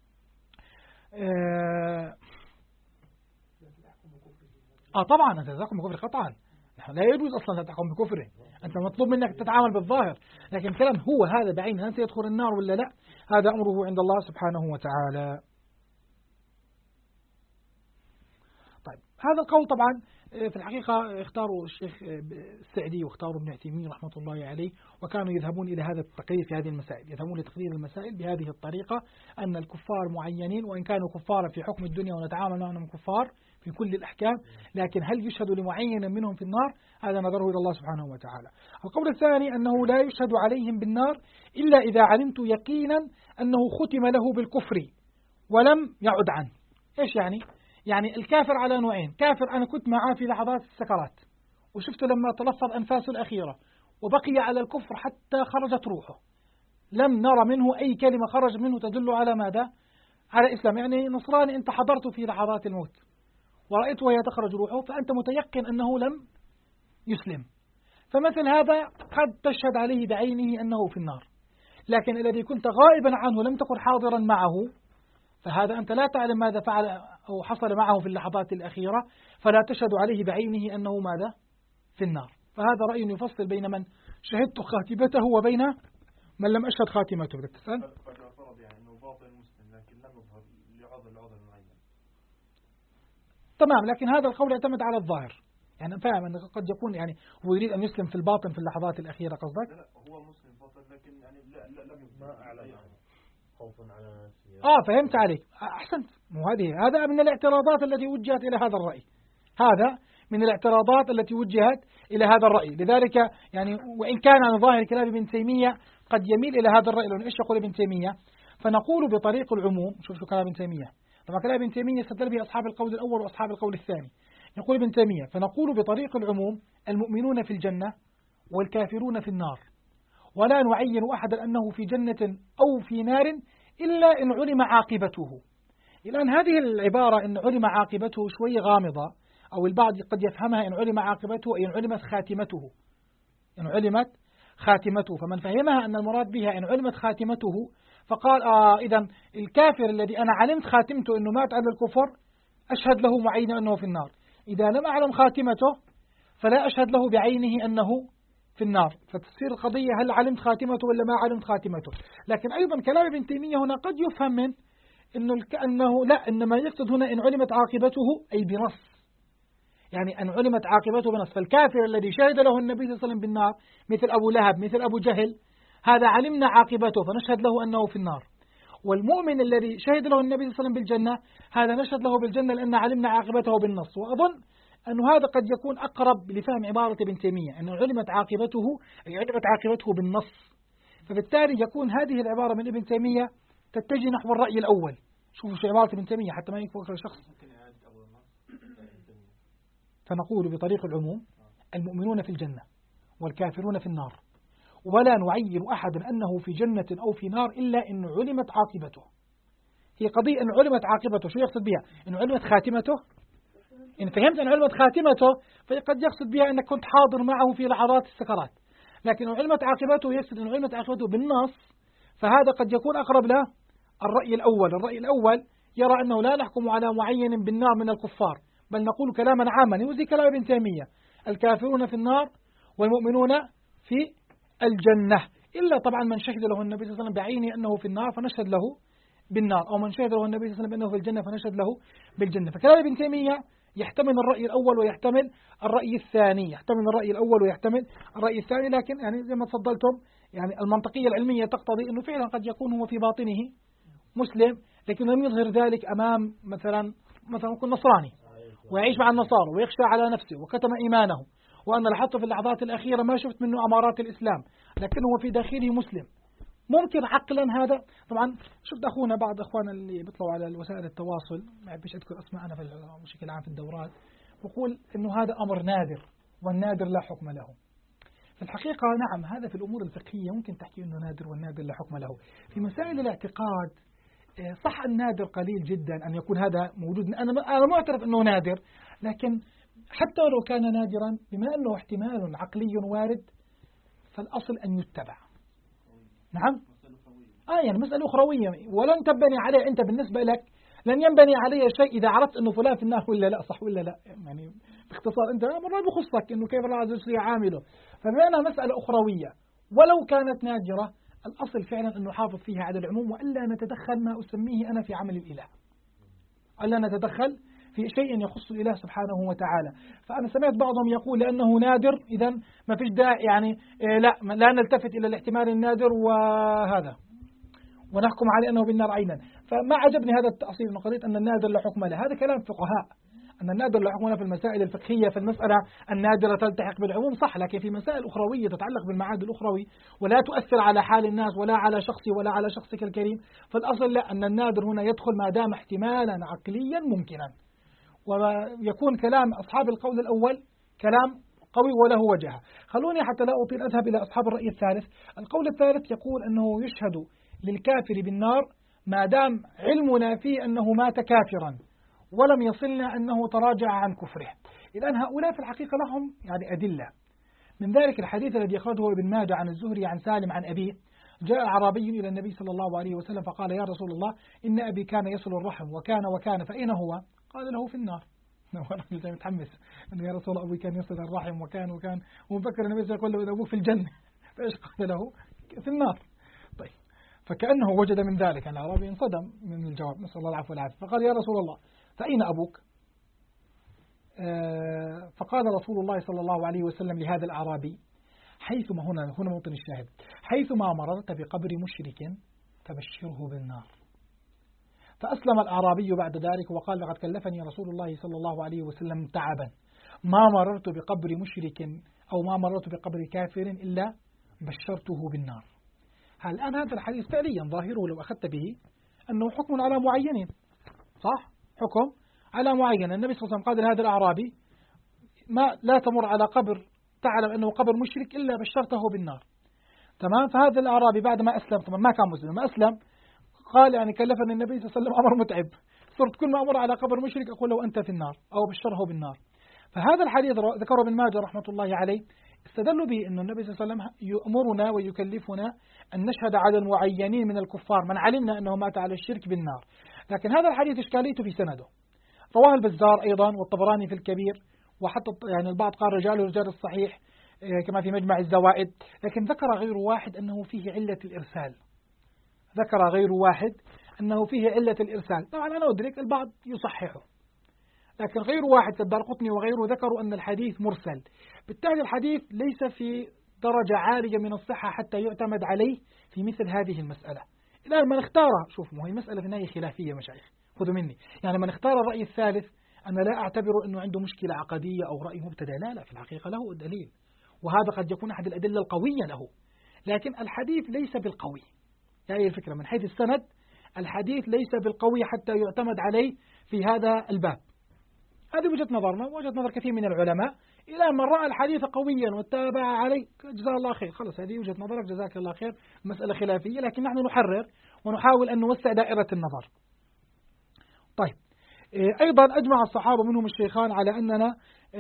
A: طبعا أنت تحكم بكفر قطعا، لا يجوز أصلا أن تحكم بكفره، أنت مطلوب منك تتعامل بالظاهر، لكن كلام هو هذا بعين هل سيدخل النار ولا لا، هذا أمره عند الله سبحانه وتعالى. طيب هذا القول طبعا في الحقيقة اختاروا الشيخ السعدي واختاروا ابن عثيمين رحمة الله عليه، وكانوا يذهبون إلى هذا التقرير في هذه المسائل، يذهبون لتقرير المسائل بهذه الطريقة، أن الكفار معينين وإن كانوا كفارا في حكم الدنيا ونتعامل معهم كفار في كل الأحكام، لكن هل يشهد لمعين منهم في النار؟ هذا نظره إلى الله سبحانه وتعالى. القول الثاني أنه لا يشهد عليهم بالنار إلا إذا علمت يقينا أنه ختم له بالكفر ولم يعد عنه. إيش يعني؟ يعني الكافر على نوعين، كافر أنا كنت معاه في لحظات السكرات وشفته لما تلفظ أنفاسه الأخيرة وبقي على الكفر حتى خرجت روحه، لم نرى منه أي كلمة خرج منه تدل على ماذا؟ على إسلام. يعني نصراني أنت حضرته في لحظات الموت ورأيته وهي تخرج روحه، فأنت متيقن أنه لم يسلم، فمثل هذا قد تشهد عليه بعينه أنه في النار. لكن الذي كنت غائبا عنه لم تكن حاضرا معه، فهذا أنت لا تعلم ماذا فعل أو حصل معه في اللحظات الأخيرة، فلا تشهد عليه بعينه أنه ماذا؟ في النار. فهذا رأي يفصل بين من شهدت خاتمته وبين من لم أشهد خاتمته. بدك تسأل؟
C: فرض يعني أنه باطن مسلم لكن لم يظهر لعذر معين.
A: تمام، لكن هذا القول يعتمد على الظاهر، يعني فاهم أنه قد يكون يعني هو يريد أن يسلم في الباطن في اللحظات الأخيرة قصدك؟
C: لا هو مسلم باطن لكن يعني لم يظهر على يعني.
A: فهمت عليك، أحسنت. هذا من الاعتراضات التي وجهت إلى هذا الرأي، هذا من الاعتراضات التي وجهت إلى هذا الرأي. لذلك يعني وإن كان عن ظاهر كلام ابن تيمية قد يميل إلى هذا الرأي، لأنه إيش يقول ابن تيمية؟ فنقول بطريق العموم، شوف كلام ابن تيمية، طبعا كلام ابن تيمية استدل به أصحاب القول الأول وأصحاب القول الثاني. يقول ابن تيمية فنقول بطريق العموم المؤمنون في الجنة والكافرون في النار، ولا نعين أحدا أنه في جنة أو في نار إلا إن علم عاقبته. الآن هذه العبارة إن علم عاقبته شوي غامضة، أو البعض قد يفهمها إن علم عاقبته أي إن علمت خاتمته، إن علمت خاتمته، فمن فهمها أن المراد بها إن علمت خاتمته فقال إذن الكافر الذي أنا علمت خاتمته أنه مات على الكفر أشهد له معينة أنه في النار، إذا لم أعلم خاتمته فلا أشهد له بعينه أنه في النار، فتصير القضية هل علمت خاتمته ولا ما علمت خاتمته. لكن أيضا كلام ابن تيمية هنا قد يفهم من أنه لا، إنما يقصد هنا إن علمت عاقبته أي بنص، يعني أن علمت عاقبته بنص. فالكافر الذي شهد له النبي صلى الله عليه وسلم بالنار مثل أبو لهب مثل أبو جهل، هذا علمنا عاقبته فنشهد له أنه في النار. والمؤمن الذي شهد له النبي صلى الله عليه وسلم بالجنة، هذا نشهد له بالجنة لأن علمنا عاقبته بالنص. وأظن أن هذا قد يكون أقرب لفهم عبارة ابن تيمية، أنه علمت عاقبته أي علمت عاقبته بالنص، فبالتالي يكون هذه العبارة من ابن تيمية تتجه نحو الرأي الأول. شوفوا شو عبارة ابن تيمية حتى ما يكفر شخص. فنقول بطريق العموم المؤمنون في الجنة والكافرون في النار، ولا نعين أحدا أنه في جنة أو في نار إلا إن علمت عاقبته. هي قضية إن علمت عاقبته، شو يقصد بها؟ إن علمت خاتمته. إن فهمت أن علمت خاتمته فقد يقصد بها أنك كنت حاضر معه في لحظات السكرات، لكن إن علمت عاقبته يقصد إن علمت عاقبته بالنص، فهذا قد يكون أقرب له الرأي الأول. الرأي الأول يرى أنه لا نحكم على معين بالنار من الكفار، بل نقول كلاما عاما يوزي كلام ابن تيمية، الكافرون في النار والمؤمنون في الجنة، إلا طبعا من شهد له النبي صلى الله عليه وسلم بعينه أنه في النار فنشهد له بالنار، أو من شهد له النبي صلى الله عليه وسلم أنه في الجنة فنشهد له بالجنة. فكلام ابن تيمية يحتمل الرأي الأول ويحتمل الرأي الثاني، يحتمل الرأي الأول ويحتمل الرأي الثاني، لكن يعني زي ما تفضلتم يعني المنطقية العلمية تقتضي أنه فعلا قد يكون هو في باطنه مسلم، لكن لم يظهر ذلك أمام مثلا يكون نصراني ويعيش مع النصارى ويخشى على نفسه وكتم إيمانه، وأنا لاحظت في اللحظات الأخيرة ما شفت منه أمارات الإسلام، لكنه في داخله مسلم، ممكن عقلا هذا. طبعا شفت أخونا بعض أخوانا اللي بيطلعوا على وسائل التواصل، ما بحبش أذكر أسماء أنا بشكل عام في الدورات، بقول إنه هذا أمر نادر والنادر لا حكم له. في الحقيقة نعم، هذا في الأمور الفقهية ممكن تحكي إنه نادر والنادر لا حكم له. في مسائل الاعتقاد صح النادر قليل جدا أن يكون هذا موجود. أنا معترف أنه نادر، لكن حتى لو كان نادرا بما أنه احتمال عقلي وارد فالأصل أن يتبع. نعم يعني مسألة أخروية ولن تبني عليه أنت، بالنسبة لك لن ينبني عليه شيء إذا عرفت أنه فلان في النار ولا لا، صح ولا لا. يعني باختصار أنت مرة بخصك أنه كيف الله عز وجل عامله. فبما أنها مسألة أخروية ولو كانت نادرة، الأصل فعلا أن نحافظ فيها على العموم وألا نتدخل ما أسميه أنا في عمل الإله، ألا نتدخل في شيء يخص الإله سبحانه وتعالى. فأنا سمعت بعضهم يقول لأنه نادر إذا ما فيش داعي، يعني لا نلتفت إلى الاحتمال النادر وهذا ونحكم عليه أنه بالنار عينا. فما عجبني هذا التأصيل من قضية أن النادر لا حكم له. هذا كلام فقهاء أن النادر لا حكم له في المسائل الفقهية، في المسألة النادرة تلتحق بالعموم صح، لكن في مسائل أخروية تتعلق بالمعاد الأخروي ولا تؤثر على حال الناس ولا على شخصي ولا على شخصك الكريم، فالأصل لا، أن النادر هنا يدخل ما دام احتمالا عقليا ممكنا. ويكون كلام أصحاب القول الأول كلام قوي وله وجهه. خلوني حتى لا أطيل أذهب إلى أصحاب الرأي الثالث. القول الثالث يقول أنه يشهد للكافر بالنار ما دام علمنا فيه أنه مات كافرا ولم يصلنا أنه تراجع عن كفره. إذن هؤلاء في الحقيقة لهم يعني أدلة. من ذلك الحديث الذي أخرجه ابن ماجه عن الزهري عن سالم عن أبيه: جاء أعرابي إلى النبي صلى الله عليه وسلم فقال: يا رسول الله، إن أبي كان يصل الرحم وكان فأين هو؟ قال له: في النار. الرجل متحمس أنه يا رسول الله أبوي كان يصل الرحم وكان ومفكر النبي صلى الله عليه وسلم يقول له: أبوه في الجنة. فإيش قال له؟ في النار. طيب، فكأنه وجد من ذلك أن الأعرابي انصدم من الجواب، نسأل الله العفو والعافية. فقال: يا رسول الله، فأين أبوك؟ فقال رسول الله صلى الله عليه وسلم لهذا الأعرابي: حيثما هنا موطن الشاهد، حيثما مررت بقبر مشرك فبشره بالنار. فأسلم الأعرابي بعد ذلك وقال: لقد كلفني رسول الله صلى الله عليه وسلم تعبا، ما مررت بقبر مشرك أو ما مررت بقبر كافر إلا بشرته بالنار. الآن هذا الحديث فعليا ظاهره لو أخذت به أنه حكم على معينين، صح؟ حكم على معين. النبي صلى الله عليه وسلم قال لهذا الأعرابي: ما لا تمر على قبر تعلم أنه قبر مشرك إلا بشرته بالنار. تمام. فهذا الأعرابي بعد ما أسلم، طبعا ما كان مسلم، ما أسلم، قال يعني كلفني النبي صلى الله عليه وسلم أمر متعب، صرت كل ما أمر على قبر مشرك أقول له أنت في النار أو بشره بالنار. فهذا الحديث ذكره ابن ماجه رحمة الله عليه، استدلوا به أن النبي صلى الله عليه وسلم يأمرنا ويكلفنا أن نشهد على المعينين من الكفار من علمنا أنه مات على الشرك بالنار. لكن هذا الحديث إشكاليته في سنده. رواه البزار أيضا والطبراني في الكبير، وحتى يعني البعض قال رجاله رجال الصحيح كما في مجمع الزوائد، لكن ذكر غير واحد أنه فيه علة الإرسال. ذكر غير واحد أنه فيه علة الإرسال. طبعا أنا أدرك البعض يصححه، لكن غير واحد كالدارقطني وغيره ذكروا أن الحديث مرسل. بالتالي الحديث ليس في درجة عالية من الصحة حتى يعتمد عليه في مثل هذه المسألة. الآن من اختار، شوفوا، هي مسألة في النهاية خلافية مشايخ، خذوا مني، يعني من اختار الرأي الثالث أنا لا أعتبر أنه عنده مشكلة عقدية أو رأي مبتدأ، لا، في الحقيقة له دليل، وهذا قد يكون أحد الأدلة القوية له، لكن الحديث ليس بالقوي. هذه الفكرة من حيث السند، الحديث ليس بالقوي حتى يعتمد عليه في هذا الباب. هذه وجهة نظرنا ووجهة نظر كثير من العلماء. إلى من رأى الحديث قويا واتبع عليه جزاه الله خير، خلص هذه وجهة نظرك جزاك الله خير، مسألة خلافية، لكن نحن نحرر ونحاول أن نوسع دائرة النظر. طيب، أيضا أجمع الصحابة منهم الشيخان على أننا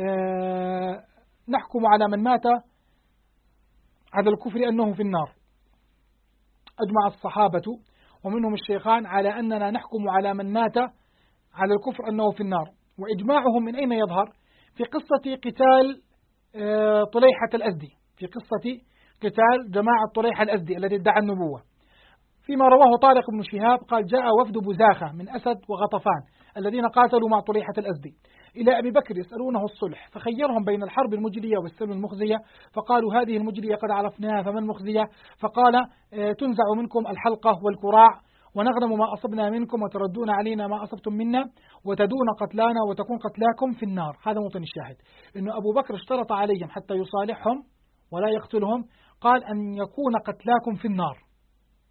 A: نحكم على من مات على الكفر أنه في النار. أجمع الصحابة ومنهم الشيخان على أننا نحكم على من مات على الكفر أنه في النار. وإجماعهم من أين يظهر؟ في قصة قتال طليحة الأزدي، في قصة قتال جماعة طليحة الأزدي الذي ادعى النبوة، فيما رواه طارق بن شهاب قال: جاء وفد بزاخة من أسد وغطفان الذين قاتلوا مع طليحة الأزدي إلى أبي بكر يسألونه الصلح، فخيرهم بين الحرب المجلية والسلم المخزية، فقالوا: هذه المجلية قد عرفناها، فما المخزية؟ فقال: تنزع منكم الحلقة والكراع، ونغنم ما أصبنا منكم، وتردون علينا ما أصبتم منا، وتدون قتلانا وتكون قتلاكم في النار. هذا موطن الشاهد، إنه أبو بكر اشترط عليهم حتى يصالحهم ولا يقتلهم، قال: أن يكون قتلاكم في النار.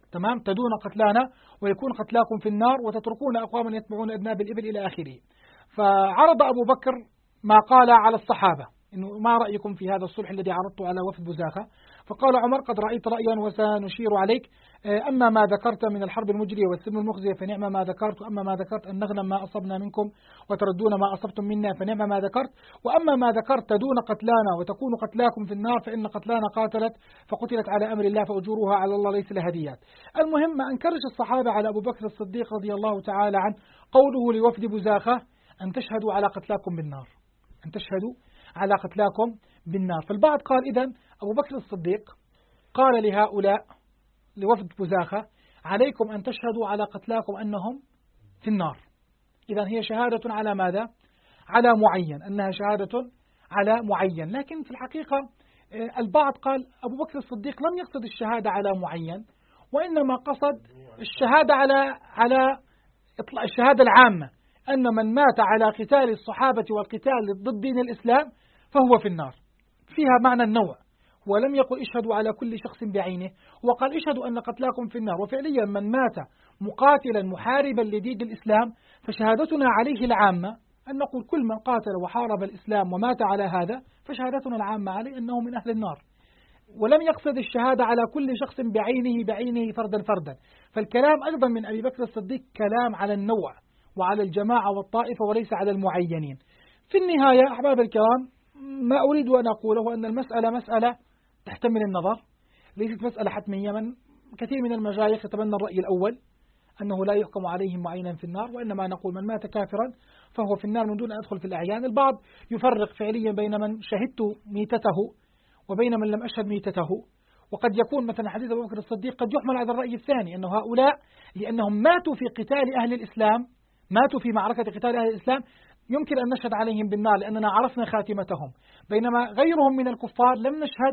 A: تمام، تدون قتلانا ويكون قتلاكم في النار وتتركون أقواما يتبعون أذناب الإبل إلى آخره. فعرض أبو بكر ما قال على الصحابة إنه ما رأيكم في هذا الصلح الذي عرضته على وفد بزاخة؟ فقال عمر قد رأيت رأيا وسنشير عليك، أما ما ذكرت من الحرب المجرية والسلم المخزية فنعم ما ذكرت، وأما ما ذكرت أن نغنم ما أصبنا منكم وتردون ما أصبتم منا فنعم ما ذكرت، وأما ما ذكرت تدون قتلانا وتكون قتلاكم في النار فإن قتلانا قاتلت فقتلت على أمر الله فأجورها على الله ليس لها هديات. المهم ما أنكرش الصحابة على أبو بكر الصديق رضي الله تعالى عنه قوله لوفد بزاخة أن تشهدوا على قتلاكم بالنار، أن تشهدوا على قتلاكم بالنار. فالبعض قال إذن أبو بكر الصديق قال لهؤلاء لوفد بزاخة عليكم أن تشهدوا على قتلاكم أنهم في النار. إذن هي شهادة على ماذا؟ على معين، أنها شهادة على معين. لكن في الحقيقة البعض قال أبو بكر الصديق لم يقصد الشهادة على معين، وإنما قصد الشهادة على الشهادة العامة، أن من مات على قتال الصحابة والقتال ضد دين الإسلام فهو في النار، فيها معنى النوع. ولم يقل اشهدوا على كل شخص بعينه، وقال اشهدوا أن قتلاكم في النار. وفعليا من مات مقاتلا محاربا لدين الإسلام فشهادتنا عليه العامة أن نقول كل من قاتل وحارب الإسلام ومات على هذا فشهادتنا العامة عليه أنه من أهل النار. ولم يقصد الشهادة على كل شخص بعينه فردا فردا. فالكلام أيضا من أبي بكر الصديق كلام على النوع وعلى الجماعة والطائفة وليس على المعينين. في النهاية أحباب الكرام ما أريد أن أقوله أن المسألة مسألة تحتمل النظر، ليست مسألة حتمية. من كثير من المشايخ يتبنى الرأي الأول أنه لا يحكم عليهم معينا في النار، وإنما نقول من مات كافرا فهو في النار من دون أن يدخل في الأعيان. البعض يفرق فعليا بين من شهدت ميتته وبين من لم أشهد ميتته، وقد يكون مثلا حديث أبو بكر الصديق قد يحمل على الرأي الثاني، أنه هؤلاء لأنهم ماتوا في قتال أهل الإسلام، ماتوا في معركة قتال أهل الإسلام، يمكن أن نشهد عليهم بالنار لأننا عرفنا خاتمتهم، بينما غيرهم من الكفار لم نشهد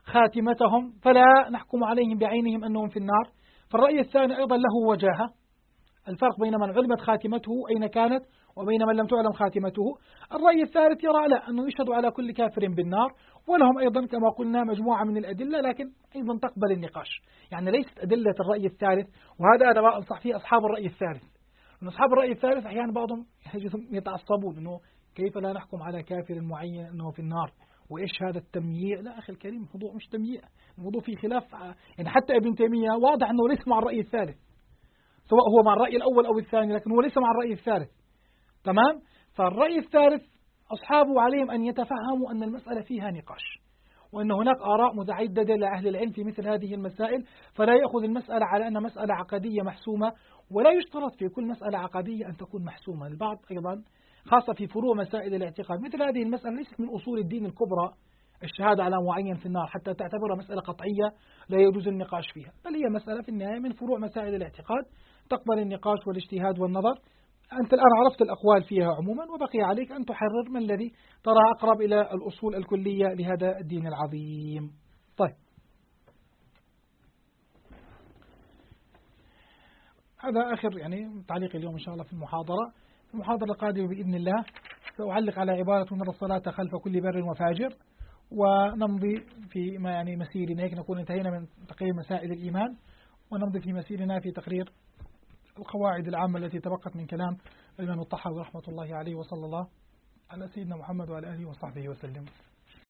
A: خاتمتهم فلا نحكم عليهم بعينهم أنهم في النار. فالرأي الثاني أيضا له وجاهة، الفرق بين من علمت خاتمته أين كانت وبين من لم تعلم خاتمته. الرأي الثالث يرى لا، أنه يشهد على كل كافر بالنار، ولهم أيضا كما قلنا مجموعة من الأدلة لكن أيضا تقبل النقاش، يعني ليست أدلة الرأي الثالث. وهذا أنا أنصح فيه أصحاب الرأي الثالث، أن أصحاب الرأي الثالث أحيانا بعضهم يتعصبون أنه كيف لا نحكم على كافر معين أنه في النار، وإيش هذا التمييع. لا أخي الكريم، الموضوع مش تمييع، الموضوع فيه خلاف. يعني حتى ابن تيمية واضح أنه ليس مع الرأي الثالث، سواء هو مع الرأي الأول أو الثاني، لكن هو ليس مع الرأي الثالث. تمام. فالرأي الثالث أصحابه عليهم أن يتفهموا أن المسألة فيها نقاش، وأن هناك آراء متعددة لأهل العلم في مثل هذه المسائل، فلا يأخذ المسألة على أنها مسألة عقدية محسومة، ولا يشترط في كل مسألة عقدية أن تكون محسومة. البعض أيضا خاصة في فروع مسائل الاعتقاد مثل هذه المسألة ليست من أصول الدين الكبرى الشهادة على معين في النار حتى تعتبرها مسألة قطعية لا يجوز النقاش فيها، بل هي مسألة في النهاية من فروع مسائل الاعتقاد تقبل النقاش والاجتهاد والنظر. أنت الآن عرفت الأقوال فيها عموما، وبقي عليك أن تحرر ما الذي ترى أقرب إلى الأصول الكلية لهذا الدين العظيم. طيب، هذا آخر يعني تعليق اليوم إن شاء الله في المحاضرة. في المحاضرة القادمة بإذن الله سأعلق على عبارة نرى الصلاة خلف كل بر وفاجر، ونمضي في ما يعني مسيرنا، هيك نكون انتهينا من تقرير مسائل الإيمان، ونمضي في مسيرنا في تقرير القواعد العامة التي تبقت من كلام الإمام الطحاوي رحمة الله عليه، وصلى الله على سيدنا محمد وعلى آله وصحبه وسلم.